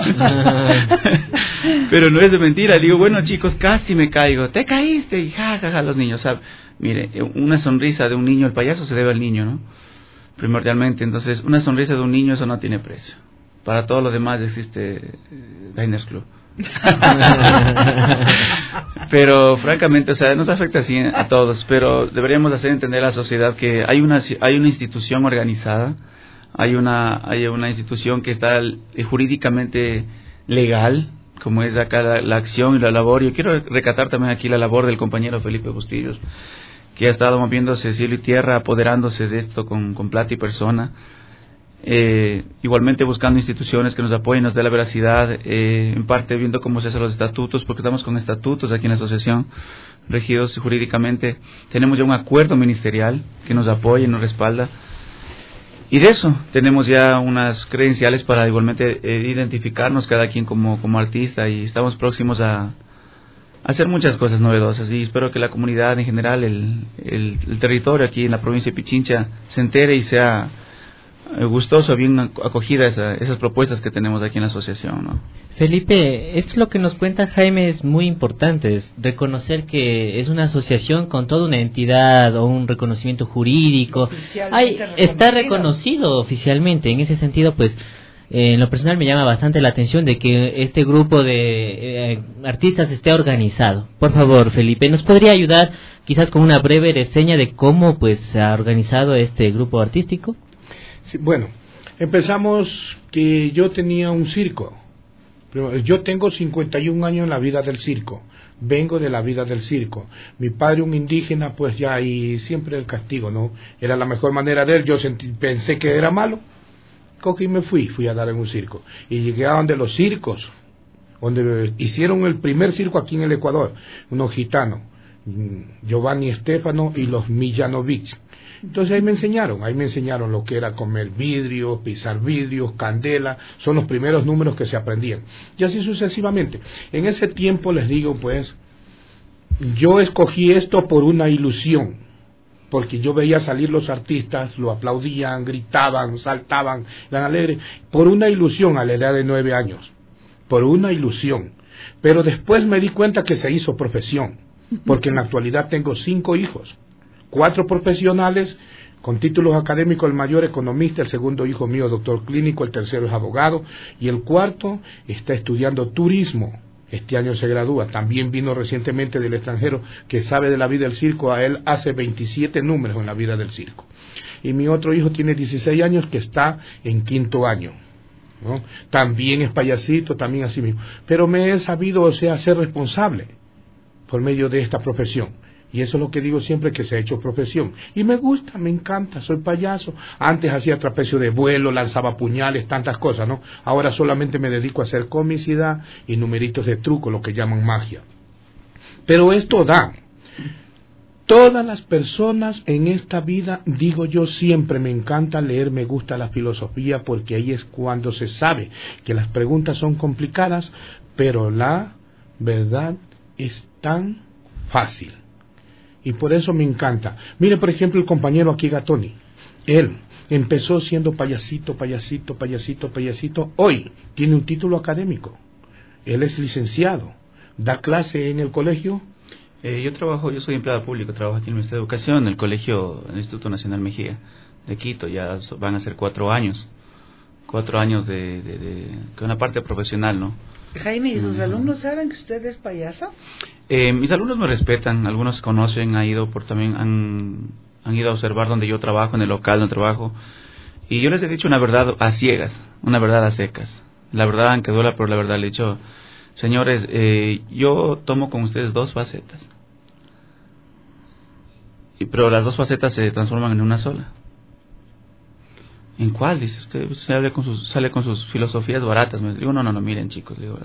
pero no es de mentira. Digo, bueno chicos, casi me caigo. Te caíste y ja, ja, ja, los niños. ¿Sabe? Mire, una sonrisa de un niño, el payaso se debe al niño, ¿no? Primordialmente, entonces, una sonrisa de un niño, eso no tiene precio. Para todo lo demás existe Diners Club. Pero francamente, o sea, nos afecta así a todos, pero deberíamos hacer entender a la sociedad que hay una hay una institución organizada, hay una hay una institución que está jurídicamente legal, como es acá la, la acción y la labor. Yo quiero recatar también aquí la labor del compañero Felipe Bustillos, que ha estado moviéndose cielo y tierra, apoderándose de esto con, con plata y persona. Eh, igualmente buscando instituciones que nos apoyen, nos dé la veracidad, eh, en parte viendo cómo se hacen los estatutos, porque estamos con estatutos aquí en la asociación, regidos jurídicamente. Tenemos ya un acuerdo ministerial que nos apoya y nos respalda, y de eso tenemos ya unas credenciales para igualmente eh, identificarnos cada quien como, como artista, y estamos próximos a hacer muchas cosas novedosas, y espero que la comunidad en general, el, el, el territorio aquí en la provincia de Pichincha, se entere y sea gustoso, bien acogida esa, esas propuestas que tenemos aquí en la asociación, ¿no? Felipe, esto lo que nos cuenta Jaime es muy importante, es reconocer que es una asociación con toda una entidad o un reconocimiento jurídico. Hay, está reconocido oficialmente. En ese sentido, pues, eh, en lo personal me llama bastante la atención de que este grupo de eh, artistas esté organizado. Por favor, Felipe, ¿nos podría ayudar quizás con una breve reseña de cómo pues se ha organizado este grupo artístico? Sí, bueno, empezamos que yo tenía un circo. Yo tengo cincuenta y un años en la vida del circo. Vengo de la vida del circo. Mi padre, un indígena, pues ya, y siempre el castigo, ¿no? Era la mejor manera de él. Yo sentí, pensé que era malo. Cogí y me fui, fui a dar en un circo. Y llegué a donde los circos, donde hicieron el primer circo aquí en el Ecuador, unos gitanos, Giovanni Estefano y los Millanovic. Entonces ahí me enseñaron, ahí me enseñaron lo que era comer vidrios, pisar vidrios, candela, son los primeros números que se aprendían. Y así sucesivamente. En ese tiempo les digo, pues, yo escogí esto por una ilusión, porque yo veía salir los artistas, lo aplaudían, gritaban, saltaban, eran alegres, por una ilusión a la edad de nueve años, por una ilusión. Pero después me di cuenta que se hizo profesión, porque en la actualidad tengo cinco hijos. Cuatro profesionales con títulos académicos, el mayor economista, el segundo hijo mío doctor clínico, el tercero es abogado y el cuarto está estudiando turismo. Este año se gradúa. También vino recientemente del extranjero que sabe de la vida del circo. A él hace veintisiete números en la vida del circo. Y mi otro hijo tiene dieciséis años que está en quinto año, ¿no? También es payasito, también así mismo. Pero me he sabido, o sea, ser responsable por medio de esta profesión. Y eso es lo que digo siempre, que se ha hecho profesión. Y me gusta, me encanta, soy payaso. Antes hacía trapecio de vuelo, lanzaba puñales, tantas cosas, ¿no? Ahora solamente me dedico a hacer comicidad y numeritos de truco, lo que llaman magia. Pero esto da. Todas las personas en esta vida, digo yo siempre, me encanta leer, me gusta la filosofía, porque ahí es cuando se sabe que las preguntas son complicadas, pero la verdad es tan fácil. Y por eso me encanta. Mire, por ejemplo, el compañero aquí, Gatoni. Él empezó siendo payasito, payasito, payasito, payasito. Hoy tiene un título académico. Él es licenciado. ¿Da clase en el colegio? Eh, yo trabajo, yo soy empleado público, trabajo aquí en el Ministerio de Educación, en el colegio, en el Instituto Nacional Mejía de Quito. Ya van a ser cuatro años. Cuatro años de, de, de, de una parte profesional, ¿no? Jaime, ¿y sus alumnos saben que usted es payaso? Eh, mis alumnos me respetan, algunos conocen, han ido por también han, han ido a observar donde yo trabajo, en el local donde trabajo, y yo les he dicho una verdad a ciegas, una verdad a secas. La verdad, aunque duela, pero la verdad le he dicho, señores, eh, yo tomo con ustedes dos facetas, y, pero las dos facetas se transforman en una sola. ¿En cuál? Dice usted, sale con sus, sale con sus filosofías baratas. Me digo, no, no, no, miren chicos, digo,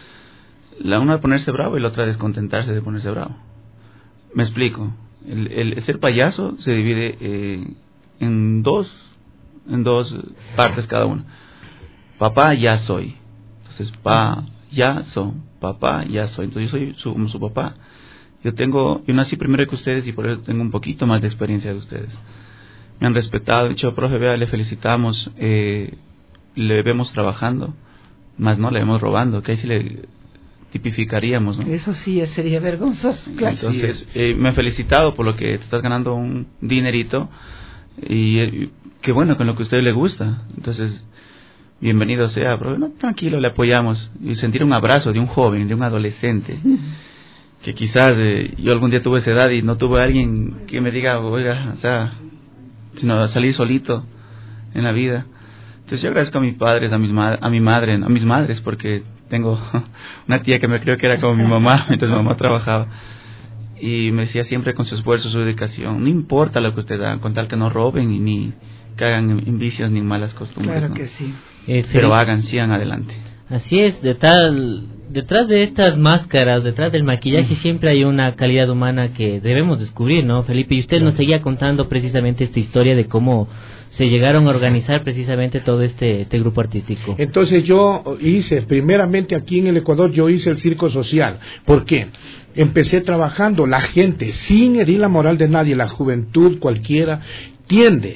la una de ponerse bravo y la otra descontentarse de ponerse bravo. Me explico. El, el, el ser payaso se divide eh, en dos, en dos partes cada una. Papá, ya soy. Entonces, pa, ya soy. Papá, ya soy. Entonces yo soy su, su papá. Yo tengo, yo nací primero que ustedes y por eso tengo un poquito más de experiencia de ustedes. Me han respetado, he dicho, profe, vea, le felicitamos, eh, le vemos trabajando, más no le vemos robando, que ahí sí le tipificaríamos, ¿no? Eso sí sería vergonzoso, claro. Entonces, eh, me han felicitado por lo que te estás ganando un dinerito, y eh, qué bueno, con lo que a usted le gusta. Entonces, bienvenido sea, profe, no, tranquilo, le apoyamos. Y sentir un abrazo de un joven, de un adolescente, que quizás eh, yo algún día tuve esa edad y no tuve alguien que me diga, oiga, o sea, sino a salir solito en la vida. Entonces yo agradezco a mis padres, a mis ma a mi madre, a mis madres, porque tengo una tía que me creo que era como mi mamá, mientras mi mamá trabajaba, y me decía siempre con su esfuerzo, su dedicación, no importa lo que usted haga, con tal que no roben y ni que hagan en vicios ni malas costumbres. Claro, ¿no? que sí. Eh, Pero hagan, sigan adelante. Así es, de tal, detrás de estas máscaras, detrás del maquillaje, siempre hay una calidad humana que debemos descubrir, ¿no, Felipe? Y usted claro. nos seguía contando precisamente esta historia de cómo se llegaron a organizar precisamente todo este este grupo artístico. Entonces yo hice, primeramente aquí en el Ecuador, yo hice el circo social. ¿Por qué? Empecé trabajando, la gente, sin herir la moral de nadie, la juventud cualquiera, tiende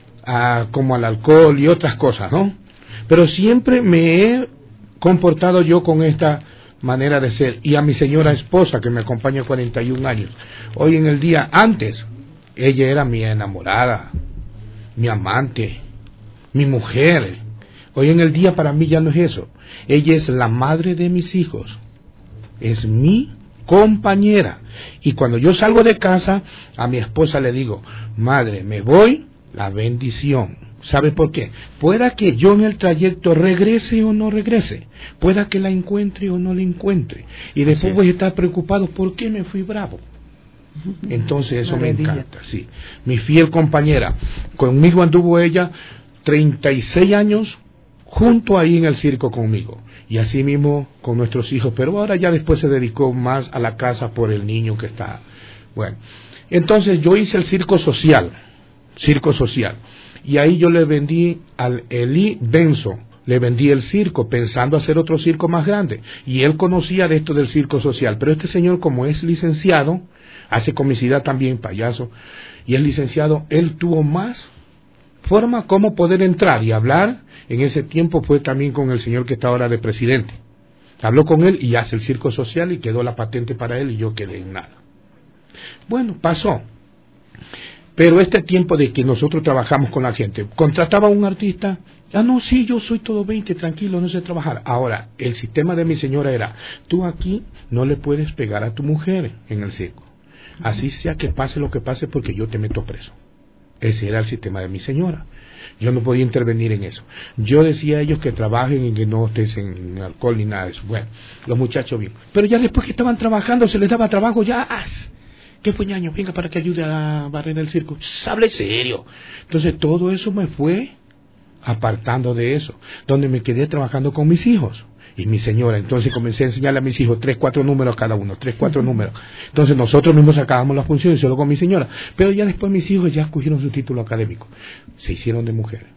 a, como al alcohol y otras cosas, ¿no? Pero siempre me he comportado yo con esta manera de ser, y a mi señora esposa que me acompaña cuarenta y un años. Hoy en el día, antes ella era mi enamorada, mi amante, mi mujer. Hoy en el día para mí ya no es eso. Ella es la madre de mis hijos, es mi compañera, y cuando yo salgo de casa a mi esposa le digo, madre, me voy, la bendición. ¿Sabe por qué? Pueda que yo en el trayecto regrese o no regrese, pueda que la encuentre o no la encuentre, y después voy a estar preocupado, ¿por qué me fui bravo? Entonces eso me encanta, sí. Mi fiel compañera, conmigo anduvo ella treinta y seis años junto ahí en el circo conmigo, y así mismo con nuestros hijos, pero ahora ya después se dedicó más a la casa por el niño que está. Bueno, entonces yo hice el circo social, circo social. Y ahí yo le vendí al Eli Benzo, le vendí el circo pensando hacer otro circo más grande. Y él conocía de esto del circo social. Pero este señor, como es licenciado, hace comicidad también, payaso, y es licenciado, él tuvo más forma como poder entrar y hablar. En ese tiempo fue también con el señor que está ahora de presidente. Habló con él y hace el circo social y quedó la patente para él y yo quedé en nada. Bueno, pasó. Pero este tiempo de que nosotros trabajamos con la gente, contrataba a un artista, ah no, sí, yo soy todo veinte, tranquilo, no sé trabajar. Ahora, el sistema de mi señora era, tú aquí no le puedes pegar a tu mujer en el circo, así sea que pase lo que pase porque yo te meto preso. Ese era el sistema de mi señora. Yo no podía intervenir en eso. Yo decía a ellos que trabajen y que no estés en alcohol ni nada de eso. Bueno, los muchachos bien. Pero ya después que estaban trabajando, se les daba trabajo, ya... ¡ah! ¿Qué fue, ñaño? Venga para que ayude a barrer el circo. Hable serio. Entonces todo eso me fue apartando de eso, donde me quedé trabajando con mis hijos y mi señora. Entonces comencé a enseñarle a mis hijos tres, cuatro números cada uno, tres, cuatro números. Entonces nosotros mismos sacábamos las funciones solo con mi señora. Pero ya después mis hijos ya escogieron su título académico. Se hicieron de mujeres.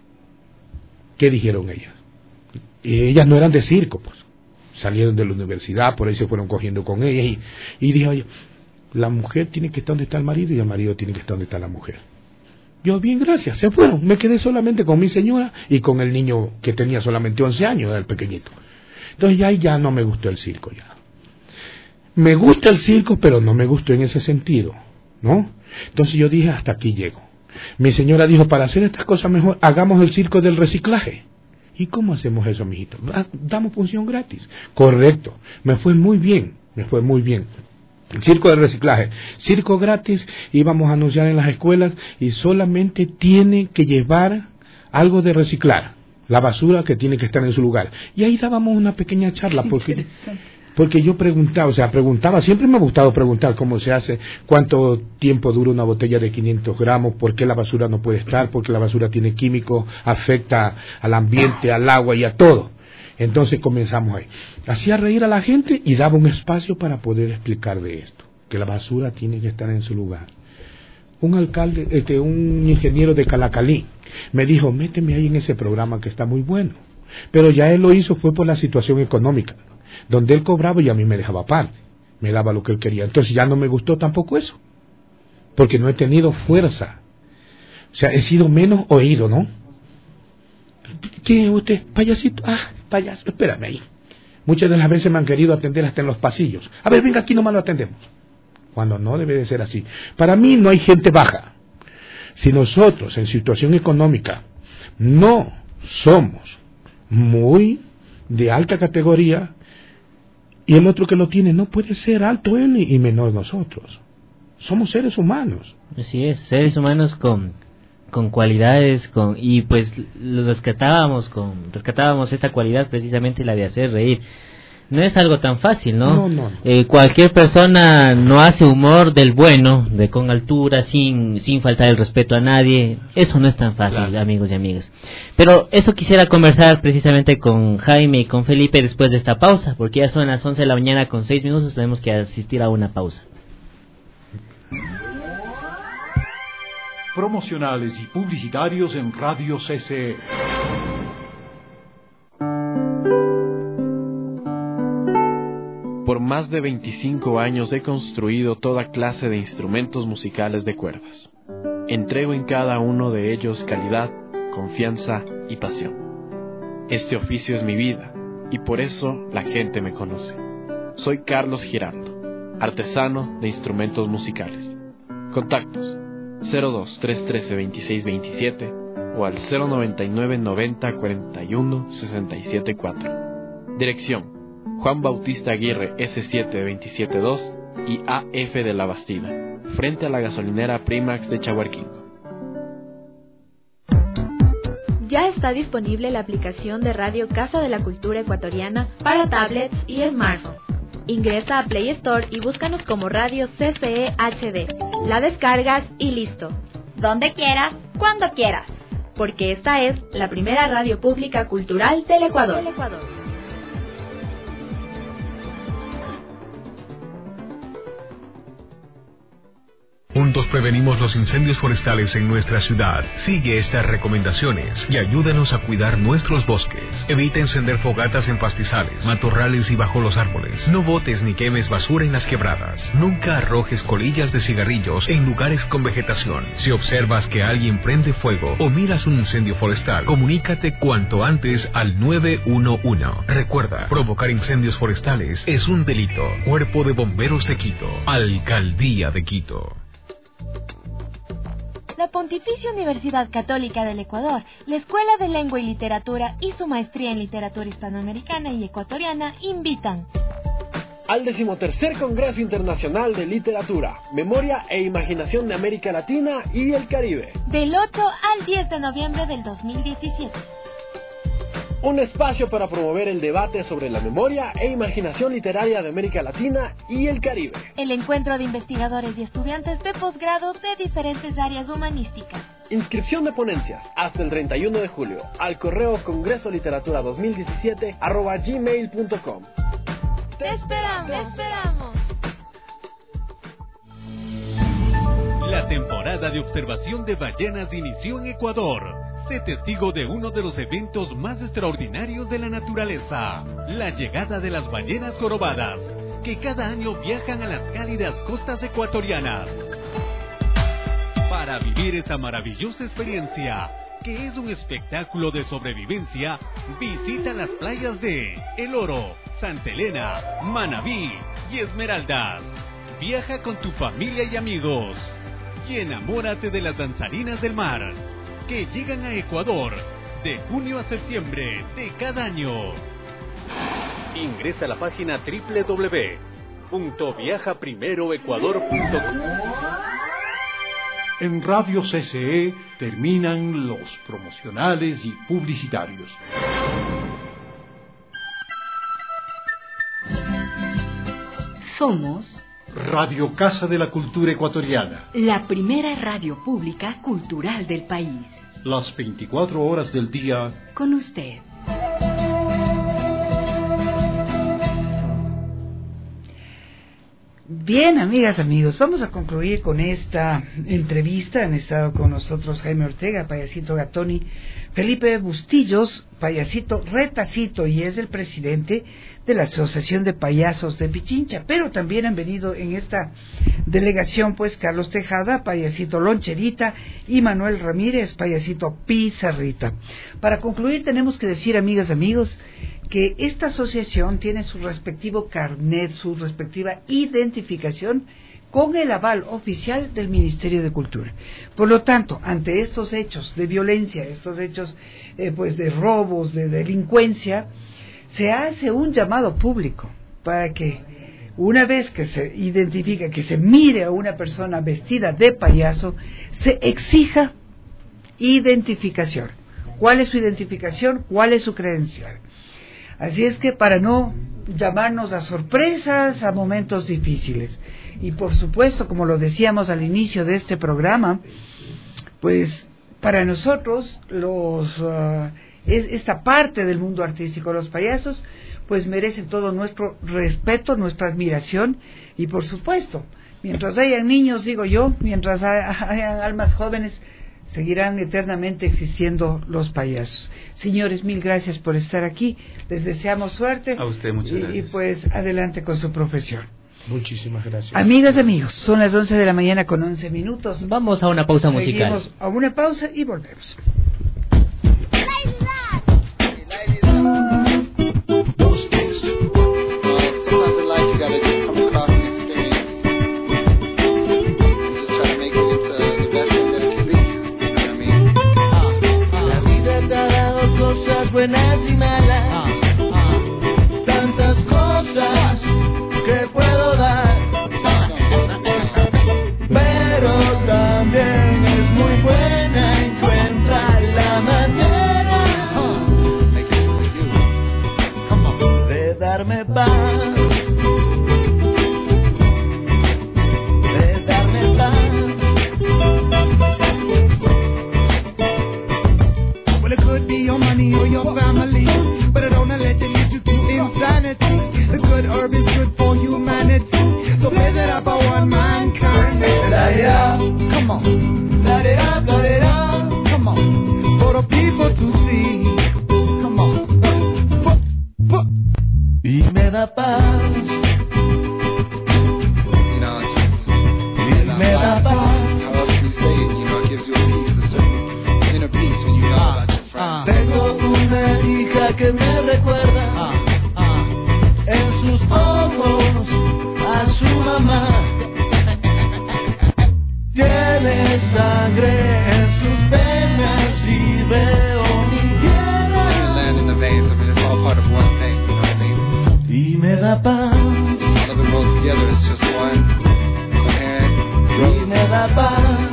¿Qué dijeron ellas? Y ellas no eran de circo, pues. Salieron de la universidad, por ahí se fueron cogiendo con ellas. Y, y dije, oye, la mujer tiene que estar donde está el marido y el marido tiene que estar donde está la mujer. Yo, bien, gracias, se fueron. Me quedé solamente con mi señora y con el niño que tenía solamente once años, el pequeñito. Entonces ya, ya no me gustó el circo ya. Me gusta el circo, pero no me gustó en ese sentido, ¿no? Entonces yo dije, hasta aquí llego. Mi señora dijo, para hacer estas cosas mejor, hagamos el circo del reciclaje. ¿Y cómo hacemos eso, mijito? Damos función gratis. Correcto. Me fue muy bien, me fue muy bien. El circo del reciclaje. Circo gratis, íbamos a anunciar en las escuelas y solamente tiene que llevar algo de reciclar. La basura que tiene que estar en su lugar. Y ahí dábamos una pequeña charla porque... Porque yo preguntaba, o sea, preguntaba, siempre me ha gustado preguntar cómo se hace, cuánto tiempo dura una botella de quinientos gramos, por qué la basura no puede estar, porque la basura tiene químicos, afecta al ambiente, al agua y a todo. Entonces comenzamos ahí. Hacía reír a la gente y daba un espacio para poder explicar de esto, que la basura tiene que estar en su lugar. Un alcalde, este, un ingeniero de Calacalí, me dijo, méteme ahí en ese programa que está muy bueno. Pero ya él lo hizo, fue por la situación económica. Donde él cobraba y a mí me dejaba parte, me daba lo que él quería. Entonces ya no me gustó tampoco eso, porque no he tenido fuerza. O sea, he sido menos oído, ¿no? ¿Quién es usted? Payasito. Ah, payaso, espérame ahí. Muchas de las veces me han querido atender hasta en los pasillos. A ver, venga, aquí nomás lo atendemos. Cuando no debe de ser así. Para mí no hay gente baja. Si nosotros en situación económica no somos muy de alta categoría, y el otro que lo tiene no puede ser alto él y menor nosotros. Somos seres humanos. Así es, seres humanos con, con cualidades, con y pues lo rescatábamos, con, rescatábamos esta cualidad precisamente la de hacer reír. No es algo tan fácil, ¿no? No, no. Eh, cualquier persona no hace humor del bueno, de con altura, sin sin faltar el respeto a nadie. Eso no es tan fácil, claro, amigos y amigas. Pero eso quisiera conversar precisamente con Jaime y con Felipe después de esta pausa, porque ya son las once de la mañana con seis minutos, tenemos que asistir a una pausa. Promocionales y publicitarios en Radio C C E. Por más de veinticinco años he construido toda clase de instrumentos musicales de cuerdas. Entrego en cada uno de ellos calidad, confianza y pasión. Este oficio es mi vida y por eso la gente me conoce. Soy Carlos Giraldo, artesano de instrumentos musicales. Contactos cero dos tres uno tres dos seis dos siete o al cero noventa y nueve noventa cuarenta y uno sesenta y siete cuatro. Dirección: Juan Bautista Aguirre ese siete veintisiete dos y A F de la Bastida, frente a la gasolinera Primax de Chahuarquingo. Ya está disponible la aplicación de Radio Casa de la Cultura Ecuatoriana para tablets y smartphones. Ingresa a Play Store y búscanos como Radio C C E H D. La descargas y listo. Donde quieras, cuando quieras. Porque esta es la primera radio pública cultural del Ecuador. Del Ecuador. Juntos prevenimos los incendios forestales en nuestra ciudad. Sigue estas recomendaciones y ayúdanos a cuidar nuestros bosques. Evita encender fogatas en pastizales, matorrales y bajo los árboles. No botes ni quemes basura en las quebradas. Nunca arrojes colillas de cigarrillos en lugares con vegetación. Si observas que alguien prende fuego o miras un incendio forestal, comunícate cuanto antes al nueve uno uno. Recuerda, provocar incendios forestales es un delito. Cuerpo de Bomberos de Quito, Alcaldía de Quito. La Pontificia Universidad Católica del Ecuador, la Escuela de Lengua y Literatura y su maestría en Literatura Hispanoamericana y Ecuatoriana invitan al decimotercer Congreso Internacional de Literatura, Memoria e Imaginación de América Latina y el Caribe, del ocho al diez de noviembre del dos mil diecisiete. Un espacio para promover el debate sobre la memoria e imaginación literaria de América Latina y el Caribe. El encuentro de investigadores y estudiantes de posgrado de diferentes áreas humanísticas. Inscripción de ponencias hasta el treinta y uno de julio al correo congresoliteratura dos mil diecisiete arroba gmail punto com. ¡Te esperamos! ¡Te esperamos! La temporada de observación de ballenas inició en Ecuador. Sé testigo de uno de los eventos más extraordinarios de la naturaleza, la llegada de las ballenas jorobadas, que cada año viajan a las cálidas costas ecuatorianas. Para vivir esta maravillosa experiencia, que es un espectáculo de sobrevivencia, visita las playas de El Oro, Santa Elena, Manabí y Esmeraldas. Viaja con tu familia y amigos y enamórate de las danzarinas del mar que llegan a Ecuador de junio a septiembre de cada año. Ingresa a la página doble u doble u doble u punto viaja primero ecuador punto com. En Radio C C E terminan los promocionales y publicitarios. Somos Radio Casa de la Cultura Ecuatoriana, la primera radio pública cultural del país. Las veinticuatro horas del día con usted. Bien, amigas, amigos, vamos a concluir con esta entrevista. Han estado con nosotros Jaime Ortega, Payasito Gatoni, Felipe Bustillos, Payasito Retacito, y es el presidente de la Asociación de Payasos de Pichincha. Pero también han venido en esta delegación, pues, Carlos Tejada, Payasito Loncherita, y Manuel Ramírez, Payasito Pizarrita. Para concluir, tenemos que decir, amigas, amigos, que esta asociación tiene su respectivo carnet, su respectiva identificación con el aval oficial del Ministerio de Cultura. Por lo tanto, ante estos hechos de violencia, estos hechos eh, pues de robos, de delincuencia, se hace un llamado público para que una vez que se identifica, que se mire a una persona vestida de payaso, se exija identificación. ¿Cuál es su identificación? ¿Cuál es su credencial? Así es que para no llamarnos a sorpresas, a momentos difíciles. Y por supuesto, como lo decíamos al inicio de este programa, pues para nosotros los uh, es, esta parte del mundo artístico, los payasos, pues merecen todo nuestro respeto, nuestra admiración, y por supuesto, mientras hayan niños, digo yo, mientras hayan almas jóvenes, seguirán eternamente existiendo los payasos. Señores, mil gracias por estar aquí. Les deseamos suerte. A usted, muchas y, gracias. Y pues adelante con su profesión. Muchísimas gracias. Amigas, amigos, son las once de la mañana con once minutos. Vamos a una pausa Seguimos musical. a una pausa y volvemos. Buenas y malas, ah, ah. tantas cosas que puedo dar, pero también es muy buena encontrar la manera de darme paz, de darme paz. Well, it could be your money or your family, but I don't let it lead you to insanity. The good herb is good for humanity, so blaze it up for one mankind. Light it up, come on. Light it up, light it up, come on. For the people to see, come on. Y me da paz. You know, it's, y me da paz. How else can you say it? You know, it gives you a peace, a certain inner peace when you know about your friends. Tengo una hija que me recuerda ah, ah. en sus ojos a su mamá. Tiene sangre en sus venas y veo mi tierra. Land in the veins, I mean, it's all part of one thing, you know what I mean? Y me da paz. All of it rolled together is just one coherent growth. Y me da paz.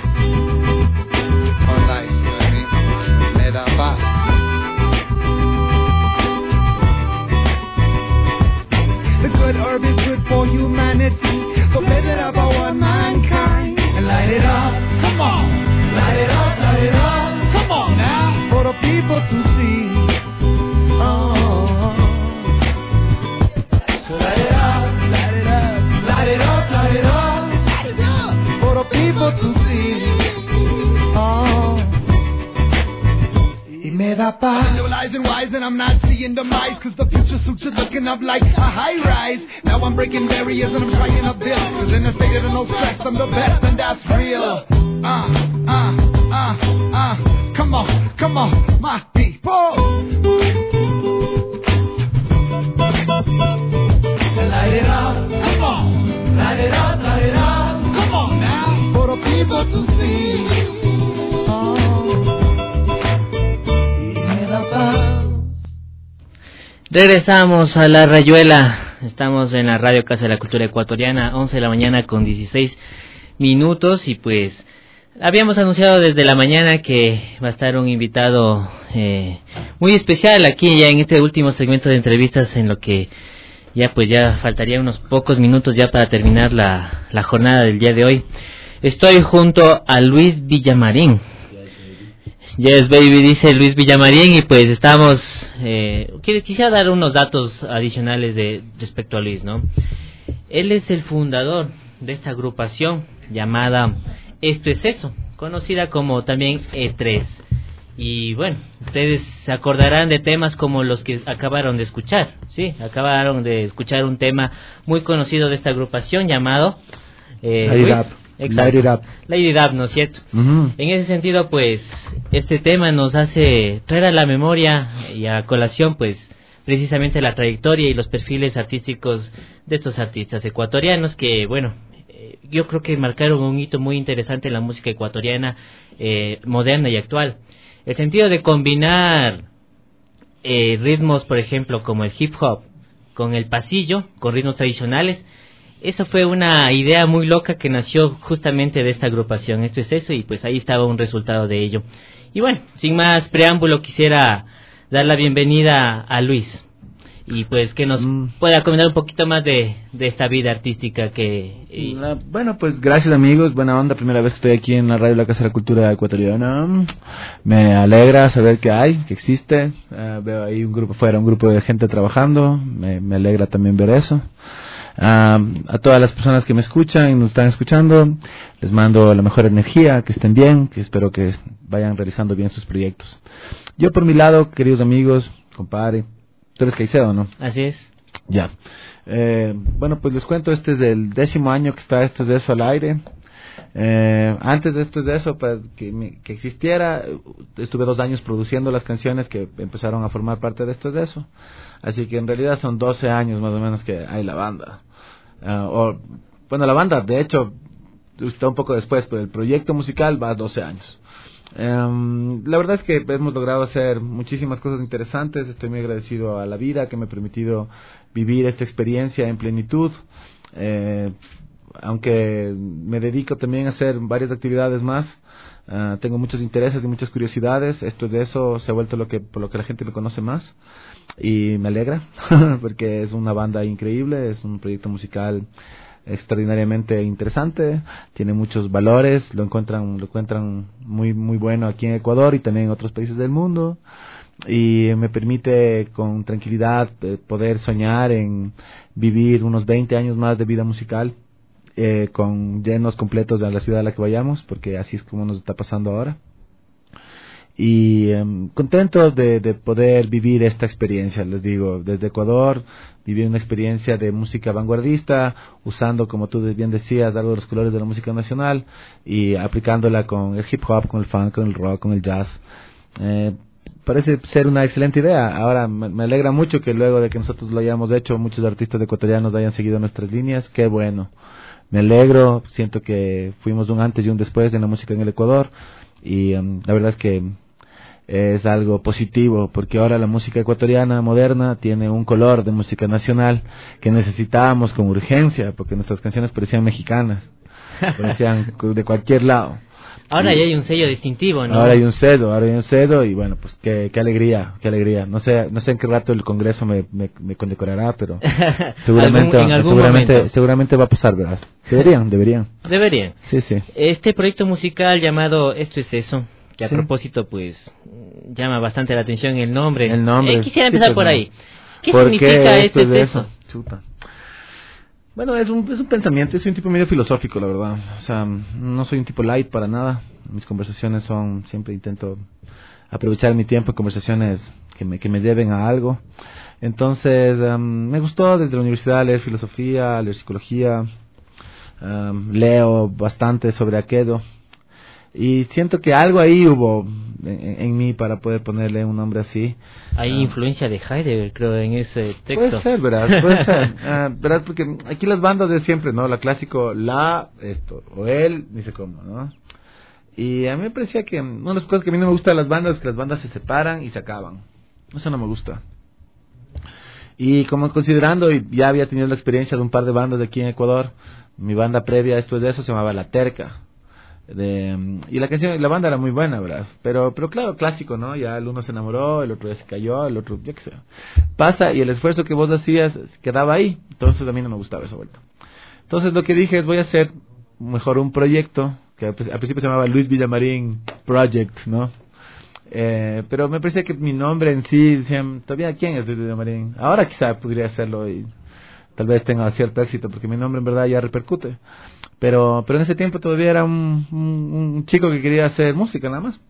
One life, you know what I mean? Me da paz. The good herb is good for humanity, so blaze it up for one mankind. And light it up, come on. Light it up, light it up, come on now. For the people to see. Oh. So light it up, light it up, light it up, light it up, light it up. For the people to see. Oh. Y me da paz. Visualizing wise and I'm not seeing demise, cause the future suits are looking up like a high rise. Now I'm breaking barriers and I'm trying to build, cause in a state of no stress I'm the best and that's real. Uh, uh, uh, uh, come on. on, come on, my people. Light it up, come on, light it up, light it up, come on now, for the people to see. Oh, y me da paz. Regresamos a La Rayuela. Estamos en la Radio Casa de la Cultura Ecuatoriana, once de la mañana con dieciséis minutos, y pues habíamos anunciado desde la mañana que va a estar un invitado eh, muy especial aquí ya en este último segmento de entrevistas, en lo que ya pues ya faltaría unos pocos minutos ya para terminar la, la jornada del día de hoy. Estoy junto a Luis Villamarín. Yes, baby, dice Luis Villamarín, y pues estamos... Eh, quisiera dar unos datos adicionales de respecto a Luis, ¿no? Él es el fundador de esta agrupación llamada Esto es Eso, conocida como también E tres. Y bueno, ustedes se acordarán de temas como los que acabaron de escuchar, ¿sí? Acabaron de escuchar un tema muy conocido de esta agrupación llamado... Eh, Light It Up. Exacto. Light It Up. Light It Up, ¿no es cierto? Uh-huh. En ese sentido, pues, este tema nos hace traer a la memoria y a colación, pues, precisamente la trayectoria y los perfiles artísticos de estos artistas ecuatorianos que, bueno, eh, yo creo que marcaron un hito muy interesante en la música ecuatoriana eh, moderna y actual. El sentido de combinar eh, ritmos, por ejemplo, como el hip hop con el pasillo, con ritmos tradicionales. Eso fue una idea muy loca que nació justamente de esta agrupación. Esto es Eso, y pues ahí estaba un resultado de ello. Y bueno, sin más preámbulo, quisiera dar la bienvenida a Luis, y pues que nos mm. pueda comentar un poquito más de, de esta vida artística que... Y... Bueno, pues gracias amigos, buena onda, primera vez que estoy aquí en la radio de la Casa de la Cultura Ecuatoriana. Me alegra saber que hay, que existe. Uh, veo ahí un grupo fuera, un grupo de gente trabajando, me, me alegra también ver eso. Uh, a todas las personas que me escuchan y nos están escuchando, les mando la mejor energía, que estén bien, que espero que vayan realizando bien sus proyectos. Yo por mi lado, queridos amigos, compadre, tú eres Caicedo, ¿no? Así es. Ya. Eh, bueno, pues les cuento, este es el décimo año que está Esto es de Eso al aire. Eh, antes de Esto es de Eso, para que, me, que existiera, estuve dos años produciendo las canciones que empezaron a formar parte de Esto es de Eso. Así que en realidad son doce años más o menos que hay la banda. Uh, o, bueno, la banda, de hecho, está un poco después, pero el proyecto musical va a doce años. Um, la verdad es que hemos logrado hacer muchísimas cosas interesantes. Estoy muy agradecido a la vida que me ha permitido vivir esta experiencia en plenitud. Eh, aunque me dedico también a hacer varias actividades más, uh, tengo muchos intereses y muchas curiosidades. Esto es de Eso, se ha vuelto lo que por lo que la gente me conoce más, y me alegra porque es una banda increíble, es un proyecto musical extraordinariamente interesante, tiene muchos valores, lo encuentran lo encuentran muy muy bueno aquí en Ecuador y también en otros países del mundo, y me permite con tranquilidad eh, poder soñar en vivir unos veinte años más de vida musical, eh, con llenos completos de la ciudad a la que vayamos, porque así es como nos está pasando ahora. Y um, contento de, de poder vivir esta experiencia, les digo, desde Ecuador, vivir una experiencia de música vanguardista, usando, como tú bien decías, algo de los colores de la música nacional y aplicándola con el hip hop, con el funk, con el rock, con el jazz. Eh, parece ser una excelente idea. Ahora me, me alegra mucho que luego de que nosotros lo hayamos hecho, muchos artistas ecuatorianos hayan seguido nuestras líneas. Qué bueno, me alegro, siento que fuimos un antes y un después en la música en el Ecuador, y um, la verdad es que es algo positivo, porque ahora la música ecuatoriana moderna tiene un color de música nacional que necesitábamos con urgencia, porque nuestras canciones parecían mexicanas, parecían de cualquier lado. Ahora y, ya hay un sello distintivo, ¿no? Ahora hay un sello, ahora hay un sello, y bueno, pues qué, qué alegría, qué alegría. No sé, no sé en qué rato el Congreso me, me, me condecorará, pero seguramente, ¿Algún, en algún seguramente, momento? seguramente va a pasar, ¿verdad? Deberían, deberían. Deberían. Sí, sí. Este proyecto musical llamado Esto es Eso, que a sí. propósito, pues, llama bastante la atención el nombre. El nombre. Eh, quisiera empezar sí, por no. ahí. ¿Qué ¿Por significa qué Esto es Eso? eso? Chuta. Bueno, es un, es un pensamiento, es un tipo medio filosófico, la verdad. O sea, no soy un tipo light para nada. Mis conversaciones son, siempre intento aprovechar mi tiempo en conversaciones que me, que me deben a algo. Entonces, um, me gustó desde la universidad leer filosofía, leer psicología, um, leo bastante sobre aquello. y siento que algo ahí hubo en, en mí para poder ponerle un nombre así. Hay uh, influencia de Heidegger, creo, en ese texto. Puede ser, ¿verdad? Puede ser. Uh, ¿verdad? Porque aquí las bandas de siempre, ¿no? La clásico, la, esto, o él, ni sé cómo, ¿no? Y a mí me parecía que una de las cosas que a mí no me gusta de las bandas es que las bandas se separan y se acaban. Eso no me gusta. Y como considerando, y ya había tenido la experiencia de un par de bandas de aquí en Ecuador, mi banda previa después de eso se llamaba La Terca. De, y la canción, la banda era muy buena, ¿verdad? Pero, pero claro, clásico, ¿no? Ya el uno se enamoró, el otro ya se cayó, el otro, yo qué sé. Pasa y el esfuerzo que vos hacías quedaba ahí. Entonces a mí no me gustaba esa vuelta. Entonces lo que dije es, voy a hacer mejor un proyecto que al principio se llamaba Luis Villamarín Project, ¿no? Eh, pero me parecía que mi nombre en sí, decían, todavía, ¿quién es Luis Villamarín? Ahora quizá podría hacerlo y tal vez tenga cierto éxito, porque mi nombre en verdad ya repercute. Pero pero en ese tiempo todavía era un, un, un chico que quería hacer música nada más.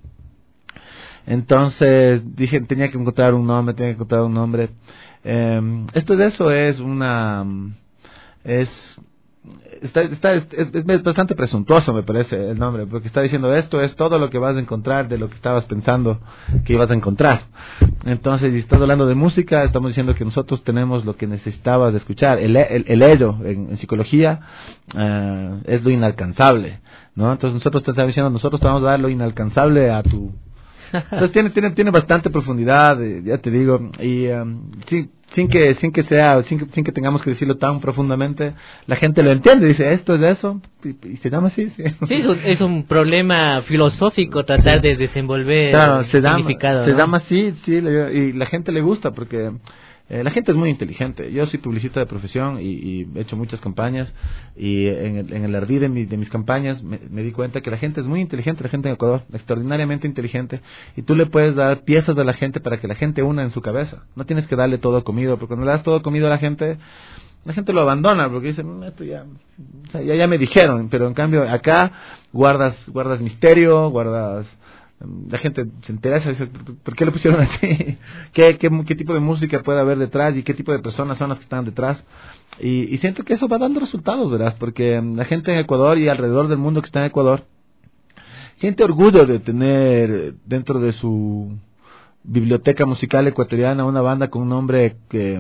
Entonces dije, tenía que encontrar un nombre, tenía que encontrar un nombre. Eh, esto de eso es una... es... Está, está, es, es bastante presuntuoso, me parece, el nombre, porque está diciendo esto es todo lo que vas a encontrar de lo que estabas pensando que ibas a encontrar. Entonces, si estás hablando de música, estamos diciendo que nosotros tenemos lo que necesitabas de escuchar. El, el, el ello, en, en psicología, uh, es lo inalcanzable, ¿no? Entonces, nosotros te estamos diciendo, nosotros te vamos a dar lo inalcanzable a tu... Entonces, tiene, tiene, tiene bastante profundidad, eh, ya te digo, y um, sí, sin que sin que sea sin que, sin que tengamos que decirlo tan profundamente, la gente lo entiende, dice esto es de eso y, y se llama así, sí. Sí, es un, es un problema filosófico tratar sí. de desenvolver claro, se significado, llama, ¿no? Se llama así, sí, y la gente le gusta porque eh, la gente es muy inteligente. Yo soy publicista de profesión y, y he hecho muchas campañas y en el, en el ardid de, mi, de mis campañas me, me di cuenta que la gente es muy inteligente, la gente en Ecuador, extraordinariamente inteligente, y tú le puedes dar piezas de la gente para que la gente una en su cabeza. No tienes que darle todo comido, porque cuando le das todo comido a la gente, la gente lo abandona porque dice, esto ya, o sea, ya, ya me dijeron, pero en cambio acá guardas, guardas misterio, guardas... La gente se interesa, dice, ¿por qué le pusieron así? ¿Qué, qué, ¿Qué tipo de música puede haber detrás? ¿Y qué tipo de personas son las que están detrás? Y, y siento que eso va dando resultados, ¿verdad? Porque la gente en Ecuador y alrededor del mundo que está en Ecuador siente orgullo de tener dentro de su biblioteca musical ecuatoriana una banda con un nombre que...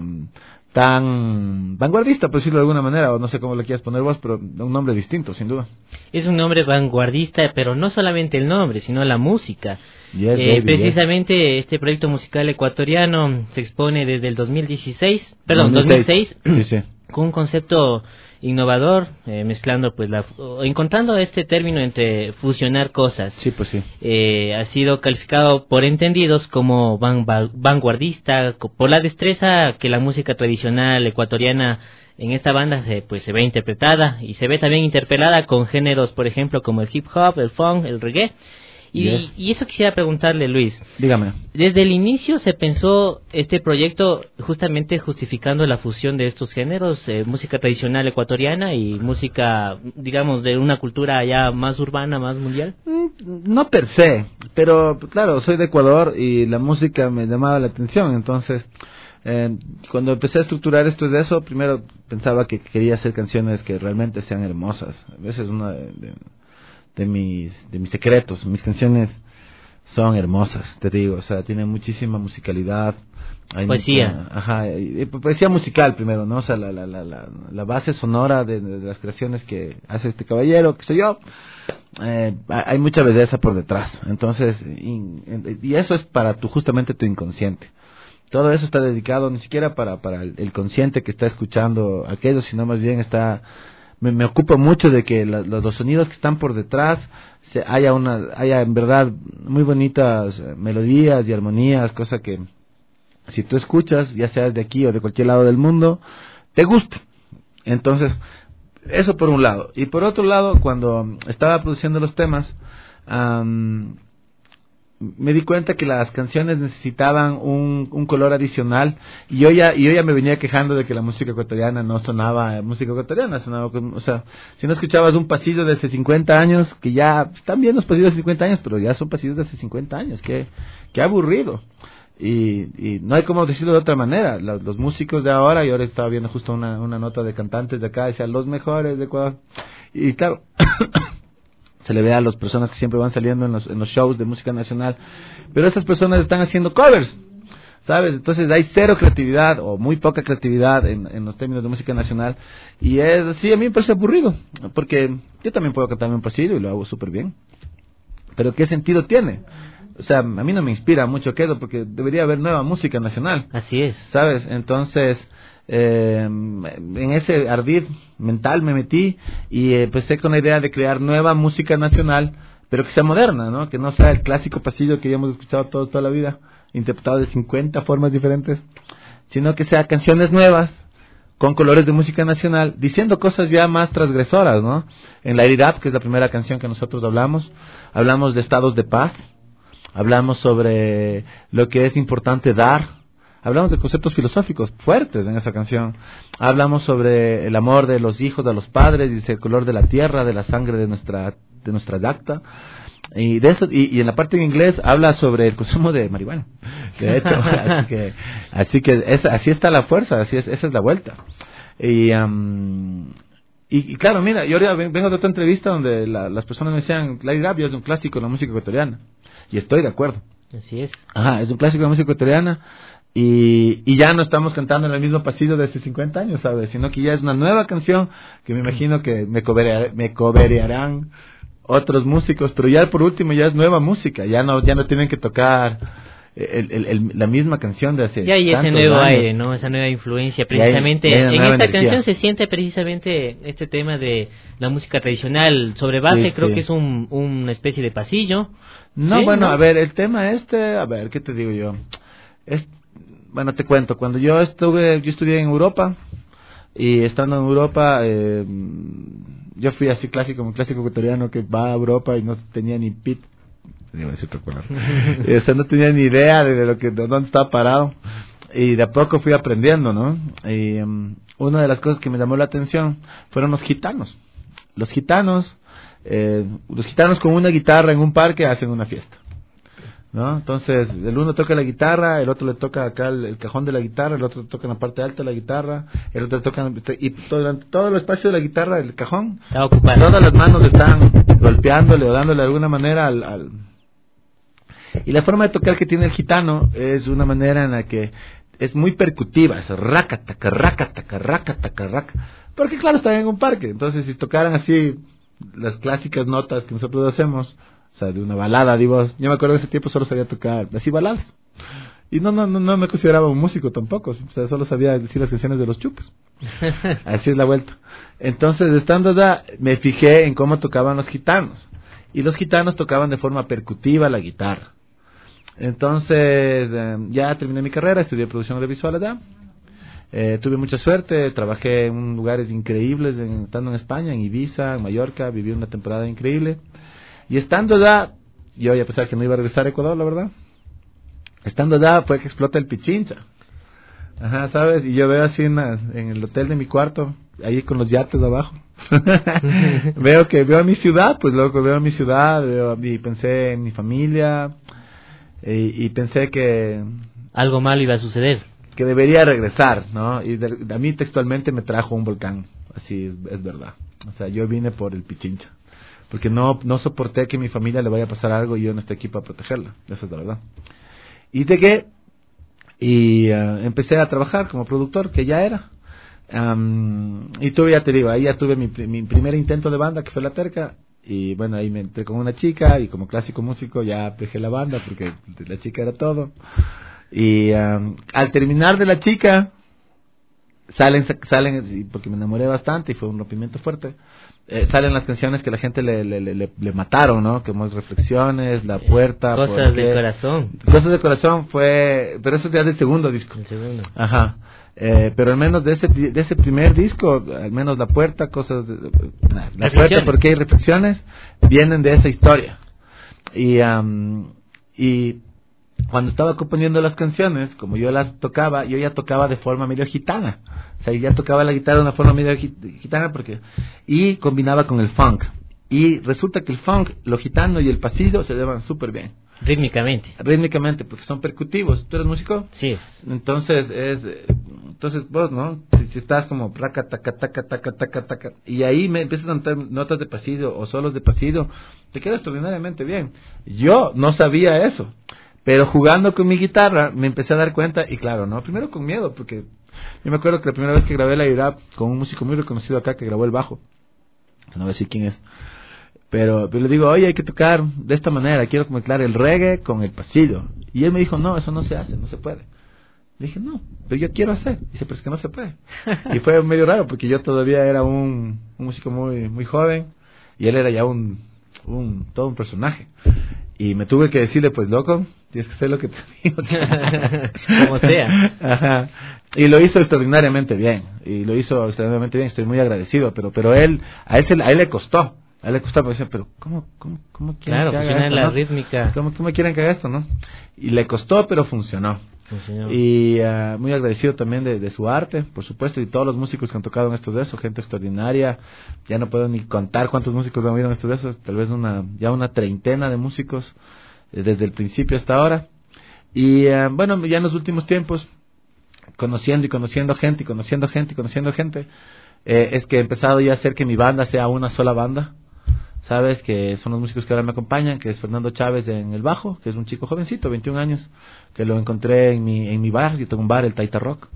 tan vanguardista, por decirlo de alguna manera, o no sé cómo lo quieras poner vos, pero un nombre distinto, sin duda. Es un nombre vanguardista, pero no solamente el nombre, sino la música. Yes, eh, baby, precisamente yes. Este proyecto musical ecuatoriano se expone desde el dos mil dieciséis, perdón, dos mil seis, sí, sí. con un concepto innovador, eh, mezclando, pues, la, encontrando este término entre fusionar cosas. Sí, pues sí. Eh, ha sido calificado por entendidos como van, van, vanguardista, por la destreza que la música tradicional ecuatoriana en esta banda se, pues, se ve interpretada y se ve también interpelada con géneros, por ejemplo, como el hip hop, el funk, el reggae. Y, yes. y eso quisiera preguntarle, Luis. Dígame. Desde el inicio se pensó este proyecto justamente justificando la fusión de estos géneros, eh, música tradicional ecuatoriana y música, digamos, de una cultura ya más urbana, más mundial. No per se, pero claro, soy de Ecuador y la música me llamaba la atención, entonces eh, cuando empecé a estructurar esto de eso, primero pensaba que quería hacer canciones que realmente sean hermosas. A veces una de, de de mis de mis secretos, mis canciones son hermosas, te digo, o sea, tienen muchísima musicalidad, hay poesía, mucha, ajá, y, poesía musical primero, ¿no? O sea, la la la la, la base sonora de, de las creaciones que hace este caballero, que soy yo, eh, hay mucha belleza por detrás, entonces, y, y eso es para tu justamente tu inconsciente. Todo eso está dedicado ni siquiera para para el, el consciente que está escuchando aquello, sino más bien está Me, me ocupo mucho de que la, los, los sonidos que están por detrás se, haya una haya en verdad muy bonitas melodías y armonías, cosa que si tú escuchas, ya seas de aquí o de cualquier lado del mundo, te gusta. Entonces, eso por un lado. Y por otro lado, cuando estaba produciendo los temas, um, me di cuenta que las canciones necesitaban un, un color adicional y yo ya y yo ya me venía quejando de que la música ecuatoriana no sonaba música ecuatoriana, sonaba, o sea, si no escuchabas un pasillo de hace cincuenta años, que ya están bien los pasillos de hace cincuenta años, pero ya son pasillos de hace cincuenta años, que qué aburrido. Y, y no hay como decirlo de otra manera, los, los músicos de ahora, y ahora estaba viendo justo una, una nota de cantantes de acá, decía los mejores de Ecuador, y claro, se le ve a las personas que siempre van saliendo en los, en los shows de música nacional, pero estas personas están haciendo covers, ¿sabes? Entonces hay cero creatividad o muy poca creatividad en, en los términos de música nacional, y es así, a mí me parece aburrido, porque yo también puedo cantarme un pasillo y lo hago súper bien, pero ¿qué sentido tiene? O sea, a mí no me inspira mucho eso, porque debería haber nueva música nacional. Así es. ¿Sabes? Entonces, eh, en ese ardid mental me metí y empecé con la idea de crear nueva música nacional, pero que sea moderna, ¿no? Que no sea el clásico pasillo que ya hemos escuchado todos toda la vida, interpretado de cincuenta formas diferentes, sino que sea canciones nuevas, con colores de música nacional, diciendo cosas ya más transgresoras, ¿no? En la Iridap, que es la primera canción que nosotros hablamos, hablamos de estados de paz, hablamos sobre lo que es importante dar, hablamos de conceptos filosóficos fuertes en esa canción, hablamos sobre el amor de los hijos a los padres, dice el color de la tierra, de la sangre de nuestra de nuestra dacta, y de eso, y, y en la parte en inglés habla sobre el consumo de marihuana, de hecho, así que, así que es, así está la fuerza, así es, esa es la vuelta. Y, um, y, y claro, mira, yo ahora vengo de otra entrevista donde la, las personas me decían, Larry Rap es un clásico de la música ecuatoriana. Y estoy de acuerdo. Así es. Ajá, es un clásico de la música ecuatoriana. Y, y ya no estamos cantando en el mismo pasillo de hace cincuenta años, ¿sabes? Sino que ya es una nueva canción que me imagino que me, coberear, me coberearán otros músicos. Pero ya por último ya es nueva música. Ya no ya no tienen que tocar el, el, el, la misma canción de hace ya hay ese nuevo años. aire, ¿no? Esa nueva influencia. Precisamente ya hay, ya hay en esta energía. canción se siente precisamente este tema de la música tradicional. Sobre base Sí, creo sí. que es un, una especie de pasillo. No, Sí, bueno, ¿no? a ver, el tema este, a ver, ¿qué te digo yo? Es, bueno, te cuento, cuando yo estuve, yo estudié en Europa, y estando en Europa, eh, yo fui así clásico, como clásico ecuatoriano que va a Europa y no tenía ni pit, iba a decir otra palabra. O sea, no tenía ni idea de lo que, de dónde estaba parado, y de a poco fui aprendiendo, ¿no? Y um, una de las cosas que me llamó la atención fueron los gitanos. Los gitanos, eh, los gitanos con una guitarra en un parque hacen una fiesta, ¿no? Entonces, el uno toca la guitarra, el otro le toca acá el, el cajón de la guitarra, el otro le toca en la parte alta de la guitarra, el otro le toca, y todo, durante todo el espacio de la guitarra, el cajón, todas las manos están golpeándole o dándole de alguna manera al, al... Y la forma de tocar que tiene el gitano es una manera en la que es muy percutiva, es raca, taca, raca, taca, raca, taca, raca, porque claro, están en un parque, entonces si tocaran así las clásicas notas que nosotros hacemos, o sea, de una balada, digo, yo me acuerdo de ese tiempo solo sabía tocar así baladas, y no no no no me consideraba un músico tampoco, o sea, solo sabía decir las canciones de los chupes, así es la vuelta. Entonces, estando allá, me fijé en cómo tocaban los gitanos, y los gitanos tocaban de forma percutiva la guitarra. Entonces, eh, ya terminé mi carrera, estudié producción audiovisual allá. Eh, tuve mucha suerte, trabajé en lugares increíbles, en, estando en España, en Ibiza, en Mallorca, viví una temporada increíble. Y estando allá, yo ya pensaba que no iba a regresar a Ecuador, la verdad. Estando allá fue que explota el Pichincha. Ajá, ¿sabes? Y yo veo así en, la, en el hotel de mi cuarto, ahí con los yates de abajo. veo que veo a mi ciudad, pues loco, veo a mi ciudad, veo, y pensé en mi familia, y, y pensé que... algo malo iba a suceder. Que debería regresar, ¿no? Y de, de, a mí textualmente me trajo un volcán, así es, es verdad. O sea, yo vine por el Pichincha, porque no no soporté que a mi familia le vaya a pasar algo y yo no esté aquí para protegerla, esa es la verdad. Y llegué y uh, empecé a trabajar como productor, que ya era. Um, y tuve, ya te digo, ahí ya tuve mi, mi primer intento de banda, que fue La Terca, y bueno, ahí me entré con una chica, y como clásico músico ya dejé la banda, porque la chica era todo. Y um, al terminar de la chica, salen, salen, porque me enamoré bastante y fue un rompimiento fuerte, eh, salen las canciones que la gente le, le, le, le mataron, ¿no? Como es Reflexiones, La Puerta. Cosas de Corazón. Cosas de Corazón fue, pero eso ya es del segundo disco. El segundo. Ajá. Eh, pero al menos de ese, de ese primer disco, al menos La Puerta, Cosas de, nah, La Puerta, porque hay Reflexiones, vienen de esa historia. Y, um, y cuando estaba componiendo las canciones, como yo las tocaba, yo ya tocaba de forma medio gitana. O sea, ya tocaba la guitarra de una forma medio gitana, porque y combinaba con el funk. Y resulta que el funk, lo gitano y el pasillo se llevan súper bien. Rítmicamente. Rítmicamente, porque son percutivos. ¿Tú eres músico? Sí. Entonces, es... Entonces vos, ¿no? Si si, si estás como taca, taca, taca, taca, taca, taca, y ahí me empiezas a cantar notas de pasillo o solos de pasillo, te queda extraordinariamente bien. Yo no sabía eso, pero jugando con mi guitarra me empecé a dar cuenta, y claro, no, primero con miedo, porque yo me acuerdo que la primera vez que grabé la Irap con un músico muy reconocido acá que grabó el bajo, no voy a decir quién es, pero, pero le digo, oye, hay que tocar de esta manera, quiero mezclar el reggae con el pasillo, y él me dijo, no, eso no se hace, no se puede. Le dije, no, pero yo quiero hacer. Dice, pero es que no se puede. Y fue medio raro porque yo todavía era un, un músico muy muy joven y él era ya un, un todo un personaje. Y me tuve que decirle, pues loco, tienes que hacer lo que te digo. Como sea. Ajá. Y lo hizo extraordinariamente bien. Y lo hizo extraordinariamente bien. Estoy muy agradecido. Pero pero él a él, se, a él le costó. A él le costó, porque decía, pero ¿cómo, cómo, cómo quieren claro, que haga esto, la ¿no? rítmica. ¿Cómo, ¿Cómo quieren que haga esto, no? Y le costó, pero funcionó. Funcionó. Y uh, muy agradecido también de, de su arte, por supuesto, y todos los músicos que han tocado en estos de esos, gente extraordinaria. Ya no puedo ni contar cuántos músicos han habido en estos de esos, tal vez una ya una treintena de músicos eh, desde el principio hasta ahora. Y uh, bueno, ya en los últimos tiempos, conociendo y conociendo gente, y conociendo gente, y conociendo gente, eh, es que he empezado ya a hacer que mi banda sea una sola banda. Sabes que son los músicos que ahora me acompañan, que es Fernando Chávez en el bajo, que es un chico jovencito, veintiún años, que lo encontré en mi en mi bar, yo tengo un bar, el Taita Rock.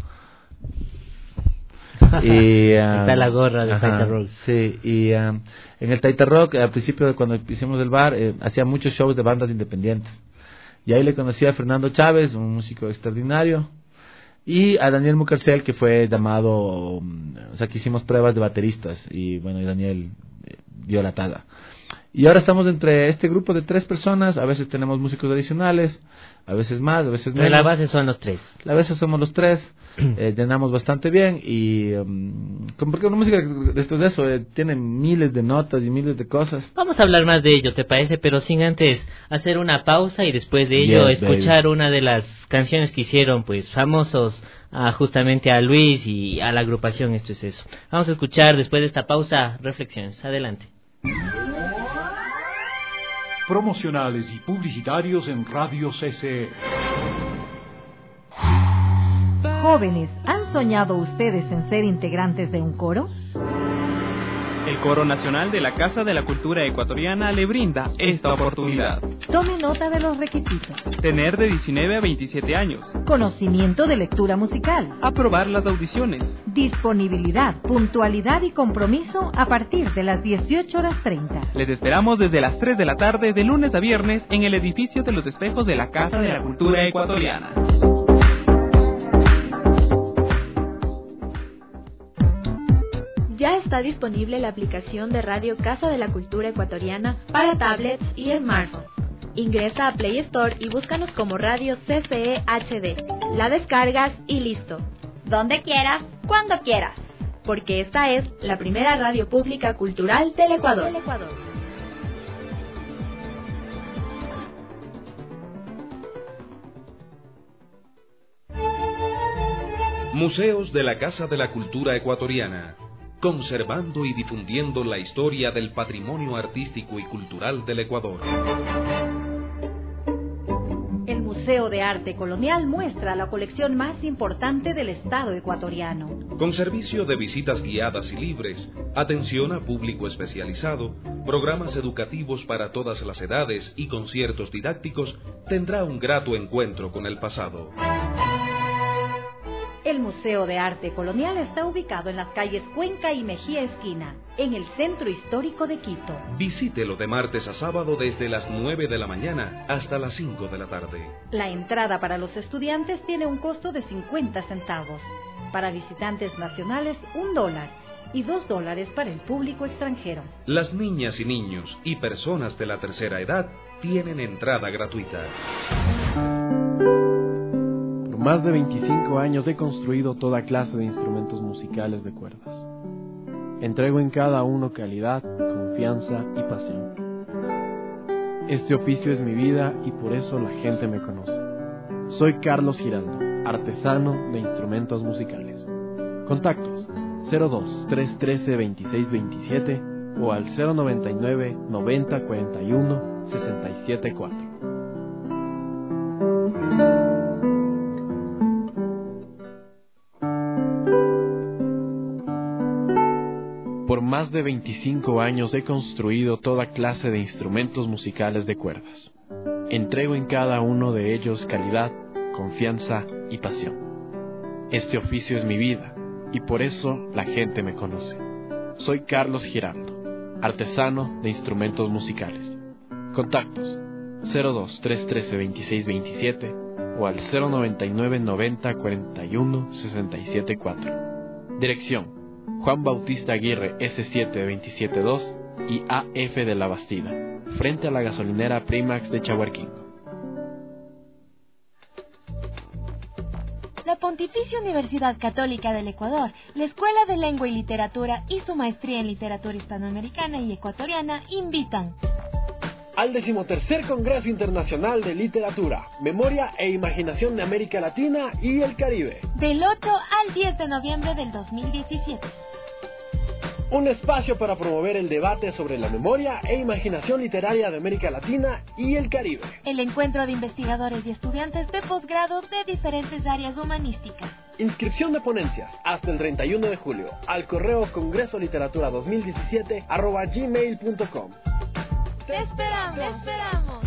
Y, um, está la gorra de Taita Rock. Sí, y um, en el Taita Rock, al principio de cuando hicimos el bar, eh, hacía muchos shows de bandas independientes. Y ahí le conocí a Fernando Chávez, un músico extraordinario, y a Daniel Mucarcel, que fue llamado, um, o sea, que hicimos pruebas de bateristas, y bueno, y Daniel eh, dio la talla. Y ahora estamos entre este grupo de tres personas, a veces tenemos músicos adicionales, a veces más, a veces menos. Pero la base son los tres. La base somos los tres, eh, llenamos bastante bien y... Um, porque una música de esto de eso eh, tiene miles de notas y miles de cosas. Vamos a hablar más de ello, ¿te parece? Pero sin antes hacer una pausa y después de ello Yes, escuchar baby. una de las canciones que hicieron pues famosos a, justamente a Luis y a la agrupación Esto es Eso. Vamos a escuchar después de esta pausa reflexiones. Adelante. Promocionales y publicitarios en Radio C C E. Jóvenes, ¿han soñado ustedes en ser integrantes de un coro? El Coro Nacional de la Casa de la Cultura Ecuatoriana le brinda esta oportunidad. Tome nota de los requisitos. Tener de diecinueve a veintisiete años. Conocimiento de lectura musical. Aprobar las audiciones. Disponibilidad, puntualidad y compromiso a partir de las dieciocho horas treinta. Les esperamos desde las tres de la tarde de lunes a viernes en el edificio de los espejos de la Casa de la Cultura Ecuatoriana. Ya está disponible la aplicación de Radio Casa de la Cultura Ecuatoriana para tablets y smartphones. Ingresa a Play Store y búscanos como Radio C C E H D. La descargas y listo. Donde quieras, cuando quieras. Porque esta es la primera radio pública cultural del Ecuador. Museos de la Casa de la Cultura Ecuatoriana, conservando y difundiendo la historia del patrimonio artístico y cultural del Ecuador. El Museo de Arte Colonial muestra la colección más importante del Estado ecuatoriano. Con servicio de visitas guiadas y libres, atención a público especializado, programas educativos para todas las edades y conciertos didácticos, tendrá un grato encuentro con el pasado. El Museo de Arte Colonial está ubicado en las calles Cuenca y Mejía Esquina, en el centro histórico de Quito. Visítelo de martes a sábado desde las nueve de la mañana hasta las cinco de la tarde. La entrada para los estudiantes tiene un costo de cincuenta centavos. Para visitantes nacionales, un dólar. Y dos dólares para el público extranjero. Las niñas y niños y personas de la tercera edad tienen entrada gratuita. Por más de veinticinco años he construido toda clase de instrumentos musicales de cuerdas. Entrego en cada uno calidad, confianza y pasión. Este oficio es mi vida y por eso la gente me conoce. Soy Carlos Giraldo, artesano de instrumentos musicales. Contactos cero dos, tres uno tres, dos seis dos siete o al cero noventa y nueve, noventa, cuarenta y uno, sesenta y siete cuatro. Por más de veinticinco años he construido toda clase de instrumentos musicales de cuerdas. Entrego en cada uno de ellos calidad, confianza y pasión. Este oficio es mi vida y por eso la gente me conoce. Soy Carlos Giraldo, artesano de instrumentos musicales. Contactos cero dos tres uno tres dos seis dos siete o al cero noventa y nueve noventa cuarenta y uno sesenta y siete cuatro. Dirección: Juan Bautista Aguirre ese siete veintisiete dos y A F de la Bastida, frente a la gasolinera Primax de Chahuarquingo. La Pontificia Universidad Católica del Ecuador, la Escuela de Lengua y Literatura y su maestría en Literatura Hispanoamericana y Ecuatoriana invitan al decimotercer Congreso Internacional de Literatura, Memoria e Imaginación de América Latina y el Caribe, del ocho al diez de noviembre del dos mil diecisiete. Un espacio para promover el debate sobre la memoria e imaginación literaria de América Latina y el Caribe. El encuentro de investigadores y estudiantes de posgrado de diferentes áreas humanísticas. Inscripción de ponencias hasta el treinta y uno de julio al correo congresoliteratura dos mil diecisiete arroba gmail punto com. ¡Te esperamos! ¡Te esperamos!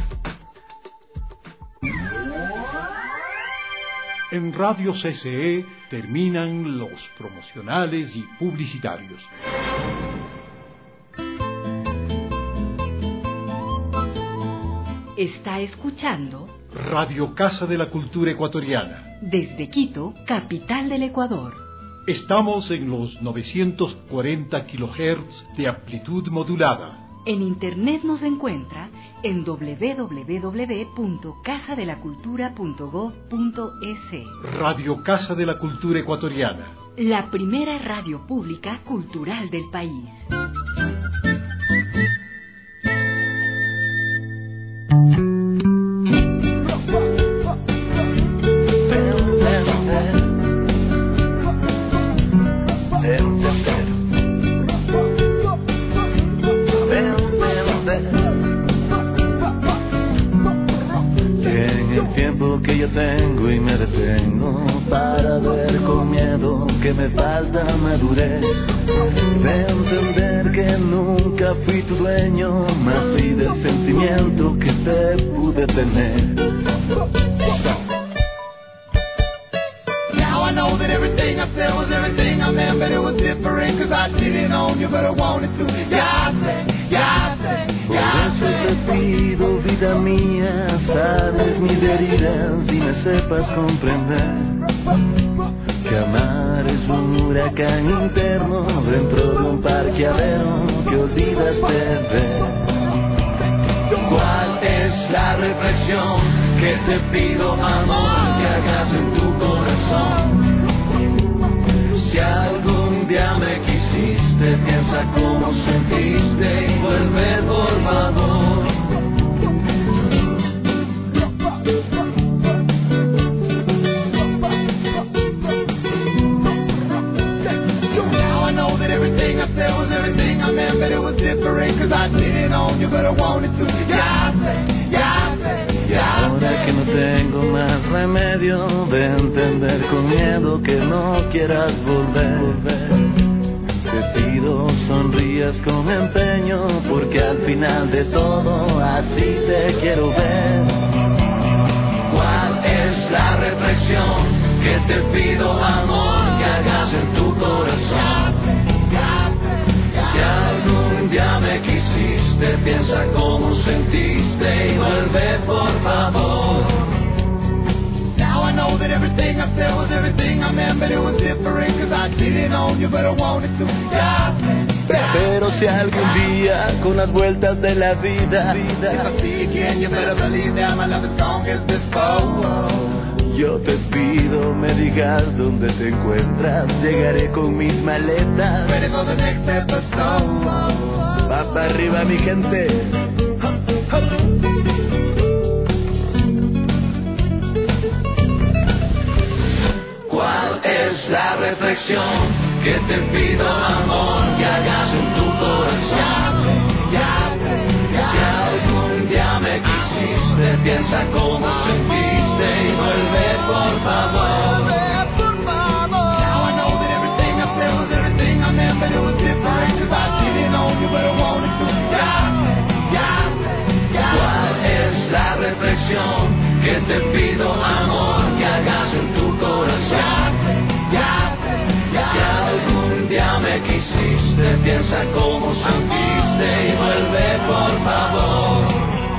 En Radio C C E terminan los promocionales y publicitarios. Está escuchando Radio Casa de la Cultura Ecuatoriana. Desde Quito, capital del Ecuador. Estamos en los novecientos cuarenta kilohertz de amplitud modulada. En internet nos encuentra en doble u doble u doble u punto casa de la cultura punto gob punto es. Radio Casa de la Cultura Ecuatoriana. La primera radio pública cultural del país. Que yo tengo y me detengo para ver con miedo que me falta madurez de entender que nunca fui tu dueño, más sí del sentimiento que te pude tener. Now I know that everything I said was everything I meant, but it was different cause I didn't own you, but I wanted to. Ya sé, ya sé, ya sé. Por eso te pido, vida mía, sabes mis heridas y me sepas comprender que amar es un huracán interno dentro de un parqueadero que olvidaste ver. ¿Cuál es la reflexión que te pido, amor, que hagas en tu corazón? Si algún día me quisiste, piensa cómo sentiste y vuelve por favor. Now I know that everything I said was everything I meant, but it was different cause I didn't own you, but I wanted to. Ya sé, ya sé, ya sé. Ahora que no tengo más remedio de entender con miedo que no quieras volver, te pido sonrías con empeño porque al final de todo así te quiero ver. ¿Cuál es la reflexión que te pido, amor, que hagas en tu corazón? Si algún día me quisiste, piensa cómo sentiste y vuelve por favor. Now I know that everything I said was everything I meant, but it was different cause I didn't own you, but I wanted to. Ya sé, ya sé. Pero si algún día con las vueltas de la vida, vida if I see again, you better believe that my love is strong as before. Yo te pido me digas dónde te encuentras, llegaré con mis maletas. Ready for the next episode. Va para arriba mi gente. ¿Cuál es la reflexión que te pido, amor, que hagas en tu corazón? Si algún día me quisiste, piensa cómo sentiste y vuelve por favor. Now I know that everything I said was everything I meant, but it was different cause I que te pido, amor, que hagas en tu corazón. Ya, ya, si algún día me quisiste, piensa cómo sentiste y vuelve por favor.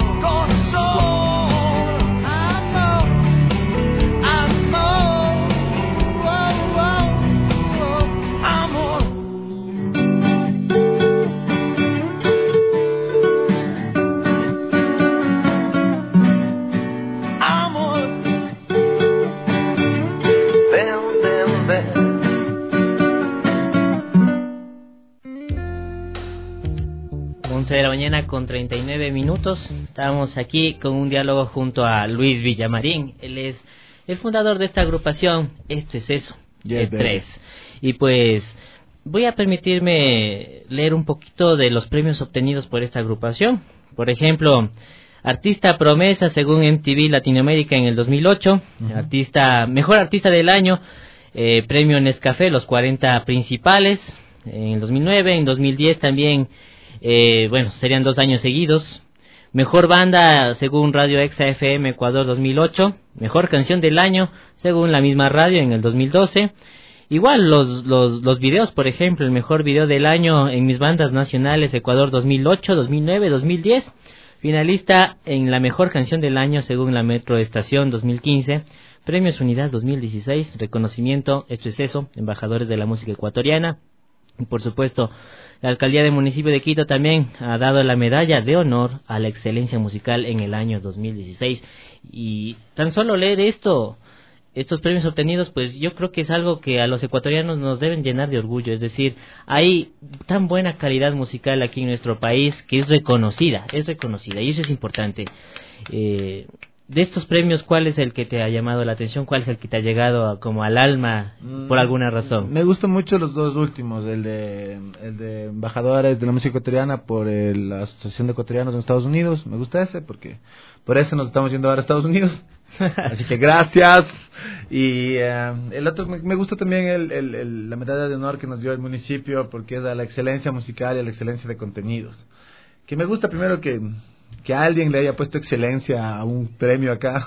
once de la mañana con treinta y nueve minutos. Estamos aquí con un diálogo junto a Luis Villamarín. Él es el fundador de esta agrupación. Esto es eso, yes, de tres. Y pues voy a permitirme leer un poquito de los premios obtenidos por esta agrupación. Por ejemplo, Artista Promesa según M T V Latinoamérica en el dos mil ocho. Uh-huh. Artista Mejor Artista del Año, eh, Premio Nescafé, los cuarenta principales en el dos mil nueve. En dos mil diez también, eh, bueno, serían dos años seguidos. Mejor Banda según Radio Exa F M Ecuador dos mil ocho. Mejor Canción del Año según la misma radio en el dos mil doce. Igual los, los, los videos, por ejemplo, el Mejor Video del Año en Mis Bandas Nacionales Ecuador dos mil ocho, dos mil nueve, dos mil diez. Finalista en la Mejor Canción del Año según la Metro Estación dos mil quince. Premios Unidad dos mil dieciséis. Reconocimiento, esto es eso, Embajadores de la Música Ecuatoriana. Y por supuesto, la Alcaldía del Municipio de Quito también ha dado la medalla de honor a la excelencia musical en el año dos mil dieciséis. Y tan solo leer esto, estos premios obtenidos, pues yo creo que es algo que a los ecuatorianos nos deben llenar de orgullo. Es decir, hay tan buena calidad musical aquí en nuestro país que es reconocida, es reconocida y eso es importante. Eh, de estos premios, ¿cuál es el que te ha llamado la atención? ¿Cuál es el que te ha llegado a, como al alma por alguna razón? Me gustan mucho los dos últimos, el de el de Embajadores de la Música Ecuatoriana por el, la Asociación de Ecuatorianos en Estados Unidos. Me gusta ese porque por eso nos estamos yendo ahora a Estados Unidos. Así que gracias. Y uh, el otro, me, me gusta también el, el, el, la medalla de honor que nos dio el municipio porque es a la excelencia musical y a la excelencia de contenidos. Que me gusta primero que que alguien le haya puesto excelencia a un premio acá.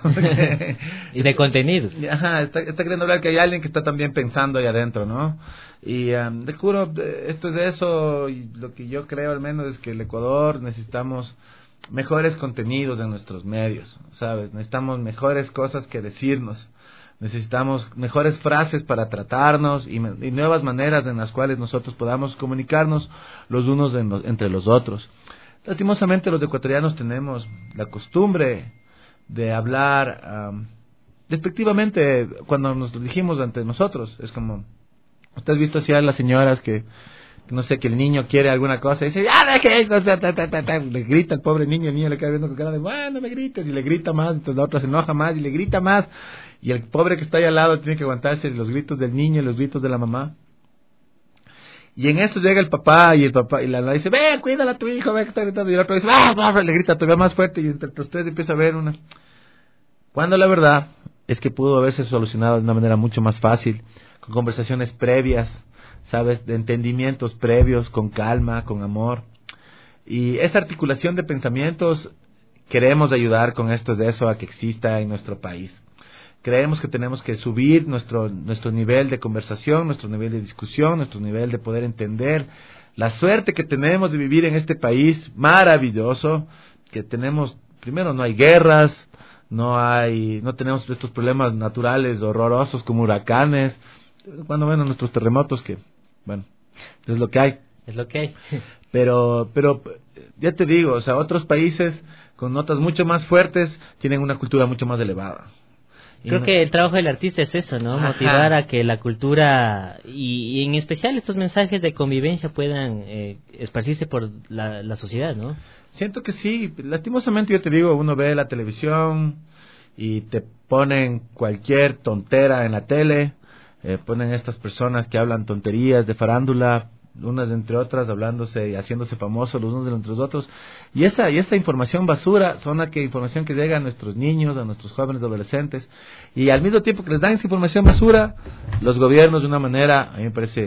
Y de contenidos. Ajá, está, está queriendo hablar que hay alguien que está también pensando ahí adentro, ¿no? Y um, te juro, esto es de eso, y lo que yo creo al menos es que el Ecuador necesitamos mejores contenidos en nuestros medios, ¿sabes? Necesitamos mejores cosas que decirnos. Necesitamos mejores frases para tratarnos y, y nuevas maneras en las cuales nosotros podamos comunicarnos los unos de no, entre los otros. Lastimosamente los ecuatorianos tenemos la costumbre de hablar um, despectivamente cuando nos lo dijimos ante nosotros. Es como, ¿usted has visto así a las señoras que, que no sé, que el niño quiere alguna cosa y dice, ¡ya deje! Le grita al pobre niño, el niño le queda viendo con cara de, bueno, no me grites, y le grita más, entonces la otra se enoja más y le grita más, y el pobre que está ahí al lado tiene que aguantarse los gritos del niño y los gritos de la mamá. Y en eso llega el papá y el papá y la mamá dice, ven, cuídala a tu hijo, ven que está gritando. Y el otro dice, ¡ah! ¡Ah! Le grita todavía más fuerte y entre ustedes empieza a ver una... Cuando la verdad es que pudo haberse solucionado de una manera mucho más fácil, con conversaciones previas, ¿sabes? De entendimientos previos, con calma, con amor. Y esa articulación de pensamientos queremos ayudar con esto de eso a que exista en nuestro país. Creemos que tenemos que subir nuestro nuestro nivel de conversación, nuestro nivel de discusión, nuestro nivel de poder entender la suerte que tenemos de vivir en este país maravilloso, que tenemos, primero no hay guerras, no hay no tenemos estos problemas naturales horrorosos como huracanes, cuando bueno nuestros terremotos que, bueno, es lo que hay. Es lo que hay. Pero pero ya te digo, o sea, otros países con notas mucho más fuertes tienen una cultura mucho más elevada. Creo que el trabajo del artista es eso, ¿no? Ajá. Motivar a que la cultura y, y en especial estos mensajes de convivencia puedan eh, esparcirse por la, la sociedad, ¿no? Siento que sí. Lastimosamente yo te digo, uno ve la televisión y te ponen cualquier tontera en la tele, eh, ponen estas personas que hablan tonterías de farándula, unas entre otras, hablándose y haciéndose famosos los unos entre los otros, y esa y esa información basura son la que información que llega a nuestros niños, a nuestros jóvenes adolescentes, y al mismo tiempo que les dan esa información basura, los gobiernos de una manera, a mí me parece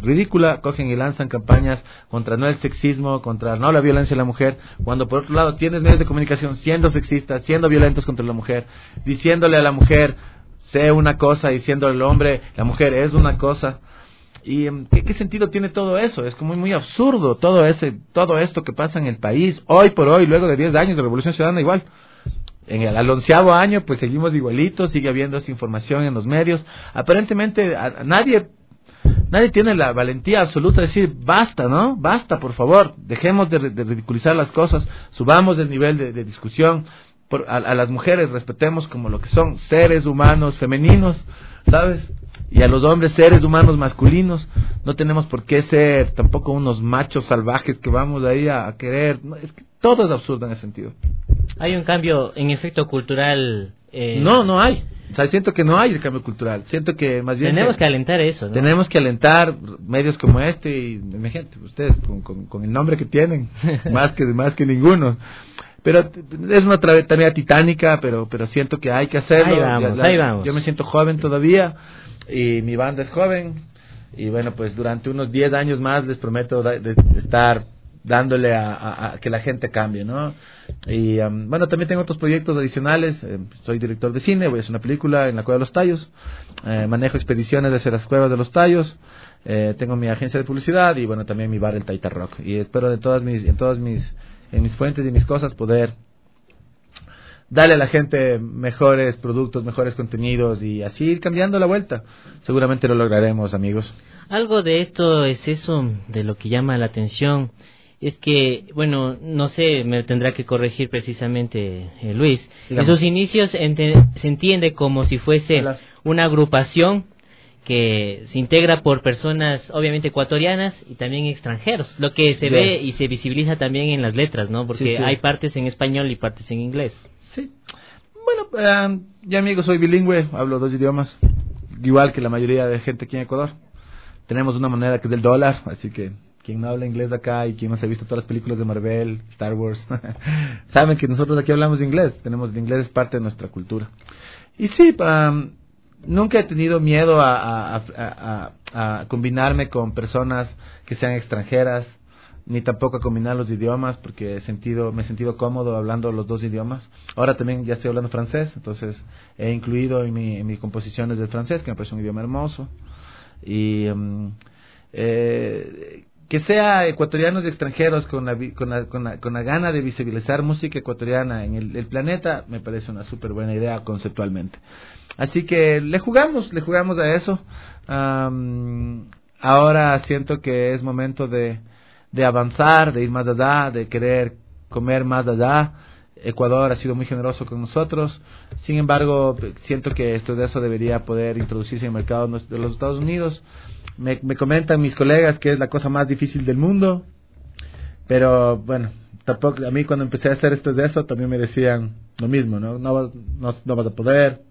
ridícula, cogen y lanzan campañas contra no el sexismo, contra no la violencia a la mujer, cuando por otro lado tienes medios de comunicación siendo sexistas, siendo violentos contra la mujer, diciéndole a la mujer, sé una cosa, diciéndole al hombre, la mujer es una cosa. ¿Y ¿qué, qué sentido tiene todo eso? Es como muy absurdo todo ese todo esto que pasa en el país, hoy por hoy, luego de diez años de Revolución Ciudadana igual. En el al onceavo año, pues seguimos igualitos, sigue habiendo esa información en los medios. Aparentemente, a, a nadie nadie tiene la valentía absoluta de decir, basta, ¿no? Basta, por favor, dejemos de, de ridiculizar las cosas, subamos el nivel de, de discusión, por, a, a las mujeres respetemos como lo que son seres humanos femeninos, ¿sabes? Y a los hombres seres humanos masculinos. No tenemos por qué ser tampoco unos machos salvajes que vamos ahí a, a querer. No, es que todo es absurdo en ese sentido. Hay un cambio en efecto cultural. Eh... No, no hay. O sea, siento que no hay el cambio cultural. Siento que más bien... Tenemos que alentar eso, ¿no? Tenemos que alentar medios como este y, imagínate, ustedes con, con, con el nombre que tienen, más que más que ninguno. Pero es una tarea titánica, pero pero siento que hay que hacerlo. Ahí vamos, ya, ahí vamos. Yo me siento joven todavía y mi banda es joven y bueno, pues durante unos diez años más les prometo da, de, de estar dándole a, a, a que la gente cambie, ¿no? Y um, bueno, también tengo otros proyectos adicionales. Eh, soy director de cine, voy a hacer una película en la Cueva de los Tallos, eh, manejo expediciones hacia las Cuevas de los Tallos, eh, tengo mi agencia de publicidad y bueno, también mi bar el Taita Rock, y espero de todas mis en todas mis en mis fuentes y mis cosas poder darle a la gente mejores productos, mejores contenidos y así ir cambiando la vuelta. Seguramente lo lograremos, amigos. Algo de esto es eso, de lo que llama la atención, es que, bueno, no sé, me tendrá que corregir precisamente eh, Luis. Digamos. En sus inicios ente- se entiende como si fuese Hola. una agrupación que se integra por personas obviamente ecuatorianas y también extranjeros, lo que se Bien. ve y se visibiliza también en las letras, ¿no? Porque sí, sí. hay partes en español y partes en inglés. Sí. Bueno, uh, ya amigo, soy bilingüe, hablo dos idiomas, igual que la mayoría de gente aquí en Ecuador. Tenemos una moneda que es del dólar, así que quien no habla inglés de acá y quien no se ha visto todas las películas de Marvel, Star Wars, saben que nosotros aquí hablamos inglés, tenemos el inglés es parte de nuestra cultura. Y sí, um, nunca he tenido miedo a, a, a, a, a combinarme con personas que sean extranjeras, ni tampoco a combinar los idiomas, porque he sentido, me he sentido cómodo hablando los dos idiomas. Ahora también ya estoy hablando francés, entonces he incluido en, mi, en mis composiciones del francés, que me parece un idioma hermoso. Y um, eh, que sea ecuatorianos y extranjeros con la, con la, con la, con la gana de visibilizar música ecuatoriana en el, el planeta, me parece una súper buena idea conceptualmente. Así que le jugamos, le jugamos a eso. Um, ahora siento que es momento de, de avanzar, de ir más allá, de querer comer más allá. Ecuador ha sido muy generoso con nosotros. Sin embargo, siento que esto de eso debería poder introducirse en el mercado de los Estados Unidos. Me, me comentan mis colegas que es la cosa más difícil del mundo, pero bueno, tampoco a mí cuando empecé a hacer esto de eso también me decían lo mismo, ¿no? No vas, no, no vas a poder.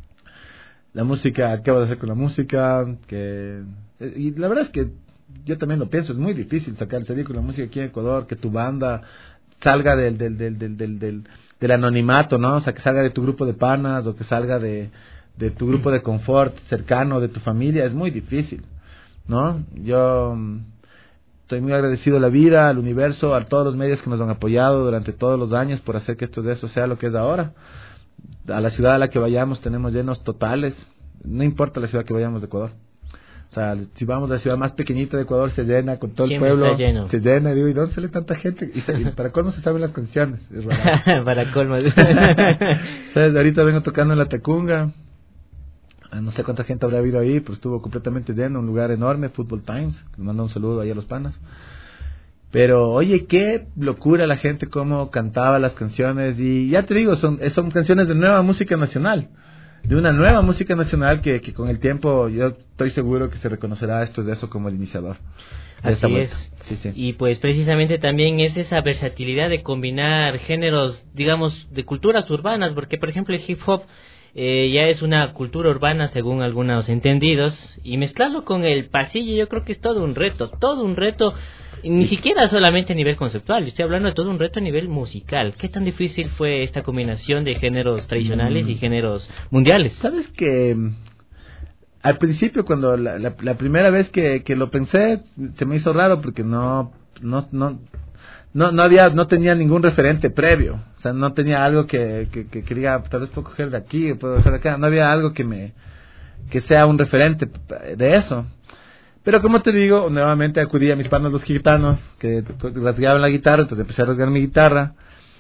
La música, ¿qué vas a hacer con la música? Que y la verdad es que yo también lo pienso, es muy difícil sacar salir con la música aquí en Ecuador, que tu banda salga del del del del del, del, del anonimato, ¿no? O sea, que salga de tu grupo de panas o que salga de de tu grupo de confort cercano, de tu familia, es muy difícil, ¿no? Yo estoy muy agradecido a la vida, al universo, a todos los medios que nos han apoyado durante todos los años por hacer que esto de eso sea lo que es ahora. A la ciudad a la que vayamos tenemos llenos totales, no importa la ciudad que vayamos de Ecuador. O sea, si vamos a la ciudad más pequeñita de Ecuador se llena con todo Siempre el pueblo, se llena, y digo, ¿y dónde sale tanta gente? Y, se, y para colmo se saben las canciones, es raro. Para colmo. Entonces, ahorita vengo tocando en la Tacunga, no sé cuánta gente habrá habido ahí, pero estuvo completamente lleno, un lugar enorme, Football Times, les mando un saludo ahí a los panas. Pero oye, qué locura la gente cómo cantaba las canciones, y ya te digo, son, son canciones de nueva música nacional, de una nueva música nacional que, que con el tiempo yo estoy seguro que se reconocerá esto de eso como el iniciador. Así es. Sí, sí. Y pues precisamente también es esa versatilidad de combinar géneros, digamos, de culturas urbanas, porque por ejemplo el hip hop eh, ya es una cultura urbana según algunos entendidos, y mezclarlo con el pasillo yo creo que es todo un reto, todo un reto. Ni siquiera solamente a nivel conceptual, estoy hablando de todo un reto a nivel musical. ¿Qué tan difícil fue esta combinación de géneros tradicionales mm. y géneros mundiales? Sabes que al principio, cuando la, la, la primera vez que, que lo pensé, se me hizo raro porque no, no, no, no, no había, no tenía ningún referente previo. O sea, no tenía algo que, que, que, que diga, tal vez puedo coger de aquí, puedo coger de acá. No había algo que me, que sea un referente de eso. Pero como te digo, nuevamente acudí a mis panas los gitanos que rasgaban la guitarra, entonces empecé a rasgar mi guitarra.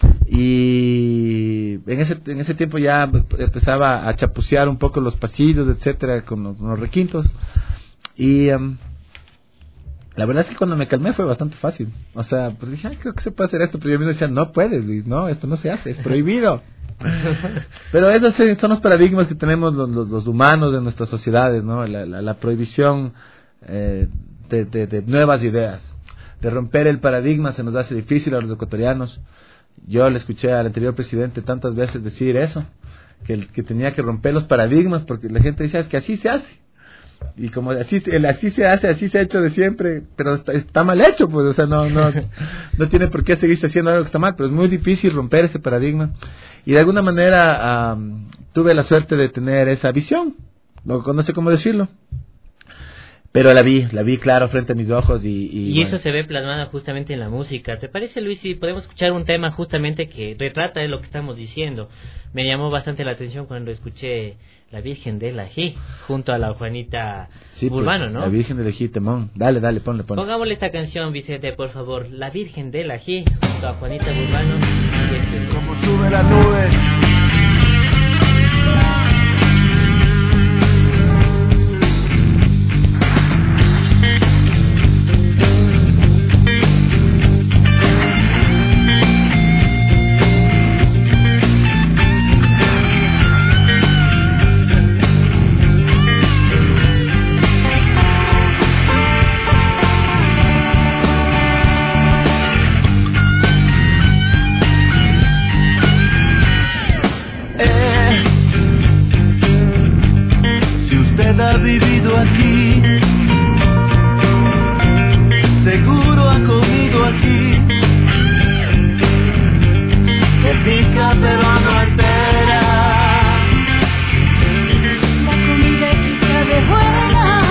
Y en ese en ese tiempo ya empezaba a chapucear un poco los pasillos, etcétera, con los, con los requintos. Y um, la verdad es que cuando me calmé fue bastante fácil. O sea, pues dije, ay, creo que se puede hacer esto, pero yo mismo decía, no puedes, Luis, no, esto no se hace, es prohibido. Pero esos son los paradigmas que tenemos los, los, los humanos de nuestras sociedades, ¿no? La, la, la prohibición eh, de, de, de nuevas ideas, de romper el paradigma se nos hace difícil a los ecuatorianos. Yo le escuché al anterior presidente tantas veces decir eso, que, que tenía que romper los paradigmas, porque la gente dice, es que así se hace. Y como así, el así se hace, así se ha hecho de siempre, pero está, está mal hecho, pues, o sea, no, no, no tiene por qué seguirse haciendo algo que está mal, pero es muy difícil romper ese paradigma. Y de alguna manera um, tuve la suerte de tener esa visión, no, no sé cómo decirlo. Pero la vi, la vi claro frente a mis ojos y... Y, y eso bueno. Se ve plasmado justamente en la música. ¿Te parece, Luis, si podemos escuchar un tema justamente que retrata de lo que estamos diciendo? Me llamó bastante la atención cuando escuché La Virgen del Ají junto a la Juanita sí, Urbano, pues, ¿no? La Virgen del Ají, temón. Dale, dale, ponle, ponle. Pongámosle esta canción, Vicente, por favor. La Virgen del Ají junto a Juanita Urbano. Y este... Como sube la nube. Ha vivido aquí, seguro ha comido aquí, que pica pero no entera. La comida aquí sabe buena.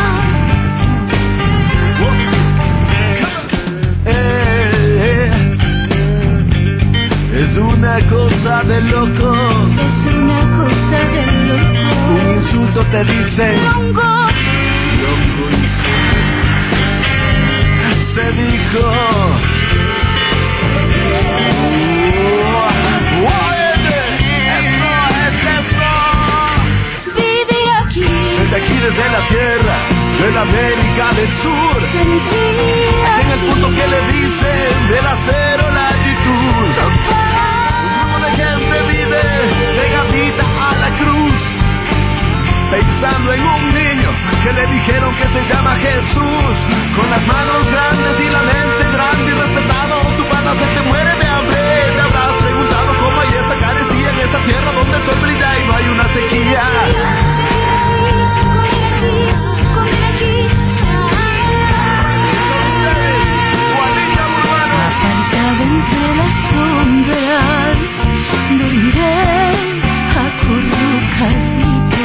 Eh, eh, es una cosa de loco, es una cosa de loco. Un insulto te dice Longo. Longo. Se dijo vivir aquí, desde aquí, desde la tierra de la América del Sur, sentir aquí en el punto que le dicen del acero la altitud. Un grupo de gente vive pegadita a la cruz, pensando en un niño que le dijeron que se llama Jesús, con las manos grandes y la mente grande y respetado. Tu pana se te muere de hambre, te habrás preguntado cómo hay esta carecía en esta tierra donde el sol brilla y no hay una sequía. Apartado entre las sombras, dormiré acurrucadito.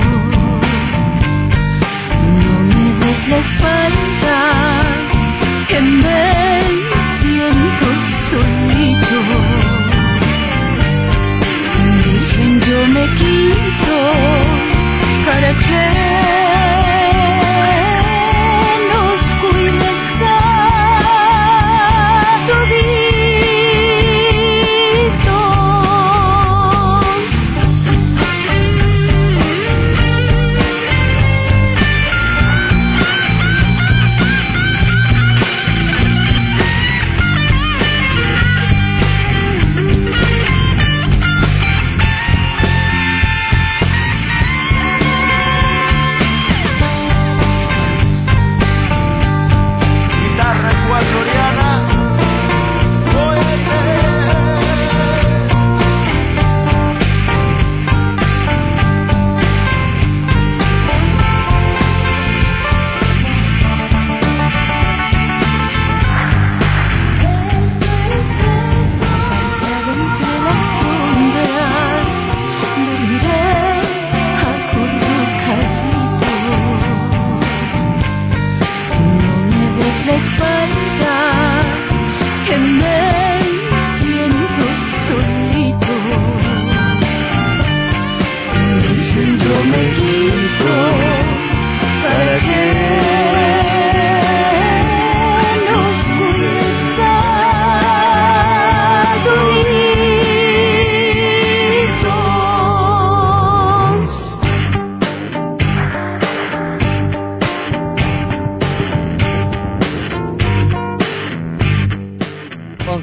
No me des la espalda, que me siento solito. Virgen, yo me quito para que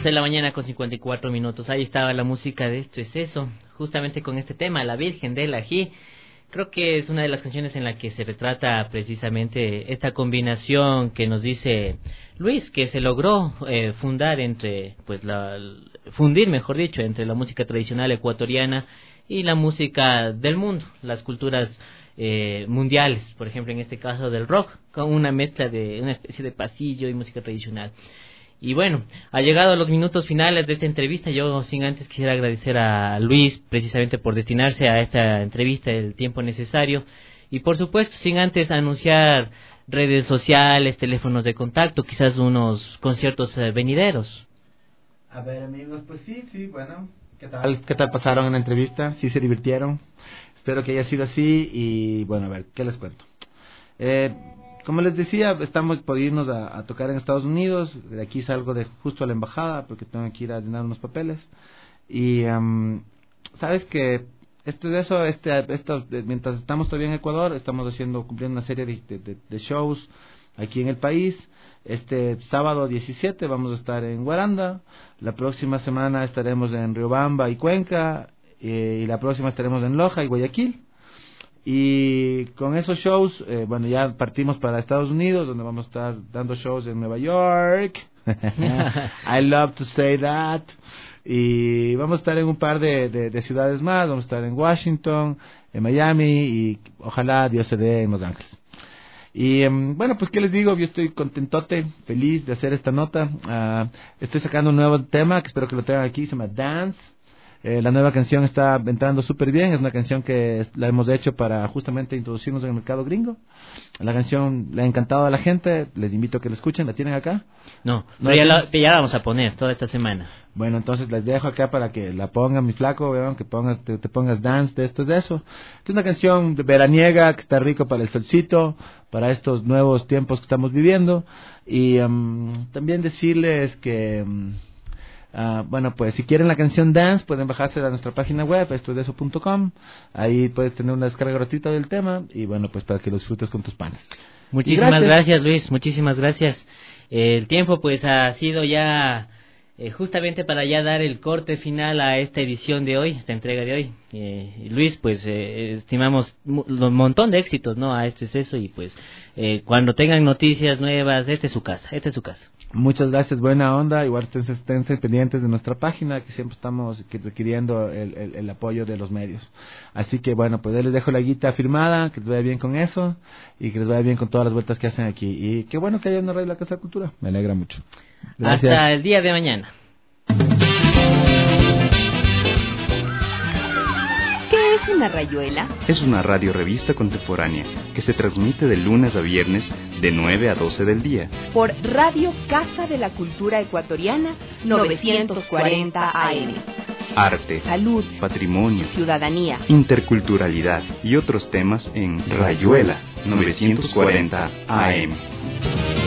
de la mañana con cincuenta y cuatro minutos. Ahí estaba la música de Esto es Eso, justamente con este tema, La Virgen del Ají. Creo que es una de las canciones en la que se retrata precisamente esta combinación que nos dice Luis, que se logró eh, fundar entre, pues la, fundir, mejor dicho, entre la música tradicional ecuatoriana y la música del mundo, las culturas eh, mundiales, por ejemplo, en este caso del rock, con una mezcla de una especie de pasillo y música tradicional. Y bueno, ha llegado a los minutos finales de esta entrevista. Yo sin antes quisiera agradecer a Luis precisamente por destinarse a esta entrevista el tiempo necesario y por supuesto sin antes anunciar redes sociales, teléfonos de contacto, quizás unos conciertos eh, venideros. A ver amigos, pues sí, sí, bueno, ¿qué tal? ¿Qué tal pasaron en la entrevista? ¿Sí se divirtieron? Espero que haya sido así y bueno, a ver, ¿qué les cuento? Eh... Como les decía, estamos por irnos a, a tocar en Estados Unidos. De aquí salgo de justo a la embajada porque tengo que ir a llenar unos papeles. Y um, sabes que esto es eso, este, esto, mientras estamos todavía en Ecuador, estamos haciendo, cumpliendo una serie de, de, de shows aquí en el país. Este sábado diecisiete vamos a estar en Guaranda. La próxima semana estaremos en Riobamba y Cuenca. Eh, y la próxima estaremos en Loja y Guayaquil. Y con esos shows, eh, bueno, ya partimos para Estados Unidos, donde vamos a estar dando shows en Nueva York. I love to say that. Y vamos a estar en un par de, de, de ciudades más. Vamos a estar en Washington, en Miami y ojalá Dios se dé en Los Ángeles. Y um, bueno, pues qué les digo, yo estoy contentote, feliz de hacer esta nota. Uh, estoy sacando un nuevo tema que espero que lo tengan aquí, se llama Dance. Eh, la nueva canción está entrando súper bien, es una canción que la hemos hecho para justamente introducirnos en el mercado gringo. La canción le ha encantado a la gente, les invito a que la escuchen, ¿la tienen acá? No, ¿No pero ya la, ya la vamos a poner toda esta semana. Bueno, entonces les dejo acá para que la pongan, mi flaco, vean, que pongas, te, te pongas Dance de esto, de eso. Es una canción veraniega que está rico para el solcito, para estos nuevos tiempos que estamos viviendo. Y um, también decirles que... Um, Uh, bueno, pues si quieren la canción Dance pueden bajarse a nuestra página web, esto es de eso punto com. Ahí puedes tener una descarga gratuita del tema y bueno, pues para que lo disfrutes con tus panes. Muchísimas gracias. gracias Luis, muchísimas gracias. Eh, el tiempo pues ha sido ya eh, justamente para ya dar el corte final a esta edición de hoy, esta entrega de hoy. Eh, Luis, pues eh, estimamos un montón de éxitos, ¿no? A este exceso y pues eh, cuando tengan noticias nuevas, esta es su casa, esta es su casa. Muchas gracias, buena onda. Igual estén pendientes de nuestra página, que siempre estamos requiriendo el, el, el apoyo de los medios. Así que bueno, pues les dejo la guita firmada, que les vaya bien con eso y que les vaya bien con todas las vueltas que hacen aquí. Y qué bueno que haya una radio de la Casa de la Cultura, me alegra mucho. Gracias. Hasta el día de mañana. ¿Qué es una rayuela? Es una radio revista contemporánea que se transmite de lunes a viernes de nueve a doce del día. Por Radio Casa de la Cultura Ecuatoriana novecientos cuarenta A M. Arte, salud, patrimonio, ciudadanía, interculturalidad y otros temas en Rayuela novecientos cuarenta A M.